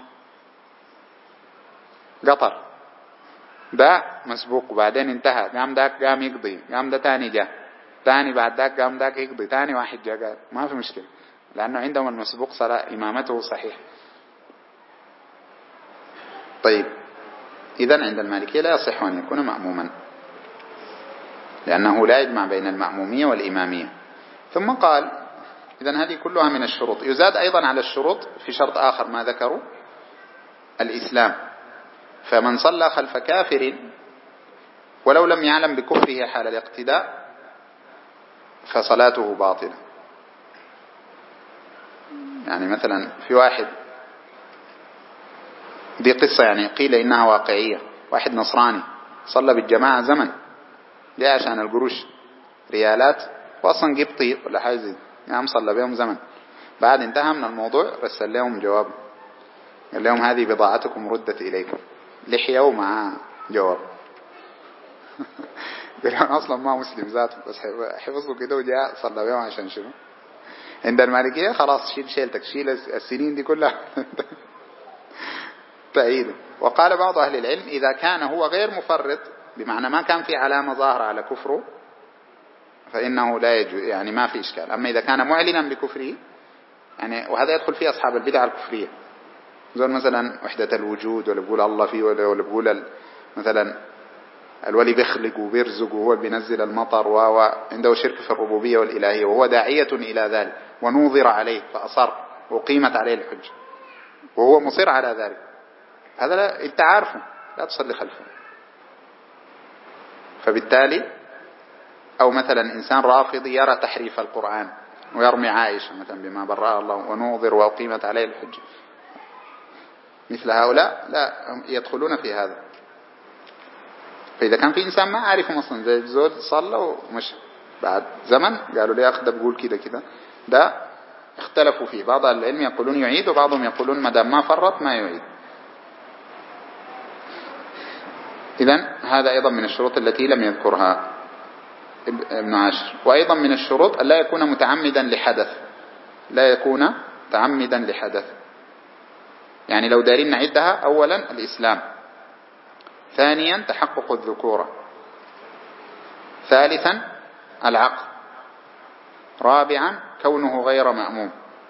قطر ده مسبوق وبعدين انتهى، قام داك قام يقضي، قام ده تاني جاء، تاني بعد ذاك قام ذاك يقضي، تاني واحد جاء، قال ما في مشكلة، لأنه عندهم المسبوق صلاة إمامته صحيح. طيب إذن عند المالكية لا يصح أن يكون مأموما، لأنه لا يجمع بين المأمومية والإمامية. ثم قال إذن هذه كلها من الشروط. يزاد أيضا على الشروط في شرط آخر ما ذكروا، الإسلام. فمن صلى خلف كافر ولو لم يعلم بكفره حال الاقتداء فصلاته باطلة. يعني مثلا في واحد، دي قصة يعني قيل إنها واقعية، واحد نصراني صلى بالجماعة زمن، جاء عشان القروش ريالات، وأصلا قبطي ولا حاجة، يعني صلى بهم زمن، بعد انتهى من الموضوع رسل لهم جواب، قال لهم هذه بضاعتكم ردت إليكم، لحية ومع جواب. قال لهم أصلا ما مسلم ذاته، بس حفظه كده وجاء صلى بهم عشان شنو؟ عند المالكية خلاص شيلتك، شيل السنين دي كلها تأييد. وقال بعض أهل العلم إذا كان هو غير مفرط، بمعنى ما كان في علامة ظاهرة على كفره، فإنه لا يجوز، يعني ما في إشكال. أما إذا كان معلنا بكفره، يعني وهذا يدخل فيه أصحاب البدع الكفرية، زي مثلا وحدة الوجود، ولا بيقول الله فيه، ولا بيقول مثلا الولي بيخلق وبيرزق وهو بينزل المطر، وعنده شرك في الربوبية والإلهية، وهو داعية إلى ذلك ونوظر عليه فأصر وقيمت عليه الحجة وهو مصر على ذلك، هذا لا انت عارفه، لا تصلي خلفه. فبالتالي أو مثلا إنسان رافضي يرى تحريف القرآن ويرمي عائشة مثلا بما برأ الله ونوظر وقيمت عليه الحجة، مثل هؤلاء لا يدخلون في هذا. فإذا كان في إنسان ما عارفهم أصلا، زي الزول صلى ومش بعد زمن قالوا لي أخذ بقول كده كده، ده اختلفوا فيه، بعض العلم يقولون يعيد وبعضهم يقولون ما دام ما فرط ما يعيد. إذن هذا أيضا من الشروط التي لم يذكرها ابن عاشر. وأيضا من الشروط أن لا يكون متعمدا لحدث، لا يكون متعمدا لحدث، يعني لو دارين نعدها: أولا الإسلام، ثانيا تحقق الذكورة، ثالثا العقل، رابعا كونه غير مأموم،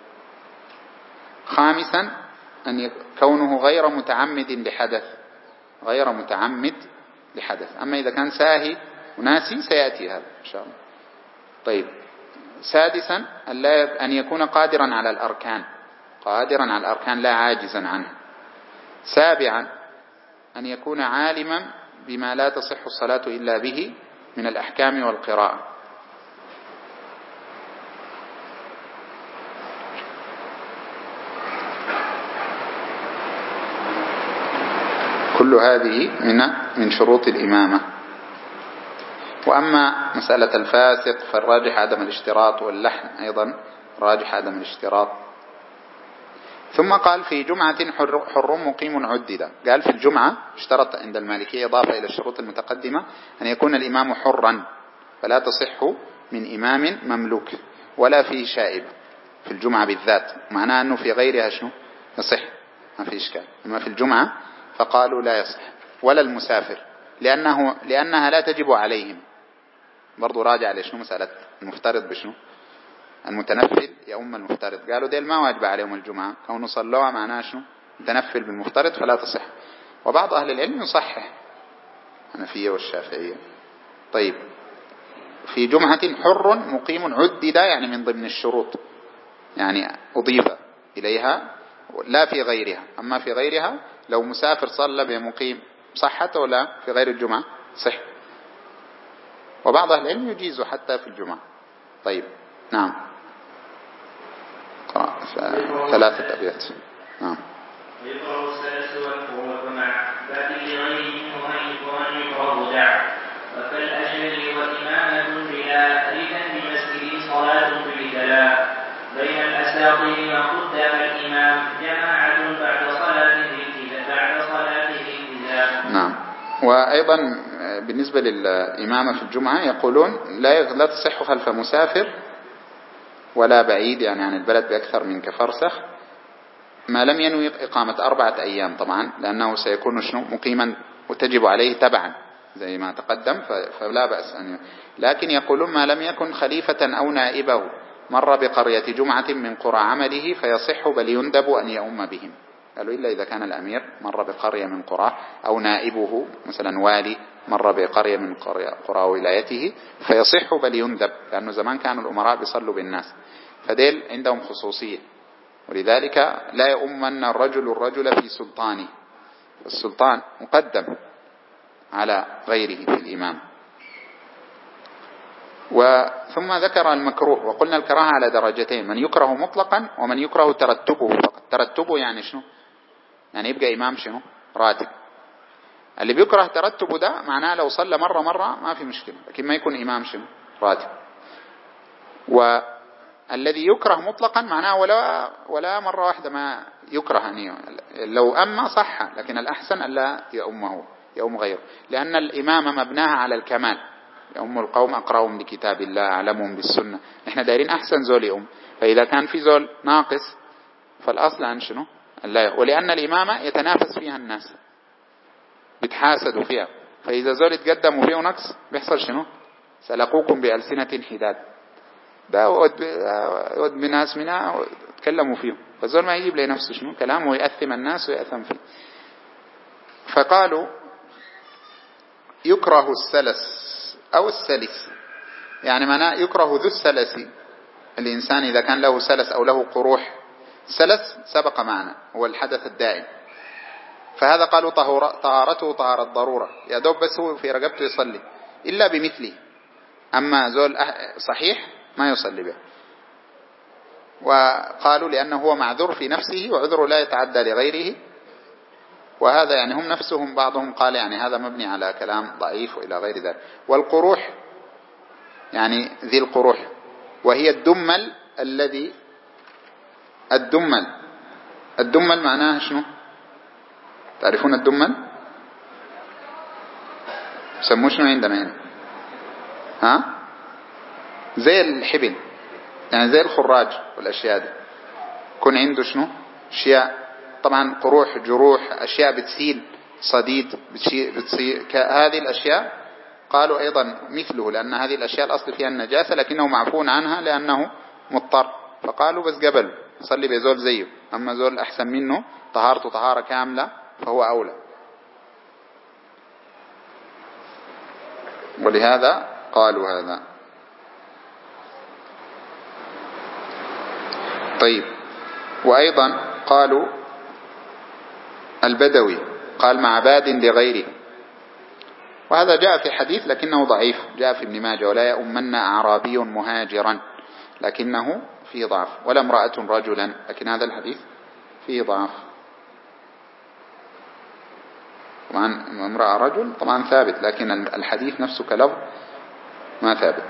خامسا أن كونه غير متعمد لحدث، غير متعمد لحدث. أما إذا كان ساهي وناسي سيأتي هذا إن شاء الله. طيب سادسا أن يكون قادرا على الأركان، قادرا على الأركان لا عاجزا عنه. سابعا أن يكون عالما بما لا تصح الصلاة إلا به من الأحكام والقراءة. كل هذه من شروط الإمامة. وأما مسألة الفاسق فالراجح عدم الاشتراط، واللحن أيضا راجح عدم الاشتراط. ثم قال في جمعة حر مقيم عدد، قال في الجمعة اشترط عند المالكية إضافة إلى الشروط المتقدمة أن يكون الإمام حرا، فلا تصح من إمام مملوك ولا فيه شائبة في الجمعة بالذات، معناه أنه في غيرها شنو يصح، ما في إشكال. أما في الجمعة فقالوا لا يصح، ولا المسافر لأنها لا تجب عليهم. برضو راجع لشنو مسألة المفترض بشنو، المتنفل يؤم المفترض، قالوا ديل ما واجب عليهم الجمعة، كونه صلوها معناه شنو متنفل بالمفترض فلا تصح. وبعض أهل العلم يصحح، الحنفية والشافعية. طيب في جمعة حر مقيم عدد، يعني من ضمن الشروط، يعني أضيف إليها لا في غيرها. أما في غيرها لو مسافر صلى بمقيم صحته، ولا في غير الجمعة صح. وبعض أهل العلم يجيز حتى في الجمعة. طيب نعم، ثلاثة أبيات. نعم. ويقرأ السدس والفروع مع باب لغيره ومن يقرأ دع، وكالأشهر وإمامة بلا ألفا بمسجد صلاة بجلا، بين الأساطير ما قدم الإمام جماعة بعد وأيضا بالنسبة للإمامة في الجمعة يقولون لا تصح خلف مسافر ولا بعيد يعني عن البلد بأكثر من كفرسخ ما لم ينوي إقامة 4 أيام طبعا، لأنه سيكون مقيما وتجب عليه تبعا زي ما تقدم، فلا بأس أن لكن يقولون ما لم يكن خليفة أو نائبه مر بقرية جمعة من قرى عمله فيصح بل يندب أن يؤم بهم. قالوا إلا إذا كان الأمير مر بقرية من قرى أو نائبه مثلا والي مر بقرية من قرى ولايته فيصح بل يندب، لأنه زمان كانوا الأمراء بيصلوا بالناس، فديل عندهم خصوصية، ولذلك لا يؤمن الرجل في سلطانه، السلطان مقدم على غيره في الإمام. ثم ذكر المكروه، وقلنا الكراهة على درجتين، من يكره مطلقا ومن يكره ترتبه فقط. ترتبه يعني شنو؟ يعني يبقى إمام شنو؟ راتب. اللي بيكره ترتبه ده معناه لو صلى مرة ما في مشكلة، لكن ما يكون إمام شنو؟ راتب. والذي يكره مطلقا معناه ولا مرة واحدة ما يكره أن لو أما صح، لكن الأحسن ألا يؤم غيره، لأن الإمامة مبناها على الكمال، يؤم القوم أقرأهم لكتاب الله أعلمهم بالسنة. نحن دايرين أحسن زول يؤم، فإذا كان في زول ناقص فالأصل أن شنو؟ ولأن الإمامة يتنافس فيها الناس، بيتحاسدوا فيها، فإذا زول يتقدم فيه نقص بيحصل شنو؟ سلقوكم بألسنة حداد، ده ود بناس منا تكلموا فيه، فالزول ما يجيب لنفسه شنو؟ كلامه ويأثم الناس ويأثم فيه. فقالوا يكره السلس أو السلس، يعني معناه يكره ذو السلس، الإنسان إذا كان له سلس أو له قروح. سلس سبق معنا هو الحدث الدائم، فهذا قالوا طهارته طهارة ضرورة، يا دوب بس هو في رقبته يصلي إلا بمثله، أما زول صحيح ما يصلي به. وقالوا لأنه هو معذور في نفسه وعذره لا يتعدى لغيره، وهذا يعني هم نفسهم بعضهم قال يعني هذا مبني على كلام ضعيف وإلى غير ذلك. والقروح يعني ذي القروح، وهي الدمل الدمل معناها شنو؟ تعرفون الدمل؟ سموه شنو عندنا هنا؟ ها؟ زي الحبل، يعني زي الخراج والأشياء دي، يكون عنده شنو؟ أشياء طبعا قروح جروح أشياء بتسيل صديد بتسيل هذه الأشياء قالوا أيضا مثله، لأن هذه الأشياء الأصل فيها النجاسة لكنه معفون عنها لأنه مضطر، فقالوا بس قبل صلي بزول زيه، أما زول أحسن منه طهارته طهارة كاملة فهو أولى. ولهذا قالوا هذا. طيب، وأيضا قالوا البدوي، قال مع باد لغيره، وهذا جاء في حديث لكنه ضعيف، جاء في ابن ماجه ولا يؤمن أعرابي مهاجرا، لكنه فيه ضعف، ولا امرأة رجلا، لكن هذا الحديث فيه ضعف. طبعا امرأة رجل طبعا ثابت، لكن الحديث نفسه كلفظ ما ثابت.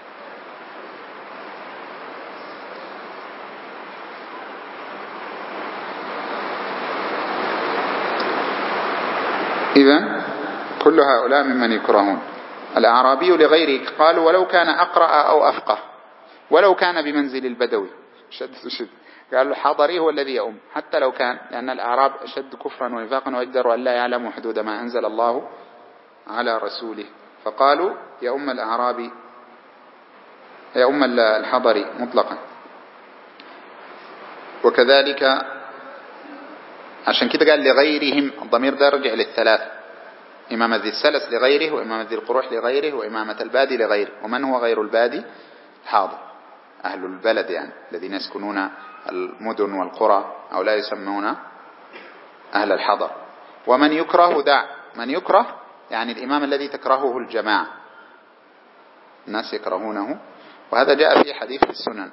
إذن كل هؤلاء ممن يكرهون. الأعرابي لغيره قالوا ولو كان أقرأ أو أفقه، ولو كان بمنزل البدوي، شد قالوا الحضري هو الذي يؤم حتى لو كان، لأن الأعراب أشد كفرا ونفاقا وأجدر أن لا يعلموا حدود ما أنزل الله على رسوله، فقالوا يؤم الأعرابي يؤم الحضري مطلقا. وكذلك عشان كده قال لغيرهم، الضمير ده رجع للثلاث، إمامة ذي السلس لغيره، وإمامة ذي القروح لغيره، وإمامة البادي لغيره. ومن هو غير البادي؟ حاضر، أهل البلد يعني الذين يسكنون المدن والقرى، أو لا يسمون أهل الحضر. ومن يكره دع، من يكره يعني الإمام الذي تكرهه الجماعة، الناس يكرهونه، وهذا جاء في حديث في السنن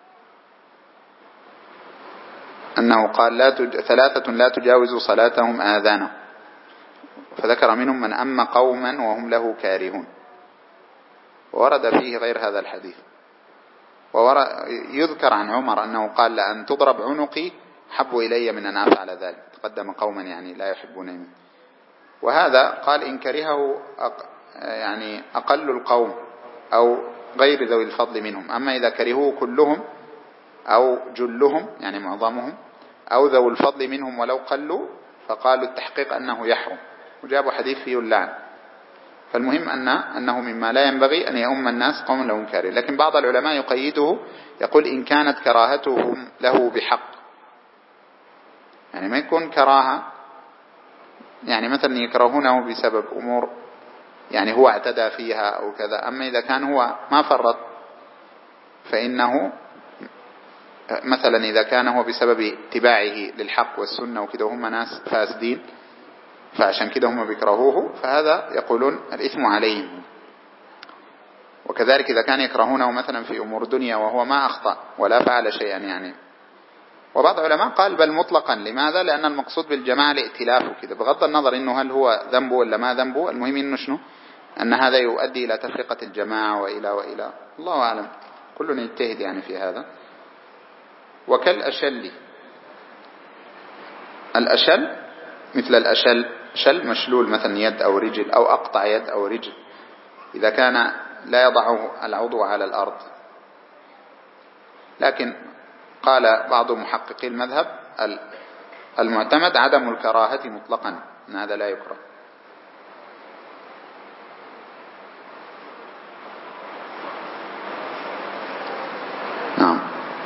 أنه قال ثلاثة لا تجاوز صلاتهم آذانهم، فذكر منهم من أم قوما وهم له كارهون، وورد فيه غير هذا الحديث. يذكر عن عمر أنه قال لأن تضرب عنقي حب إلي من أن أفعل ذلك، تقدم قوما يعني لا يحبونني. وهذا قال إن كرهه يعني أقل القوم أو غير ذوي الفضل منهم. أما إذا كرهوه كلهم أو جلهم يعني معظمهم أو ذوي الفضل منهم ولو قلوا فقالوا التحقيق أنه يحرم، وجابوا حديث فيه اللعن. فالمهم أنه مما لا ينبغي أن يؤم الناس قوم لهم كاره. لكن بعض العلماء يقيده، يقول إن كانت كراهتهم له بحق، يعني ما يكون كراهة يعني مثلا يكرهونه بسبب أمور يعني هو اعتدى فيها أو كذا. أما إذا كان هو ما فرط فإنه مثلا إذا كان هو بسبب اتباعه للحق والسنة وكده هم ناس فاسدين فعشان كده هم بيكرهوه، فهذا يقولون الإثم عليهم. وكذلك إذا كان يكرهونه مثلا في أمور دنيا وهو ما أخطأ ولا فعل شيئا يعني. وبعض العلماء قال بل مطلقا. لماذا؟ لأن المقصود بالجماعة الائتلاف وكده، بغض النظر إنه هل هو ذنبه ولا ما ذنبه، المهم إنه شنو؟ أن هذا يؤدي إلى تفرقة الجماعة وإلى الله أعلم. كلنا يجتهد يعني في هذا. وكالأشل، الأشل مثل الأشل، شل مشلول مثلا يد أو رجل أو أقطع يد أو رجل، إذا كان لا يضعه العضو على الأرض. لكن قال بعض محققي المذهب المعتمد عدم الكراهة مطلقا، أن هذا لا يكره. نعم.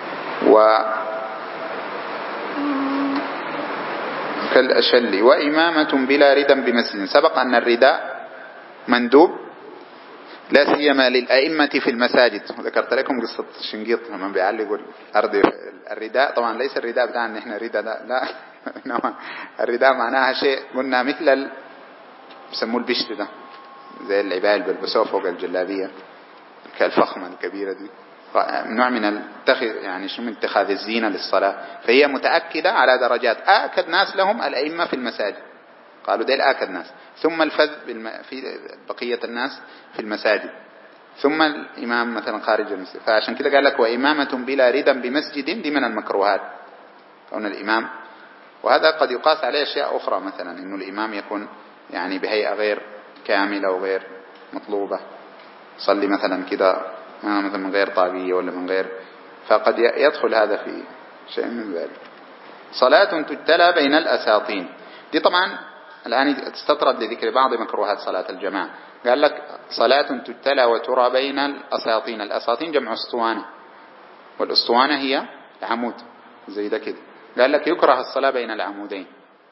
كالأشل وإمامة بلا رداء بمسجد. سبق أن الرداء مندوب لا سيما للأئمة في المساجد. وذكرت لكم قصة شنقيط لما بيعلقوا الأرض الرداء. طبعا ليس الرداء بتاعنا إحنا رداء لا إنما الرداء معناها شيء قلنا مثل بسموه البشت ده، زي العباية اللي بيلبسوها فوق الجلابية كالفخمة الكبيرة دي، نوع من يعني شو من اتخاذ الزينة للصلاة. فهي متأكدة على درجات. آكد ناس لهم الأئمة في المساجد، قالوا ديل آكد ناس، ثم الفذ في بقية الناس في المساجد، ثم الإمام مثلا خارج المسجد. فعشان كده قال لك وإمامة بلا رداء بمسجد دي من المكروهات كون الإمام. وهذا قد يقاس عليه أشياء أخرى، مثلا إنه الإمام يكون يعني بهيئة غير كاملة وغير مطلوبة، صلي مثلا كده مثلا من غير طاقية ولا من غير، فقد يدخل هذا في شيء من ذلك. صلاة تجتلى بين الأساطين، دي طبعا الآن تستطرد لذكر بعض مكروهات صلاة الجماعة. قال لك صلاة تجتلى وترى بين الأساطين. الأساطين جمع أسطوانة، والأسطوانة هي العمود زي ده كده. قال لك يكره الصلاة بين العمودين.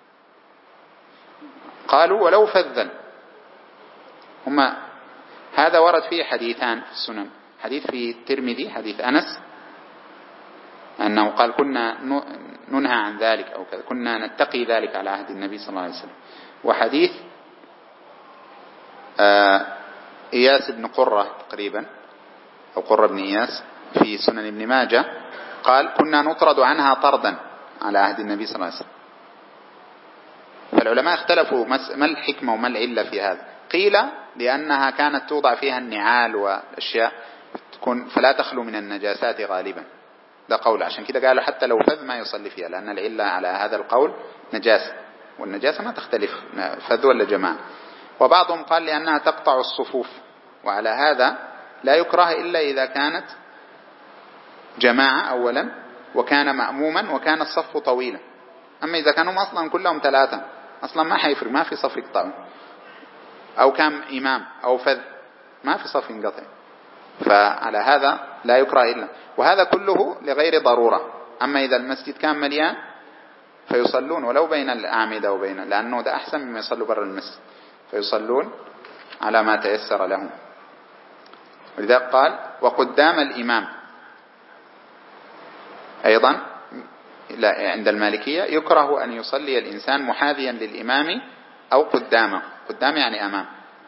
قالوا ولو فذا. هذا ورد فيه حديثان في السنن، حديث في الترمذي حديث أنس أنه قال كنا ننهى عن ذلك أو كذا، كنا نتقي ذلك على عهد النبي صلى الله عليه وسلم. وحديث إياس بن قرة تقريبا أو قرة بن إياس في سنن ابن ماجه قال كنا نطرد عنها طردا على عهد النبي صلى الله عليه وسلم. فالعلماء اختلفوا ما الحكمة وما العلة في هذا. قيل لأنها كانت توضع فيها النعال والأشياء فلا تخلو من النجاسات غالبا، ده قول. عشان كده قالوا حتى لو فذ ما يصلي فيها، لأن العلة على هذا القول نجاسة، والنجاسة ما تختلف فذ ولا جماعة. وبعضهم قال لأنها تقطع الصفوف، وعلى هذا لا يكره إلا إذا كانت جماعة أولا وكان مأموما وكان الصف طويلا. أما إذا كانوا أصلا كلهم ثلاثة أصلا ما حيفرق، ما في صف يقطعون، أو كان إمام أو فذ ما في صف ينقطع، فعلى هذا لا يكره إلا. وهذا كله لغير ضرورة. أما إذا المسجد كان مليان فيصلون ولو بين الأعمدة وبين، لأنه ده أحسن مما يصلوا برا المسجد، فيصلون على ما تيسر لهم. ولذلك قال وقدام الإمام أيضا عند المالكية يكره أن يصلي الإنسان محاذيا للإمام أو قدامه، قدام يعني أمام.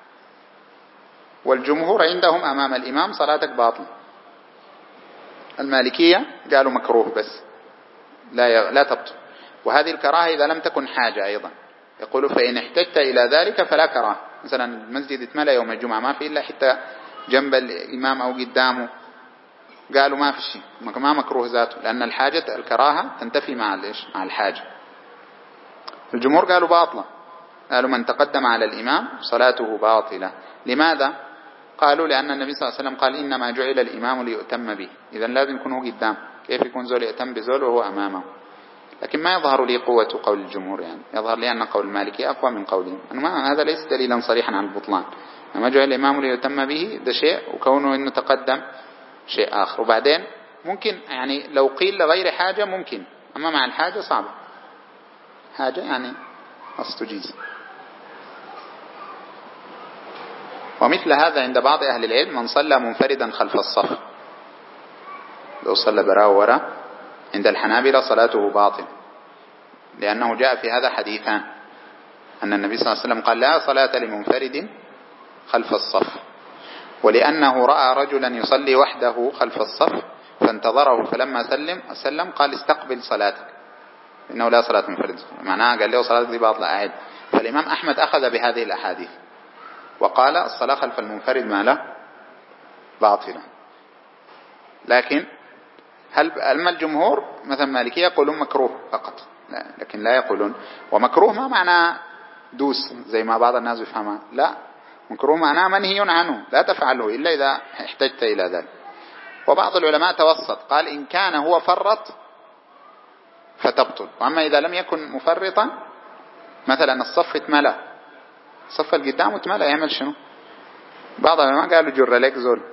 والجمهور عندهم أمام الإمام صلاتك باطل. المالكية قالوا مكروه بس لا تبطل. وهذه الكراهة إذا لم تكن حاجة أيضا، يقولوا فإن احتجت إلى ذلك فلا كراهة. مثلا المسجد اتملى يوم الجمعة ما في إلا حتى جنب الإمام أو قدامه، قالوا ما في شيء، ما مكروه ذاته، لأن الكراهة تنتفي مع الحاجة. الجمهور قالوا باطلة، قالوا من تقدم على الإمام صلاته باطلة. لماذا؟ قالوا لأن النبي صلى الله عليه وسلم قال إنما جعل الإمام ليؤتم به، إذا لازم يكون هو قدام، كيف يكون زول يأتم بزول وهو أمامه؟ لكن ما يظهر لي قوة قول الجمهور، يعني يظهر لي أن قول المالكي أقوى من قولهم. هذا ليس دليلا صريحا على البطلان، لما جعل الإمام ليؤتم به ده شيء، وكونه أنه تقدم شيء آخر. وبعدين ممكن يعني لو قيل لغير حاجة ممكن، أما مع الحاجة صعبة، حاجة يعني أستجيز. ومثل هذا عند بعض أهل العلم من صلى منفردا خلف الصف، لو صلى براء وراء، عند الحنابلة صلاته باطل، لأنه جاء في هذا حديثان، أن النبي صلى الله عليه وسلم قال لا صلاة لمنفرد خلف الصف، ولأنه رأى رجلا يصلي وحده خلف الصف فانتظره، فلما سلم قال استقبل صلاتك، إنه لا صلاة منفرد، معناها قال له صلاتك دي باطلة أعد. فالإمام أحمد أخذ بهذه الأحاديث وقال الصلاة خلف المنفرد ما له باطلة. لكن أما الجمهور مثلا مالكية يقولون مكروه فقط، لا، لكن لا يقولون ومكروه ما معناه دوس زي ما بعض الناس يفهمها، لا، مكروه معناه منهي عنه، لا تفعله إلا إذا احتجت إلى ذلك. وبعض العلماء توسط قال إن كان هو فرط فتبطل، وأما إذا لم يكن مفرطا، مثلا الصف اتملأ، الصف القدام اتملأ، يعمل شنو؟ بعض العلماء قالوا جر لك زول،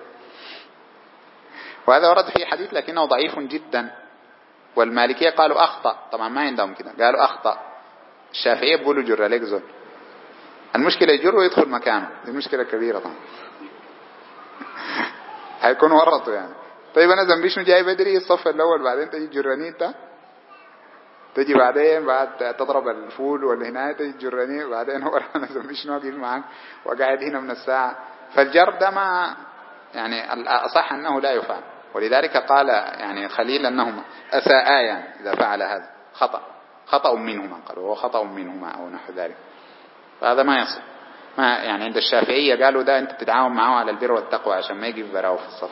وهذا ورد في حديث لكنه ضعيف جدا. والمالكية قالوا أخطأ، طبعا ما عندهم كده، قالوا أخطأ. الشافعية بيقولوا جر لك زول، المشكلة يجر ويدخل مكانه، دي مشكلة كبيرة طبعا هيكون ورطوا يعني. طيب أنا ذنبي شنو جاي بدري الصف الأول بعدين تجي جراني انت، تجي بعدين بعد تضرب الفول ولا هنا تجي جراني بعدين هو أنا ذنبي شنو أقيل معك وقاعد هنا من الساعة. فالجر ده ما يعني الأصح أنه لا يفعل، ولذلك قال يعني خليل أنهما أساء يعني إذا فعل هذا خطأ منهما، قالوا هو خطأ منهما أو نحو ذلك، فهذا ما يصح. ما يعني عند الشافعية قالوا ده أنت تتعاون معه على البر والتقوى عشان ما يجي براو في الصف.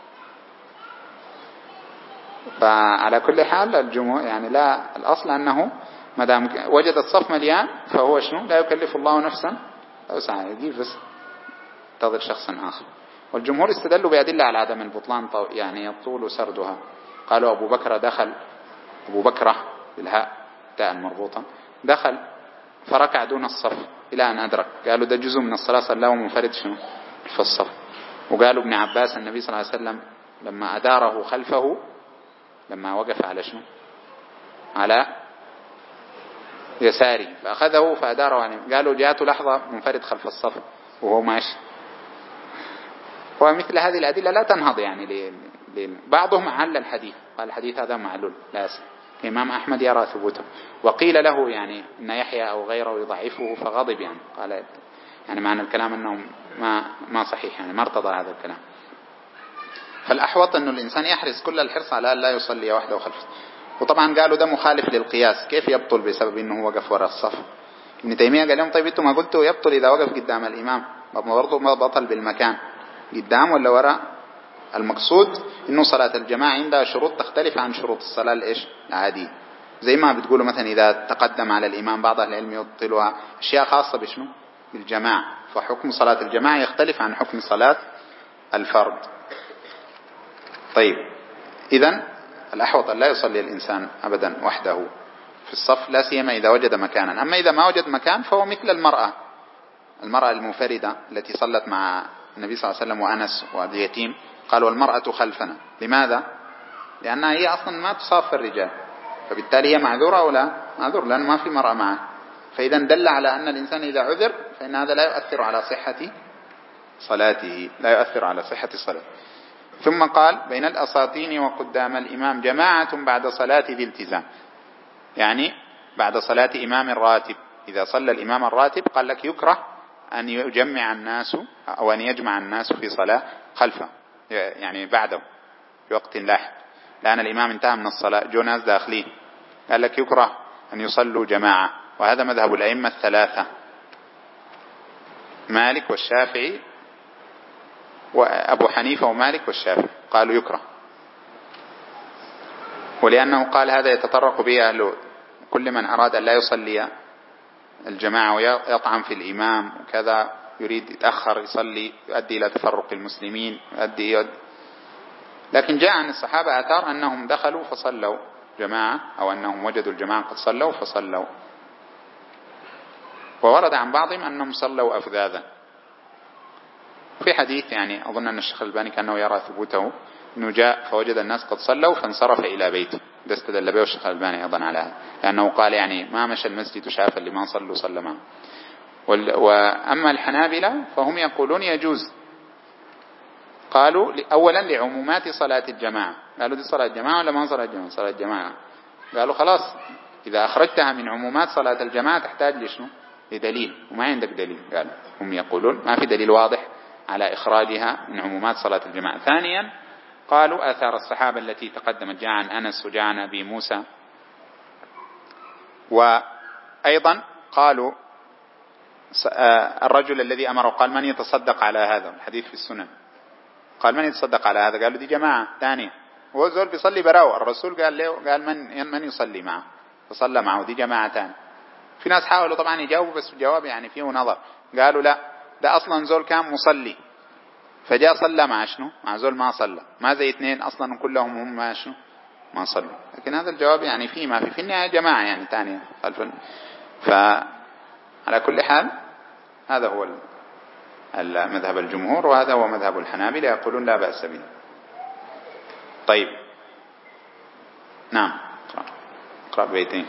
فعلى كل حال الجمهور يعني لا، الأصل أنه ما دام وجد الصف مليان فهو شنو لا يكلف الله نفسا لا وسعها، يجيب بس تظل شخصا آخر. والجمهور استدلوا بأدلة على عدم البطلان يعني يطول سردها. قالوا أبو بكرة بالهاء تاء المربوطة دخل فركع دون الصف إلى أن أدرك، قالوا ده جزء من الصلاة صلى الله منفرد شنو في الصف. وقالوا ابن عباس النبي صلى الله عليه وسلم لما أداره خلفه لما وقف على شنو على يساري فأخذه فأداره يعني، قالوا جاءته لحظة منفرد خلف الصف وهو ماشي. ومثل هذه الأدلة لا تنهض يعني بعضهم علل الحديث قال الحديث هذا معلول لا يصح، الإمام أحمد يرى ثبوته، وقيل له يعني إن يحيى أو غيره يضعفه فغضب يعني، قال يعني معنى الكلام أنه ما صحيح يعني ما ارتضى هذا الكلام. فالأحوط أنه الإنسان يحرص كل الحرص على لا يصلي وحده خلفه. وطبعا قالوا ده مخالف للقياس، كيف يبطل بسبب أنه وقف وراء الصف؟ ابن تيمية قال لهم طيب انتم ما قلتوا يبطل إذا وقف قدام الإمام، برضو ما بطل بالمكان قدام ولا وراء؟ المقصود انه صلاة الجماعة عندها شروط تختلف عن شروط الصلاة الايش العادية، زي ما بتقولوا مثلا اذا تقدم على الامام بعض اهل العلم يبطلها اشياء خاصة بشنو بالجماعة، فحكم صلاة الجماعة يختلف عن حكم صلاة الفرد. طيب اذا الاحوط ان لا يصلي الانسان ابدا وحده في الصف، لا سيما اذا وجد مكانا. اما اذا ما وجد مكان فهو مثل المرأة المنفردة التي صلت مع النبي صلى الله عليه وسلم وأنس واليتيم، قالوا المرأة خلفنا. لماذا؟ لأنها هي أصلا ما تصاف الرجال، فبالتالي هي معذورة أو لا معذور لأن ما في مرأة معه. فإذا دل على أن الإنسان إذا عذر فإن هذا لا يؤثر على صحة صلاته، لا يؤثر على صحة الصلاة. ثم قال بين الأساطين وقدام الإمام جماعة بعد صلاة ذي التزام، يعني بعد صلاة إمام الراتب. إذا صلى الإمام الراتب قال لك يكره أن يجمع الناس أو أن يجمع الناس في صلاة خلفه يعني بعده في وقت لاحق، لأن الإمام انتهى من الصلاة جو ناس داخلين، قال لك يكره أن يصلوا جماعة. وهذا مذهب الأئمة الثلاثة مالك والشافعي وأبو حنيفة ومالك والشافعي قالوا يكره، ولأنه قال هذا يتطرق به أهل كل من أراد أن لا يصلي الجماعة ويطعن في الإمام وكذا، يريد يتأخر يصلي، يؤدي إلى تفرق المسلمين، يؤدي. لكن جاء عن الصحابة آثار أنهم دخلوا فصلوا جماعة، أو أنهم وجدوا الجماعة قد صلوا فصلوا. وورد عن بعضهم أنهم صلوا أفذاذا. في حديث يعني أظن أن الشيخ الألباني كأنه يرى ثبوته، أنه جاء فوجد الناس قد صلوا فانصرف إلى بيته. ده استدل به الشيخ الألباني أيضا على هذا، لأنه قال يعني ما مشى المسجد شافا لما صلوا صلى معه. وأما الحنابلة فهم يقولون يجوز. قالوا أولا لعمومات صلاة الجماعة، قالوا دي صلاة الجماعة ولا ما صلاة الجماعة؟ صلاة الجماعة. قالوا خلاص إذا أخرجتها من عمومات صلاة الجماعة تحتاج لشنو؟ لدليل، وما عندك دليل. قالوا هم يقولون ما في دليل واضح على إخراجها من عمومات صلاة الجماعة. ثانيا قالوا آثار الصحابة التي تقدمت، جاء عن أنس وجاء عن أبي موسى. وأيضا قالوا الرجل الذي أمره قال من يتصدق على هذا، الحديث في السنن، قال من يتصدق على هذا؟ قالوا دي جماعة ثانية، وهو زول بيصلي براو، الرسول قال له قال من يصلي معه، فصلى معه، دي جماعة ثانية. في ناس حاولوا طبعا يجاوبوا بس الجواب يعني فيه نظر، قالوا لا ده أصلا زول كان مصلي فجاء صلى مع شنو؟ مع زول ما صلى، ما زي اثنين أصلا كلهم هم ما شنو؟ ما صلوا. لكن هذا الجواب يعني فيه ما في النهاية جماعة يعني ثانية. فعلى كل حال هذا هو مذهب الجمهور، وهذا هو مذهب الحنابلة، يقولون لا بأس به. طيب نعم اقرأ بيتين.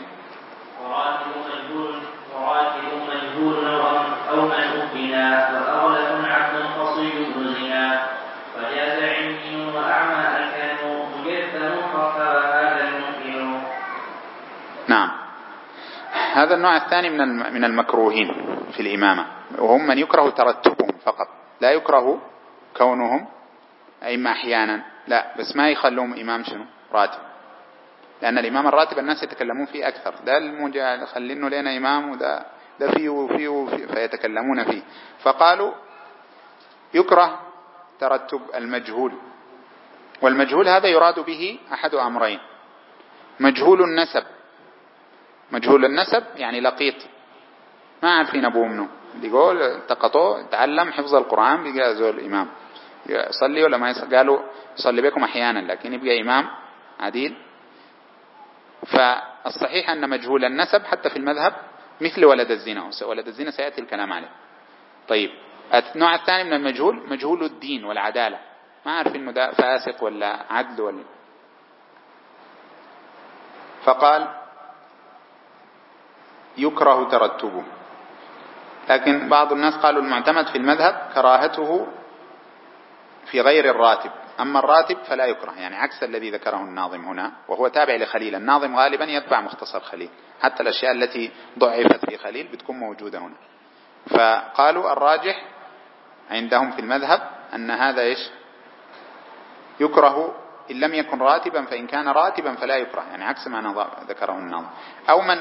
وراتب مجهول أو من أبنا، وأغلب عبد قصيد زنا، فجاز عمي وأعمى أكن مجثم خفى هذا المنكر. نعم، هذا النوع الثاني من المكروهين في الإمامة، وهم من يكره ترتبهم فقط، لا يكره كونهم أئمة أحيانا، لا بس ما يخلوهم إمام شنو؟ راتب، لأن الإمام الراتب الناس يتكلمون فيه أكثر، ده خلينه لنا إمام وده فيه وفيه فيتكلمون فيه. فقالوا يكره ترتب المجهول، والمجهول هذا يراد به أحد أمرين: مجهول النسب، مجهول النسب يعني لقيط ما عارفين أبوه منه، يقول التقطوه تعلم حفظ القرآن بقى زول الإمام، يصلي ولا ما يصلي؟ قالوا يصلي بكم أحيانا لكن يبقى إمام عديل. فالصحيح أن مجهول النسب حتى في المذهب مثل ولد الزنا، ولد الزنا سيأتي الكلام عليه. طيب النوع الثاني من المجهول مجهول الدين والعدالة، ما عارف إنه ده فاسق ولا عدل ولا. فقال يكره ترتبه، لكن بعض الناس قالوا المعتمد في المذهب كراهته في غير الراتب، أما الراتب فلا يكره، يعني عكس الذي ذكره الناظم هنا، وهو تابع لخليل. الناظم غالبا يتبع مختصر خليل، حتى الأشياء التي ضعفت في خليل بتكون موجودة هنا. فقالوا الراجح عندهم في المذهب أن هذا إيش؟ يكره إن لم يكن راتبا، فإن كان راتبا فلا يكره، يعني عكس ما ذكره الناظم. أو من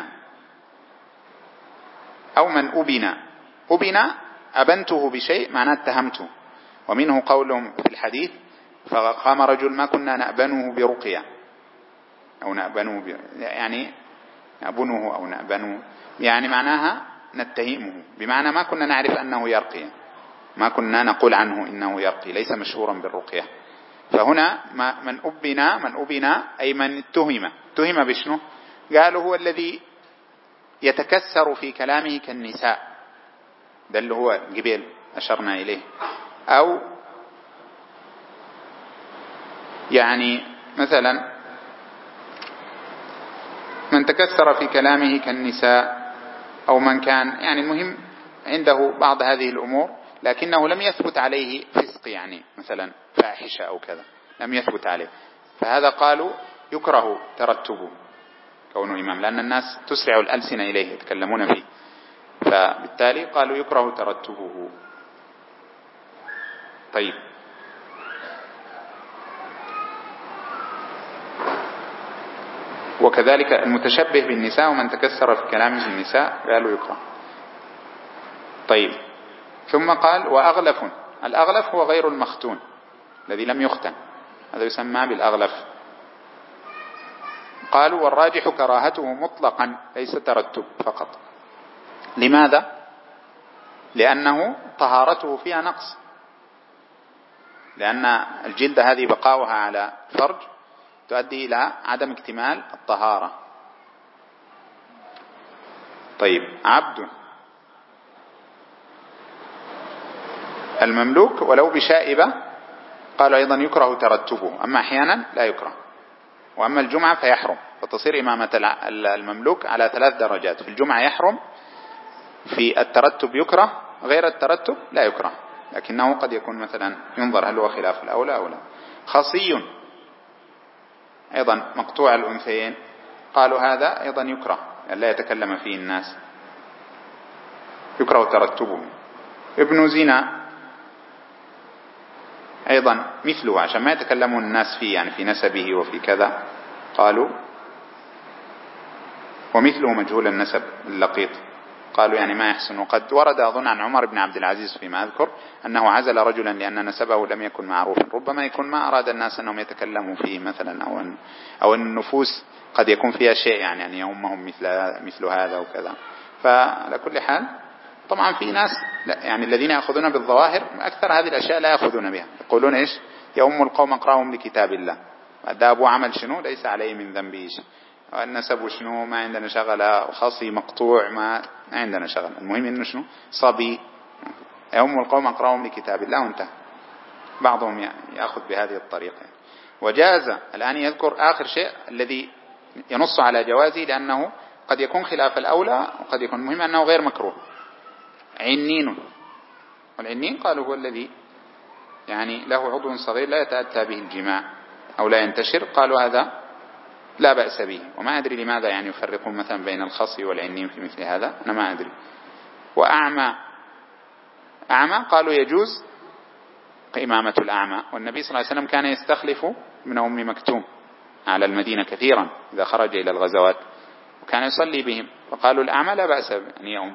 أبنا أبنته بشيء معناه اتهمته، ومنه قولهم في الحديث فقام رجل ما كنا نأبنه برقية، أو نأبنه يعني نأبنه أو نأبنه، يعني معناها نتهمه، بمعنى ما كنا نعرف أنه يرقي، ما كنا نقول عنه إنه يرقي، ليس مشهورا بالرقية. فهنا من أبنا أي من اتهم بشنو؟ قالوا هو الذي يتكسر في كلامه كالنساء، ده اللي هو قبيل أشرنا إليه. أو يعني مثلا من تكسر في كلامه كالنساء، أو من كان يعني المهم عنده بعض هذه الأمور لكنه لم يثبت عليه فسق، يعني مثلا فاحشة أو كذا لم يثبت عليه، فهذا قالوا يكره ترتبه كونه إمام، لأن الناس تسرع الألسنة إليه يتكلمون فيه، فبالتالي قالوا يكره ترتبه. طيب وكذلك المتشبه بالنساء ومن تكسر في كلامه النساء قالوا يكره. طيب ثم قال وأغلف، الأغلف هو غير المختون الذي لم يختن، هذا يسمى بالأغلف. قالوا والراجح كراهته مطلقا ليس ترتب فقط، لماذا؟ لأنه طهارته فيها نقص، لأن الجلد هذه بقاؤها على فرج تؤدي إلى عدم اكتمال الطهارة. طيب، عبد المملوك ولو بشائبة قالوا أيضا يكره ترتبه، أما أحيانا لا يكره. وأما الجمعة فيحرم، فتصير إمامة المملوك على 3 درجات: في الجمعة يحرم، في الترتب يكره، غير الترتب لا يكره، لكنه قد يكون مثلا ينظر هل هو خلاف الأولى أو لا. خصي أيضا مقطوع الأنثيين قالوا هذا أيضا يكره، لا يتكلم فيه الناس، يكره ترتبه. ابن زنا أيضا مثله عشان ما يتكلمون الناس فيه، يعني في نسبه وفي كذا، قالوا ومثله مجهول النسب اللقيط، قالوا يعني ما يحسن. وقد ورد أظن عن عمر بن عبد العزيز فيما أذكر أنه عزل رجلا لأن نسبه لم يكن معروفا، ربما يكون ما أراد الناس أنهم يتكلموا فيه مثلا، أو النفوس قد يكون فيها شيء يعني أن يهمهم مثل هذا وكذا. فعلى كل حال طبعا في ناس يعني الذين يأخذون بالظواهر أكثر هذه الأشياء لا يأخذون بها، يقولون إيش؟ يؤم القوم أقرأهم لكتاب الله، ده أبو عمل شنو ليس عليه من ذنبه شيء، النسب شنو ما عندنا شغلة، خاصي مقطوع ما عندنا شغلة، المهم إنه شنو صبي، يؤم القوم أقرأهم لكتاب الله وانتهى. بعضهم يأخذ بهذه الطريقة. وجاز الآن يذكر آخر شيء الذي ينص على جوازه، لأنه قد يكون خلاف الأولى وقد يكون مهم أنه غير مكروه. عنين، والعنين قالوا هو الذي يعني له عضو صغير لا يتأتى به الجماع أو لا ينتشر، قالوا هذا لا بأس به. وما أدري لماذا يعني يفرقون مثلا بين الخصي والعنين في مثل هذا، أنا ما أدري. وأعمى، أعمى قالوا يجوز إمامة الأعمى، والنبي صلى الله عليه وسلم كان يستخلف من أم مكتوم على المدينة كثيرا إذا خرج إلى الغزوات، وكان يصلي بهم، فقالوا الأعمى لا بأس أن يؤم.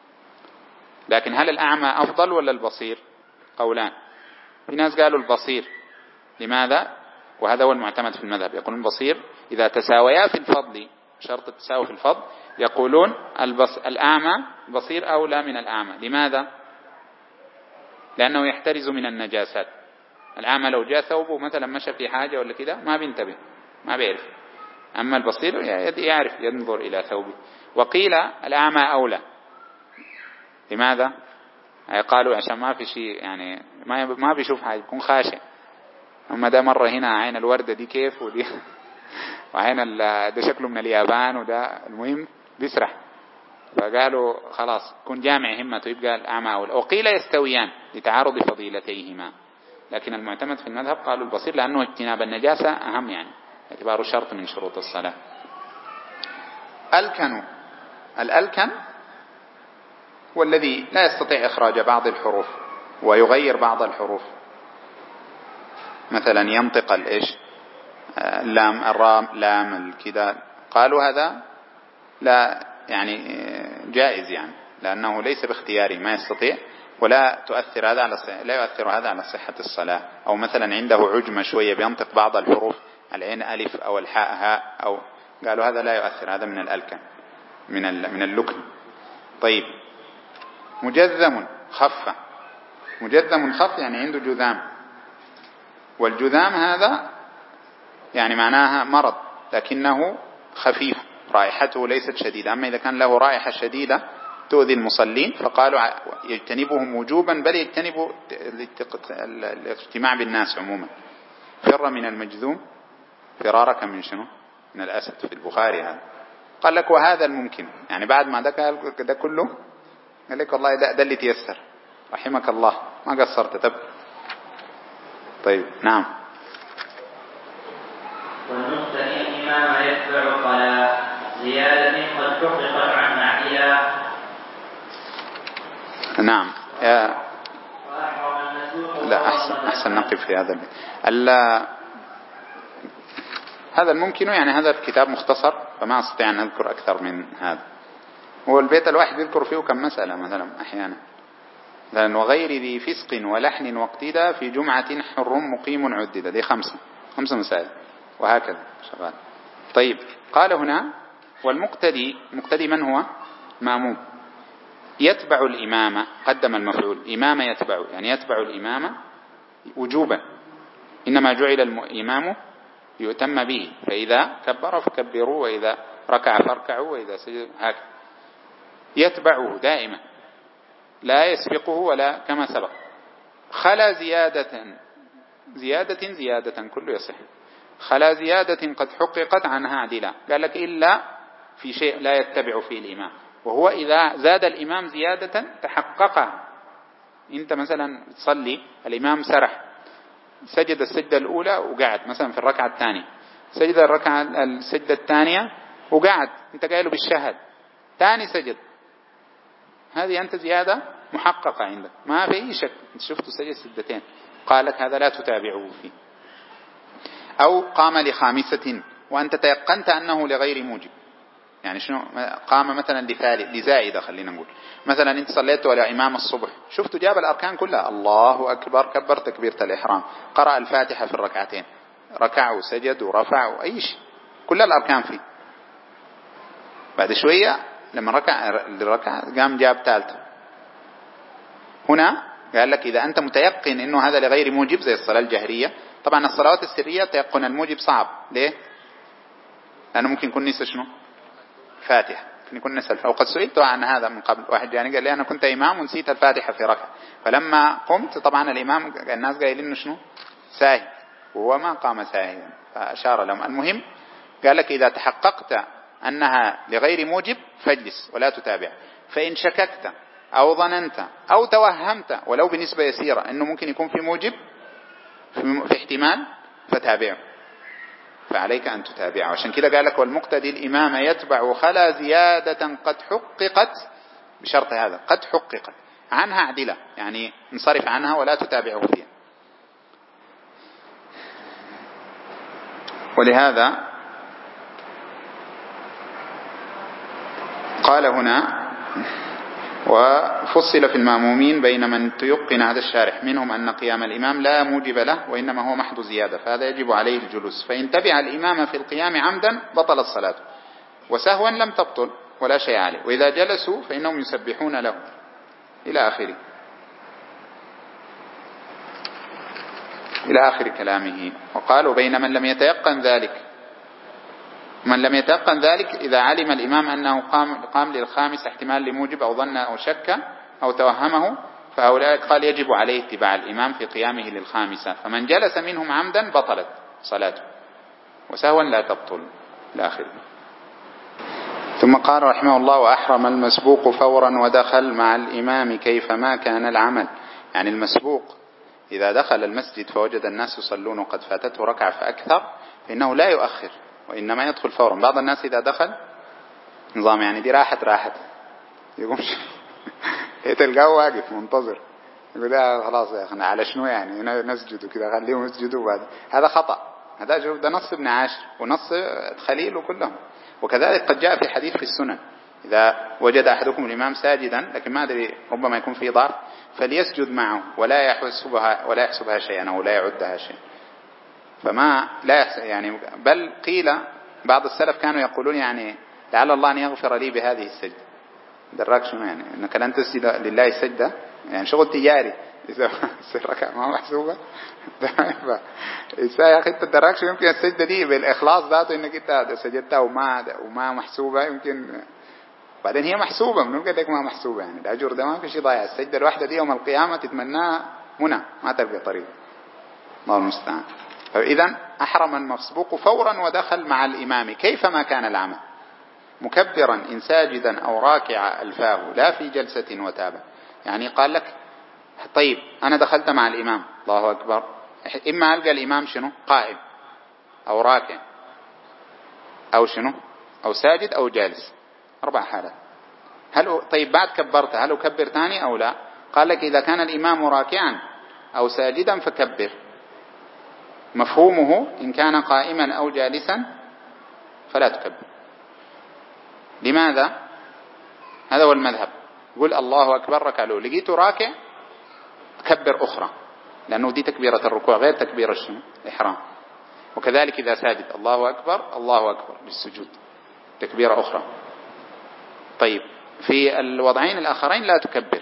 لكن هل الأعمى أفضل ولا البصير؟ قولان. في ناس قالوا البصير، لماذا؟ وهذا هو المعتمد في المذهب، يقولون البصير إذا تساويا في الفضل، شرط التساوي في الفضل، يقولون الأعمى بصير أولى من الأعمى. لماذا؟ لأنه يحترز من النجاسات. الأعمى لو جاء ثوبه مثلا مشى في حاجة ولا كده ما بينتبه، ما بيعرف، أما البصير يعرف، ينظر إلى ثوبه. وقيل الأعمى أولى، لماذا؟ قالوا عشان ما في شيء يعني ما بيشوف حاجة، يكون خاشع. أما ده مرة هنا عين الوردة دي كيف، ودي وعين ده شكله من اليابان، وده المهم بيسرح، فقالوا خلاص كن جامع همته يبقى الأعمى أولى. وقيل يستويان لتعارض فضيلتيهما، لكن المعتمد في المذهب قالوا البصير، لأنه اجتناب النجاسة أهم، يعني اعتباره شرط من شروط الصلاة. الألكن والذي لا يستطيع إخراج بعض الحروف ويغير بعض الحروف، مثلا ينطق الإيش اللام الراء لام الكذا، قالوا هذا لا يعني جائز، يعني لأنه ليس باختياري، ما يستطيع، ولا تؤثر هذا لا يؤثر هذا على صحة الصلاة. أو مثلا عنده عجمة شوية بينطق بعض الحروف، العين ألف أو الحاء هاء، أو قالوا هذا لا يؤثر، هذا من الألكن من اللكن. طيب، مجذم خف، مجذم خف يعني عنده جذام، والجذام هذا يعني معناها مرض لكنه خفيف، رائحته ليست شديدة. أما إذا كان له رائحة شديدة تؤذي المصلين فقالوا يجتنبهم وجوبا، بل يجتنبوا الاجتماع بالناس عموما. فر من المجذوم فرارك من شنو؟ من الأسد، في البخاري هذا. قال لك وهذا الممكن، يعني بعد ما ده كله قال لك والله ده اللي تيسر، رحمك الله ما قصرت. طيب نعم. والمقتدي الإمام يتبع فلا زيادة قد حققت عن معدلا. نعم. لا أحسن نقف في هذا هذا الممكن، يعني هذا الكتاب مختصر فما أستطيع أن أذكر أكثر من هذا. هو البيت الواحد يذكر فيه كم مسألة مثلا أحيانا، مثلا وغير ذي فسق ولحن واقتدى في جمعة حر مقيم عدد، دي 5 مسائل، وهكذا شغال. طيب، قال هنا والمقتدي، مقتدي من هو؟ مأموم. يتبع الإمام، قدم المفعول، إمام يتبع، يعني يتبع الإمام وجوبا، إنما جعل الإمام يؤتم به، فإذا كبر فكبروا، وإذا ركع فاركعوا، وإذا سجد هكذا، يتبعه دائما لا يسبقه ولا كما سبق. خلا زيادة كله يصح. خلا زيادة قد حققت عنها عدلا، قال لك إلا في شيء لا يتبع فيه الإمام، وهو إذا زاد الإمام زيادة تحققها. أنت مثلا تصلي الإمام سرح، سجد السجدة الأولى وقعد مثلا في الركعة الثانية، سجد السجدة الثانية وقعد، أنت قايله بالشهد، ثاني سجد، هذه أنت زيادة محققة عندك ما في أي شك، شفت سجد سجدتين، قال لك هذا لا تتابعه فيه. أو قام لخامسة وأنت تيقنت أنه لغير موجب، يعني شنو؟ قام مثلا لزائدة، خلينا نقول مثلا أنت صليت ولا إمام الصبح، شفت جاب الأركان كلها، الله أكبر، كبر تكبيرة الإحرام، قرأ الفاتحة في الركعتين، ركع وسجد ورفع وأي شيء، كل الأركان فيه. بعد شوية لما ركع قام جاب ثالثة. هنا قال لك إذا أنت متيقن إنه هذا لغير موجب زي الصلاة الجهرية، طبعا الصلوات السرية تيقن الموجب صعب، ليه؟ لأنه ممكن يكون نسى شنو؟ فاتحة، ممكن يكون نسى. وقد سئلت عن هذا من قبل، واحد جاني قال لي أنا كنت إمام ونسيت الفاتحة في ركعة، فلما قمت طبعا الإمام الناس قايلين إنه شنو؟ ساهي، وهو ما قام ساهيا، فأشار لهم. المهم قال لك إذا تحققت أنها لغير موجب فاجلس ولا تتابع، فإن شككت أو ظننت أو توهمت ولو بنسبة يسيرة أنه ممكن يكون في موجب، في احتمال، فتابعه، فعليك أن تتابعه. عشان كده قال لك والمقتدي الإمام يتبع خلا زيادة قد حققت، بشرط هذا قد حققت عنها عدلة، يعني انصرف عنها ولا تتابعه فيها. ولهذا قال هنا وفصل في المأمومين بين من تيقن هذا الشارح منهم أن قيام الإمام لا موجب له وإنما هو محض زيادة، فهذا يجب عليه الجلوس، فإن تبع الإمام في القيام عمدا بطل الصلاة، وسهوا لم تبطل ولا شيء عليه، وإذا جلسوا فإنهم يسبحون له إلى آخر كلامه. وقالوا بين من لم يتيقن ذلك، من لم يتيقن ذلك إذا علم الإمام أنه قام للخامس احتمال لموجب أو ظن أو شك أو توهمه، فهؤلاء قال يجب عليه اتباع الإمام في قيامه للخامسة، فمن جلس منهم عمدا بطلت صلاته، وسهوا لا تبطل إلى آخره. ثم قال رحمه الله وأحرم المسبوق فورا ودخل مع الإمام كيفما كان العمل، يعني المسبوق إذا دخل المسجد فوجد الناس يصلون وقد فاتته ركعة فأكثر فإنه لا يؤخر وإنما يدخل فورا. بعض الناس إذا دخل نظام يعني دي راحت يقومش تلقاه واقف منتظر، يقول خلاص يا أخي على شنو يعني نسجد كذا، خليهم يسجدوا بعد، هذا خطأ. هذا شوف ده نص ابن عاشر ونص خليل وكلهم. وكذلك قد جاء في حديث في السنن إذا وجد أحدكم الإمام ساجدا لكن ما أدري ربما يكون في ضعف فليسجد معه ولا يحسبها شيئا أو لا يعدها شيئا، فما لا يعني، بل قيل بعض السلف كانوا يقولون يعني لعل الله أن يغفر لي بهذه السجدة. دراك شنو يعني انك لن تسجد لله سجدة، يعني شغل تجاري، اذا الركعة ما محسوبة يا اخي انت دراك شنو، يمكن السجدة دي بالاخلاص ذاته انك انت سجدتها وما محسوبة، يمكن بعدين هي محسوبة، من قال لك ما محسوبة، يعني الاجر ده ما في شيء ضايع. السجدة الواحدة دي يوم القيامة تتمناها منى ما تلقى طريق، الله المستعان. فاذا احرم المسبوق فورا ودخل مع الامام كيفما كان العمل، مكبرا إن ساجدا أو راكعا ألفاه لا في جلسة وتابع. يعني قال لك طيب أنا دخلت مع الإمام الله أكبر، إما ألقى الإمام شنو قائم أو راكع أو شنو أو ساجد أو جالس، 4 حالات. طيب بعد كبرت هل أكبر ثاني أو لا؟ قال لك إذا كان الإمام راكعا أو ساجدا فكبر، مفهومه إن كان قائما أو جالسا فلا تكبر. لماذا؟ هذا هو المذهب، يقول الله أكبر ركع له، لقيته راكع تكبر أخرى، لأنه دي تكبيرة الركوع غير تكبيرة الإحرام. وكذلك إذا ساجد الله أكبر للسجود تكبيرة أخرى. طيب في الوضعين الآخرين لا تكبر.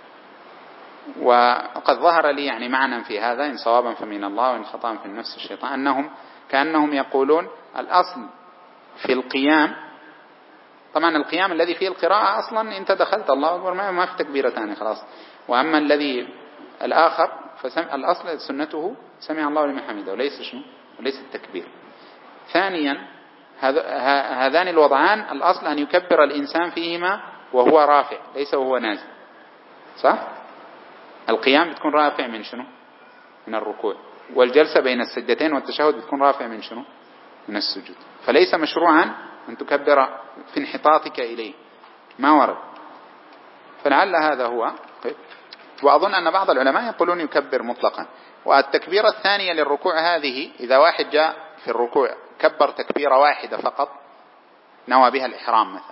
وقد ظهر لي يعني معنى في هذا، إن صوابا فمن الله وإن خطأ في النفس الشيطان، أنهم كأنهم يقولون الأصل في القيام، طبعا القيام الذي فيه القراءة أصلا أنت دخلت الله أكبر ما في تكبيرة ثانية خلاص. وأما الذي الآخر الأصل سنته سمع الله لمن حمده وليس شنو، وليس التكبير. ثانيا هذان الوضعان الأصل أن يكبر الإنسان فيهما وهو رافع ليس وهو نازل، صح؟ القيام بتكون رافع من شنو؟ من الركوع، والجلسة بين السجدتين والتشهد بتكون رافع من شنو؟ من السجود. فليس مشروعا أن تكبر في انحطاطك إليه، ما ورد. فلعل هذا هو. وأظن أن بعض العلماء يقولون يكبر مطلقا. والتكبيرة الثانية للركوع هذه إذا واحد جاء في الركوع كبر تكبيرة واحدة فقط نوى بها الإحرام مثلا،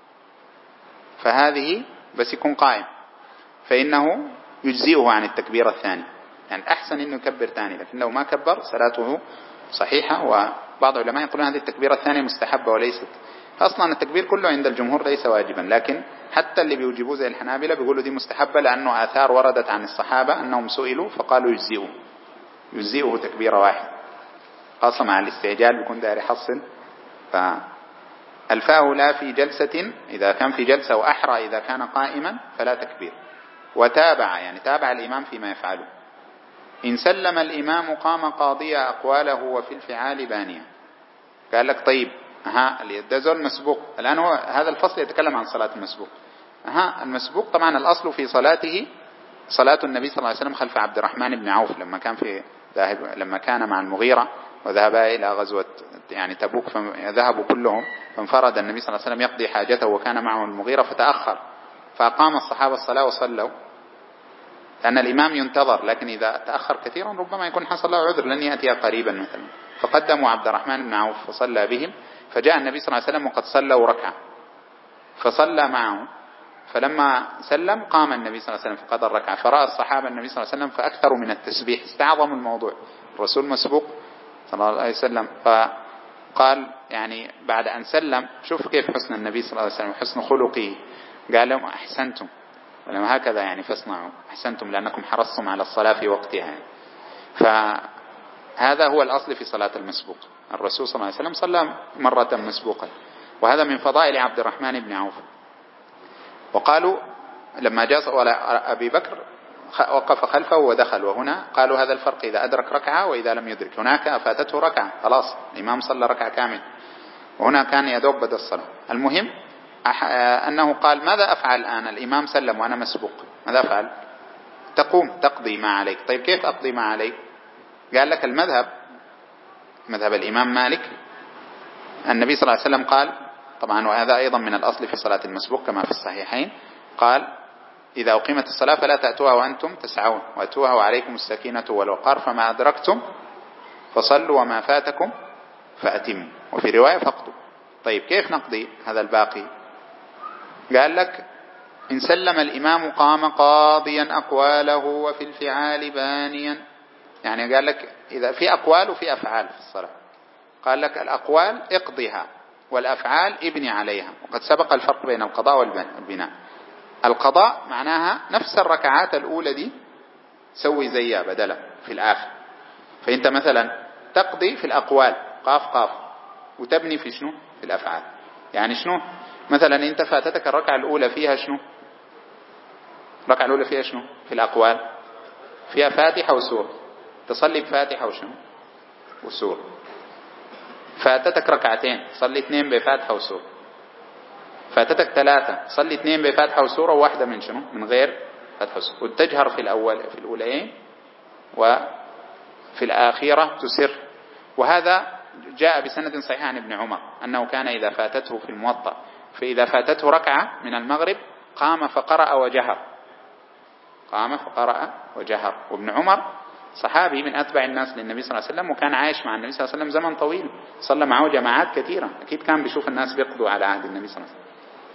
فهذه بس يكون قائم فإنه يجزئه عن التكبيرة الثانية، يعني أحسن إنه يكبر ثاني، لكن لو ما كبر صلاته صحيحة. وبعض العلماء يقولون هذه التكبيرة الثانية مستحبة وليست أصلا التكبير كله عند الجمهور ليس واجبا، لكن حتى اللي بيوجبوه زي الحنابلة بيقولوا دي مستحبة لأنه آثار وردت عن الصحابة أنهم سئلوا فقالوا يجزئه تكبيرة واحدة، خاصة مع الاستعجال بيكون داير يحصل. فالفاء لا في جلسة إذا كان في جلسة، وأحرى إذا كان قائما فلا تكبير. وتابع يعني تابع الإمام فيما يفعله. إن سلم الإمام قام قاضيا أقواله وفي الفعال بانيا. قال لك طيب ده زول مسبوق الآن، هو هذا الفصل يتكلم عن صلاة المسبوق. المسبوق طبعا الأصل في صلاته صلاة النبي صلى الله عليه وسلم خلف عبد الرحمن بن عوف لما كان مع المغيرة وذهبا إلى غزوة يعني تبوك، فذهبوا كلهم فانفرد النبي صلى الله عليه وسلم يقضي حاجته وكان معه المغيرة فتأخر، فأقام الصحابة الصلاة وصلوا، لأن الإمام ينتظر، لكن إذا تأخر كثيرا ربما يكون حصل له عذر لن يأتي قريبا مثلا، فقدموا عبد الرحمن بن عوف فصلى بهم، فجاء النبي صلى الله عليه وسلم وقد صلوا ركعة فصلى معه، فلما سلم قام النبي صلى الله عليه وسلم فقضى الركعة، فرأى الصحابة النبي صلى الله عليه وسلم فأكثروا من التسبيح، استعظموا الموضوع، الرسول مسبوق صلى الله عليه وسلم. فقال يعني بعد أن سلم شوف كيف حسن النبي صلى الله عليه وسلم حسن خلقه، قال لهم أحسنتم، ولما هكذا يعني فاصنعوا، أحسنتم لأنكم حرصتم على الصلاة في وقتها يعني. فهذا هو الأصل في صلاة المسبوق. الرسول صلى الله عليه وسلم صلى مرة مسبوقا، وهذا من فضائل عبد الرحمن بن عوف. وقالوا لما جاء أبي بكر وقف خلفه ودخل، وهنا قالوا هذا الفرق إذا أدرك ركعة وإذا لم يدرك، هناك فاتته ركعة خلاص الإمام صلى ركعة كامل، وهنا كان يدوب بدأ الصلاة. المهم أنه قال ماذا أفعل الآن؟ الإمام سلم وأنا مسبوق، ماذا أفعل؟ تقوم تقضي ما عليك. طيب كيف أقضي ما عليك؟ قال لك المذهب مذهب الإمام مالك، النبي صلى الله عليه وسلم قال طبعا، وهذا أيضا من الأصل في صلاة المسبوق كما في الصحيحين، قال إذا أقيمت الصلاة فلا تأتوها وأنتم تسعون وأتوها وعليكم السكينة والوقار، فما أدركتم فصلوا وما فاتكم فأتموا، وفي رواية فاقضوا. طيب كيف نقضي هذا الباقي؟ قال لك إن سلم الإمام قام قاضيا أقواله وفي الفعال بانيا، يعني قال لك إذا في أقوال وفي أفعال في الصلاة، قال لك الأقوال اقضيها والأفعال ابني عليها، وقد سبق الفرق بين القضاء والبناء. القضاء معناها نفس الركعات الأولى دي سوي زيها بدلا في الآخر، فأنت مثلا تقضي في الأقوال قاف قاف وتبني في شنو؟ في الأفعال. يعني شنو؟ مثلا أنت فاتتك الركعة الأولى فيها شنو؟ الركعة الأولى فيها شنو؟ في الأقوال فيها فاتحة وسورة، تصلي بفاتحة وشنو؟ وسورة. فاتتك ركعتين صلي 2 بفاتحة وسورة. فاتتك 3 صلي 2 بفاتحة وسورة وواحدة من شنو؟ من غير فاتحة وسورة، وتجهر في الأولين وفي الآخرة تسر. وهذا جاء بسند صحيح عن ابن عمر أنه كان إذا فاتته في الموطأ، فإذا فاتته ركعة من المغرب قام فقرأ وجهر، قام فقرأ وجهر. وابن عمر صحابي من أتبع الناس للنبي صلى الله عليه وسلم، وكان عايش مع النبي صلى الله عليه وسلم زمن طويل، صلى معه جماعات كثيرة، أكيد كان بيشوف الناس بيقضوا على عهد النبي صلى الله عليه وسلم.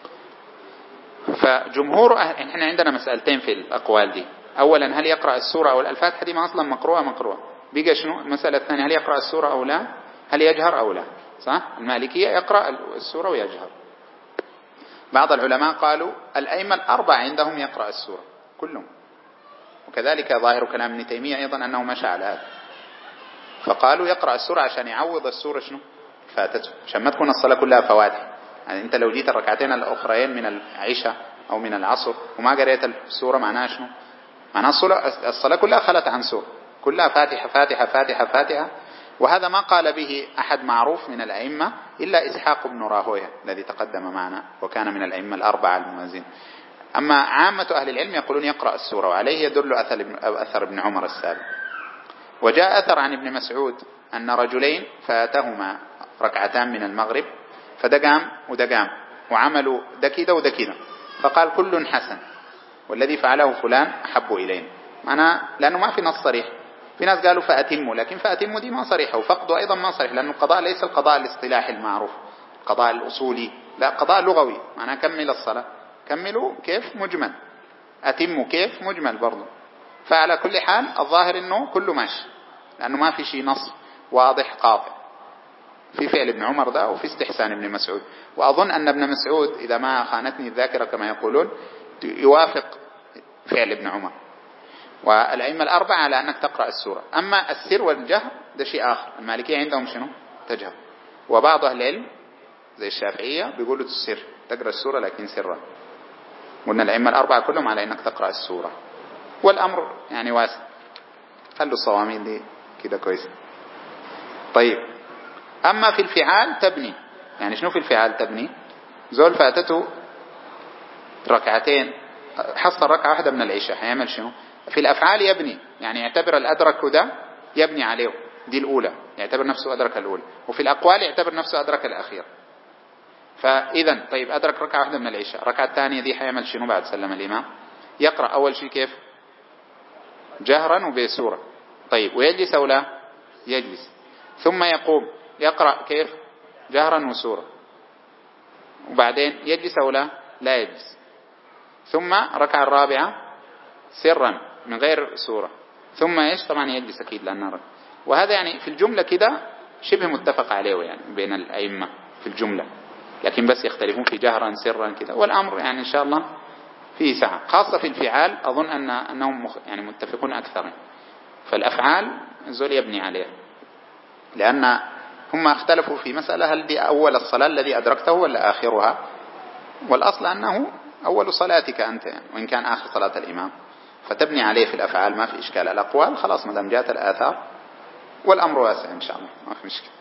فجمهور احنا عندنا مسألتين في الأقوال دي، أولا هل يقرأ السورة أو الفاتحة؟ دي ما أصلا مقروءة. بيجي شنو المسألة الثانية؟ هل يقرأ السورة أو لا؟ هل يجهر أو لا؟ صح؟ المالكية يقرأ السورة ويجهر. بعض العلماء قالوا الأئمة الأربعة عندهم يقرأ السورة كلهم، وكذلك ظاهر كلام ابن تيمية أيضا أنه مشى على هذا، فقالوا يقرأ السورة عشان يعوض السورة شنو فاتته، عشان ما تكون الصلاة كلها فواتح. يعني أنت لو جيت الركعتين الأخرين من العشاء أو من العصر وما قريت السورة معناها شنو؟ معناها الصلاة كلها خلت عن سورة، كلها فاتحة فاتحة فاتحة فاتحة. وهذا ما قال به أحد معروف من الأئمة إلا إسحاق بن راهويه الذي تقدم معنا وكان من الأئمة الأربعة المميزين. أما عامة أهل العلم يقولون يقرأ السورة، وعليه يدل أثر ابن عمر السابق. وجاء أثر عن ابن مسعود أن رجلين فاتهما ركعتان من المغرب فدقام ودقام وعملوا دكيدة ودكيدة، فقال كل حسن والذي فعله فلان أحب إلينا. معناه لأنه ما في نص صريح. في ناس قالوا فأتموا، لكن فأتموا دي ما صريحة، وفقدوا أيضا ما صريح، لأن القضاء ليس القضاء الاصطلاحي المعروف القضاء الأصولي، لا قضاء لغوي. معناه كمل الصلاة، كملوا كيف مجمل، أتموا كيف مجمل برضو. فعلى كل حال الظاهر أنه كله ماشي، لأنه ما في شيء نص واضح قاطع في فعل ابن عمر ده وفي استحسان ابن مسعود. وأظن أن ابن مسعود إذا ما خانتني الذاكرة كما يقولون يوافق فعل ابن عمر. والأئمة الأربعة على أنك تقرأ السورة. أما السر والجهر ده شيء آخر، المالكية عندهم شنو؟ تجهر. وبعض أهل العلم زي الشافعية بيقولوا السر، تقرأ السورة لكن سرا. قلنا الأئمة الأربعة كلهم على أنك تقرأ السورة، والأمر يعني واسع. خلوا الصواميل دي كده كويس. طيب، أما في الفعال تبني. يعني شنو في الفعال تبني؟ زول فاتته ركعتين، حصل ركعة واحدة من العشاء، هيعمل شنو؟ في الأفعال يبني، يعني يعتبر الأدرك ده يبني عليه، دي الأولى، يعتبر نفسه أدرك الأولى. وفي الأقوال يعتبر نفسه أدرك الأخير. فإذا طيب أدرك ركعة واحدة من العشاء، الركعة الثانية دي هيعمل شنو بعد سلم الإمام؟ يقرأ أول شيء كيف؟ جهرا وبسورة. طيب ويجلس أو لا؟ يجلس. ثم يقوم يقرأ كيف؟ جهرا وسورة. وبعدين يجلس أو لا؟ لا يجلس. ثم ركعة الرابعة سرا من غير سورة. ثم ايش؟ طبعا يجلس أكيد لأنه. وهذا يعني في الجملة كده شبه متفق عليه يعني بين الأئمة في الجملة، لكن بس يختلفون في جهرا سرا كده. والأمر يعني إن شاء الله فيه سعة، خاصة في الفعال أظن أنهم يعني متفقون أكثر. فالأفعال الزول يبني عليها، لأن هم اختلفوا في مسألة هل دي أول الصلاة الذي أدركته ولا آخرها. والأصل أنه أول صلاتك أنت يعني، وإن كان آخر صلاة الإمام، فتبني عليه في الأفعال ما في إشكال. الأقوال خلاص مدام جاءت الآثار، والأمر واسع إن شاء الله ما في مشكلة.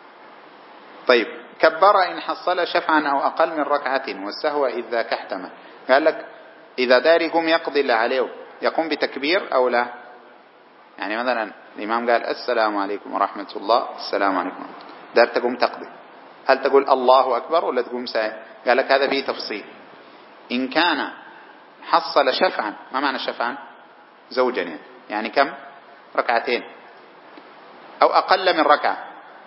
طيب، كبر إن حصل شفعا أو أقل من ركعة والسهو إذ ذاك احتمل. قال لك إذا دار يقوم يقضي اللي عليه يقوم بتكبير أو لا. يعني مثلا الإمام قال السلام عليكم ورحمة الله، السلام عليكم، دار تقوم تقضي، هل تقول الله أكبر ولا تقوم ساي؟ قال لك هذا فيه تفصيل. إن كان حصل شفعا، ما معنى شفعا؟ زوجا يعني كم؟ ركعتين أو أقل من ركعة،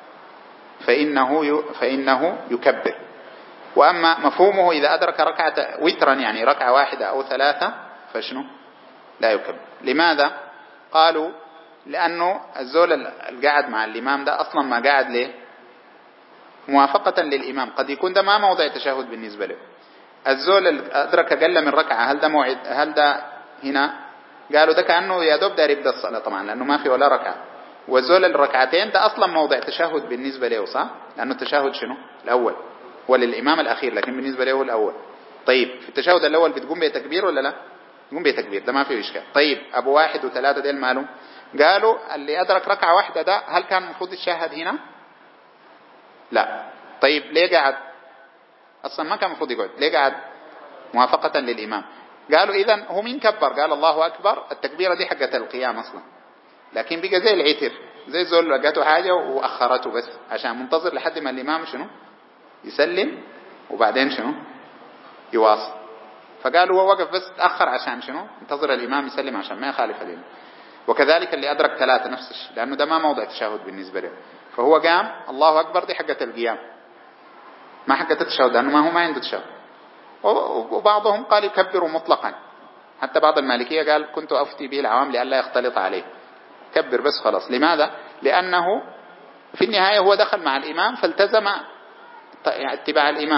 فإنه يكبر. وأما مفهومه إذا أدرك ركعة وترا يعني ركعة واحدة أو ثلاثة فشنو؟ لا يكبر. لماذا؟ قالوا لأنه الزول القاعد مع الإمام ده أصلا ما قاعد ليه؟ موافقة للإمام. قد يكون ده ما موضع تشهد بالنسبة له. الزول أدرك أقل من ركعة، هل ده موعد؟ هل ده هنا؟ قالوا ده كأنه يا دوب دار يبدأ الصلاة طبعا لأنه ما في ولا ركعة. والزول الركعتين ده أصلا موضع تشهد بالنسبة له، صح؟ لأنه التشهد شنو؟ الأول وللإمام الأخير، لكن بالنسبة له الأول. طيب في التشهد الأول بتقوم بتكبير ولا لا؟ تقوم بتكبير، ده ما فيه إشكال. طيب أبو واحد وثلاثة ديل مالهم؟ قالوا اللي أدرك ركعة واحدة ده هل كان المفروض يتشهد هنا؟ لا. طيب ليه قاعد؟ أصلا ما كان المفروض يقعد، ليه قاعد؟ موافقة للإمام. قالوا إذن هو مين كبر؟ قال الله أكبر، التكبيرة دي حقة القيام أصلا، لكن بقى زي العتر، زي الزول لقاته حاجة وأخرته بس عشان منتظر لحد ما الإمام شنو؟ يسلم وبعدين شنو؟ يواصل. فقالوا هو وقف بس تأخر عشان شنو؟ انتظر الإمام يسلم عشان ما يخالف الإمام. وكذلك اللي أدرك ثلاثة نفس الشيء، لأنه ده ما موضع تشهد بالنسبة له، فهو قام الله أكبر دي حقة القيام ما حقة التشهد، لأنه ما عنده تشهد. وبعضهم قال يكبروا مطلقا، حتى بعض المالكية قال كنت أفتي به العوام لأن لا يختلط عليه، كبر بس خلاص. لماذا؟ لأنه في النهاية هو دخل مع الإمام فالتزم اتباع الإمام،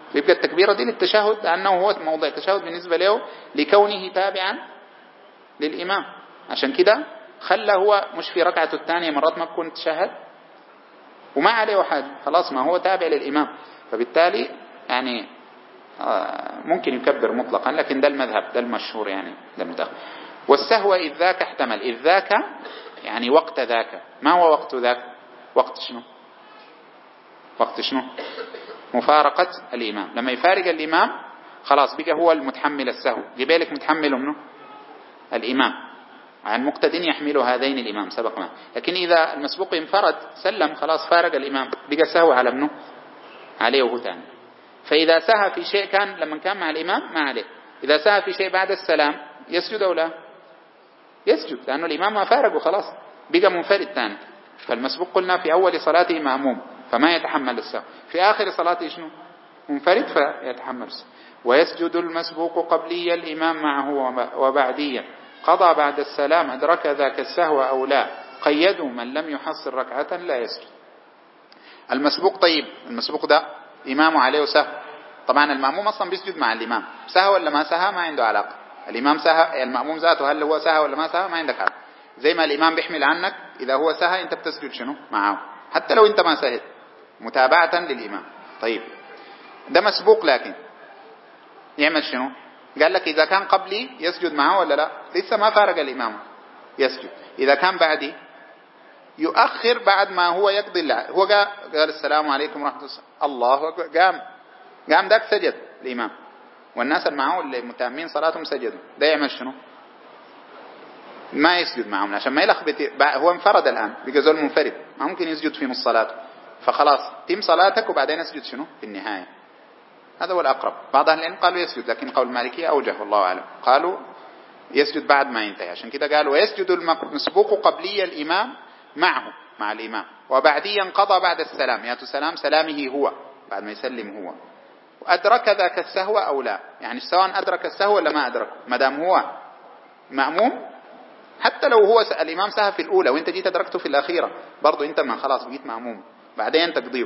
فيبقى التكبيرة دي للتشهد لأنه هو موضع التشهد بالنسبة له لكونه تابعا للإمام. عشان كده خلى هو مش في ركعته الثانية مرات ما بكون تشهد وما عليه حاجة، خلاص ما هو تابع للإمام، فبالتالي يعني ممكن يكبر مطلقا، لكن ده المذهب، ده المشهور يعني، ده المتأخر. والسهو إذ ذاك احتمل، إذ ذاك يعني وقت ذاك. ما هو وقت ذاك؟ وقت شنو؟ وقت شنو؟ مفارقة الإمام. لما يفارق الإمام خلاص بقى هو المتحمل السهو، جبالك متحمله منه الإمام، عن مقتد يحمل هذين الإمام سبق ما. لكن إذا المسبوق انفرد سلم خلاص فارق الإمام، بقى سهو على منه عليه وهو ثاني. فإذا سهى في شيء كان لما كان مع الإمام ما عليه، إذا سهى في شيء بعد السلام يسجد أو لا؟ يسجد، لأنه الإمام ما فارقه خلاص بقى منفرد ثاني. فالمسبوق قلنا في أول صلاته مأموم فما يتحمل السهو، في آخر صلاته شنو؟ منفرد فيتحمل السهو. ويسجد المسبوق قبلي الإمام معه وبعديا، قضى بعد السلام أدرك ذاك السهو أو لا، قيدوا من لم يحصل ركعة لا يسجد. المسبوق طيب، المسبوق ده إمامه عليه سهو، طبعا المأموم أصلا بيسجد مع الإمام، سهو ولا ما سهى ما عنده علاقة. الإمام سهى، المأموم ذاته هل هو سهى ولا ما سهى ما عندك علاقة. زي ما الإمام بيحمل عنك إذا هو سهى أنت بتسجد شنو معه حتى لو أنت ما سهد، متابعة للإمام. طيب ده مسبوق، لكن يعمل شنو؟ قال لك إذا كان قبلي يسجد معه ولا لا؟ لسه ما فارق الإمام يسجد. إذا كان بعدي يؤخر بعد ما هو يقضي هو قال السلام عليكم ورحمة الله، قام ذاك سجد الإمام والناس اللي معه اللي متأمين صلاتهم سجدوا، ده يعمل شنو؟ ما يسجد معهم عشان ما يلخبط. هو انفرد الآن بقى زول منفرد، ما ممكن يسجد في نص صلاته، فخلاص تم صلاتك وبعدين اسجد شنو في النهاية. هذا هو الأقرب. بعض أهل العلم قالوا يسجد، لكن قول المالكية أوجه والله أعلم، قالوا يسجد بعد ما ينتهي. عشان كده قالوا ويسجد المسبوق قبلي الإمام معه مع الإمام وبعديا قضى بعد السلام، ياتو سلام سلامه هو بعد ما يسلم هو، وأدرك ذاك السهو أو لا، يعني سواء أدرك السهو ولا ما أدرك، ما دام هو مأموم حتى لو هو الإمام سهى في الأولى وانت جيت أدركته في الأخيرة برضو انت ما خلاص بقيت مأموم بعدين تقضيه.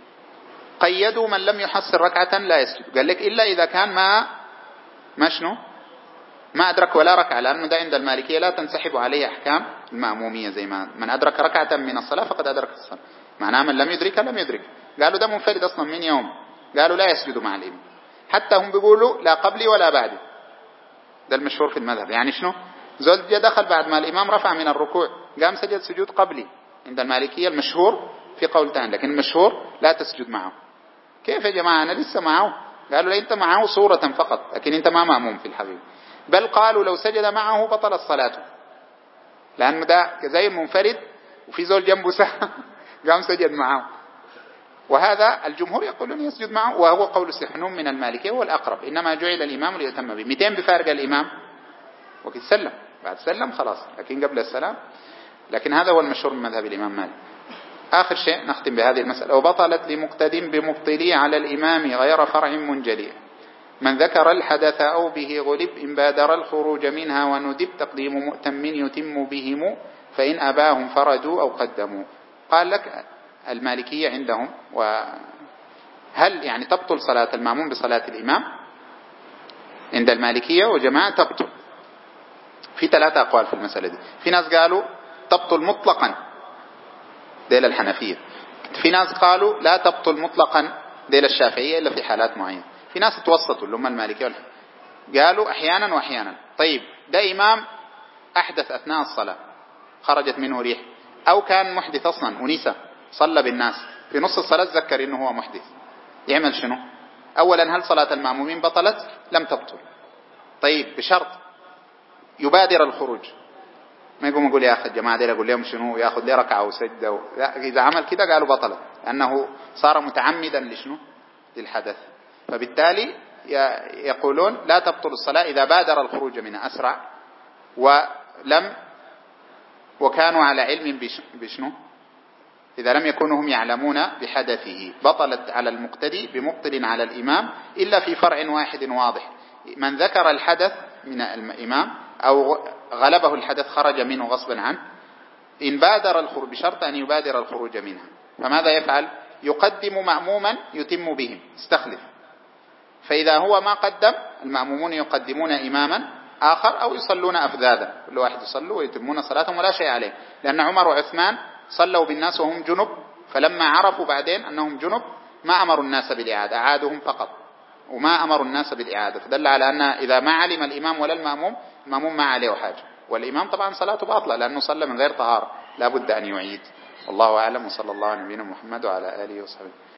قيدوا من لم يحصل ركعة لا يسجد، قال لك إلا إذا كان ما شنو ما أدرك ولا ركعة، لأنه ده عند المالكية لا تنسحب عليه أحكام المأمومية، زي ما من أدرك ركعة من الصلاة فقد أدرك الصلاة، معناه من لم يدرك لم يدرك. قالوا ده منفرد أصلا من يوم، قالوا لا يسجد مع الإمام، حتى هم بيقولوا لا قبلي ولا بعدي، ده المشهور في المذهب. يعني شنو؟ زول جاء دخل بعد ما الإمام رفع من الركوع قام سجد سجود قبلي، عند المالكية المشهور في قول ثاني، لكن المشهور لا تسجد معه. كيف يا جماعة أنا لسه معه؟ قالوا لا أنت معه صورة فقط، لكن أنت ما مأموم في الحقيقة. بل قالوا لو سجد معه بطل الصلاة، لأنه ده زي المنفرد وفي زول جنبه سهى قام سجد معه. وهذا الجمهور يقولون يسجد معه، وهو قول السحنون من المالكية والأقرب، إنما جعل الإمام ليتم به. 200 بفارق الإمام وقد سلم، بعد سلم خلاص، لكن قبل السلام. لكن هذا هو المشهور من مذهب الإمام مالك. آخر شيء نختم بهذه المسألة. وبطلت لمقتد بمبطلي على الإمام غير فرع منجلي، من ذكر الحدث أو به غلب إن بادر الخروج منها وندب تقديم مؤتم يتم بهم فإن أباهم فردوا أو قدموا. قال لك المالكية عندهم وهل يعني تبطل صلاة المأموم بصلاة الإمام؟ عند المالكية وجماعة تبطل. في 3 أقوال في المسألة دي. في ناس قالوا تبطل مطلقا، ديل الحنفية. في ناس قالوا لا تبطل مطلقا، ديل الشافعية، إلا في حالات معينة. في ناس توسطوا اللي هم المالكية قالوا أحيانا وأحيانا. طيب ده إمام أحدث أثناء الصلاة خرجت منه ريح، أو كان محدث أصلا ونسى صلى بالناس في نص الصلاة تذكر إنه هو محدث، يعمل شنو؟ أولا هل صلاة المأمومين بطلت؟ لم تبطل. طيب بشرط يبادر الخروج، ما يقول يا أخي الجماعة دي أقول لهم شنو يأخذ لي ركعة وسجدة إذا عمل كده قالوا بطلت، لأنه صار متعمدا لشنو؟ للحدث. فبالتالي يقولون لا تبطل الصلاة إذا بادر الخروج منها أسرع وكانوا على علم بشنو؟ إذا لم يكونوا هم يعلمون بحدثه. بطلت على المقتدي بمبطل على الإمام إلا في فرع واحد واضح، من ذكر الحدث من الإمام أو غلبه الحدث خرج منه غصبا عنه، إن بادر الخروج بشرط أن يبادر الخروج منها، فماذا يفعل؟ يقدم مأموما يتم بهم، استخلف فإذا هو ما قدم المأمومون يقدمون إماما آخر أو يصلون أفذاذا، كل واحد يصلوا ويتمون صلاتهم ولا شيء عليه، لأن عمر وعثمان صلوا بالناس وهم جنب، فلما عرفوا بعدين أنهم جنب ما أمروا الناس بالإعادة، أعادهم فقط وما أمروا الناس بالإعادة، فدل على أن إذا ما علم الإمام ولا المأموم، المأموم ما عليه حاجة، والإمام طبعا صلاته باطلة لأنه صلى من غير طهارة لا بد أن يعيد. والله أعلم، وصلى الله على نبينا محمد وعلى آله وصحبه.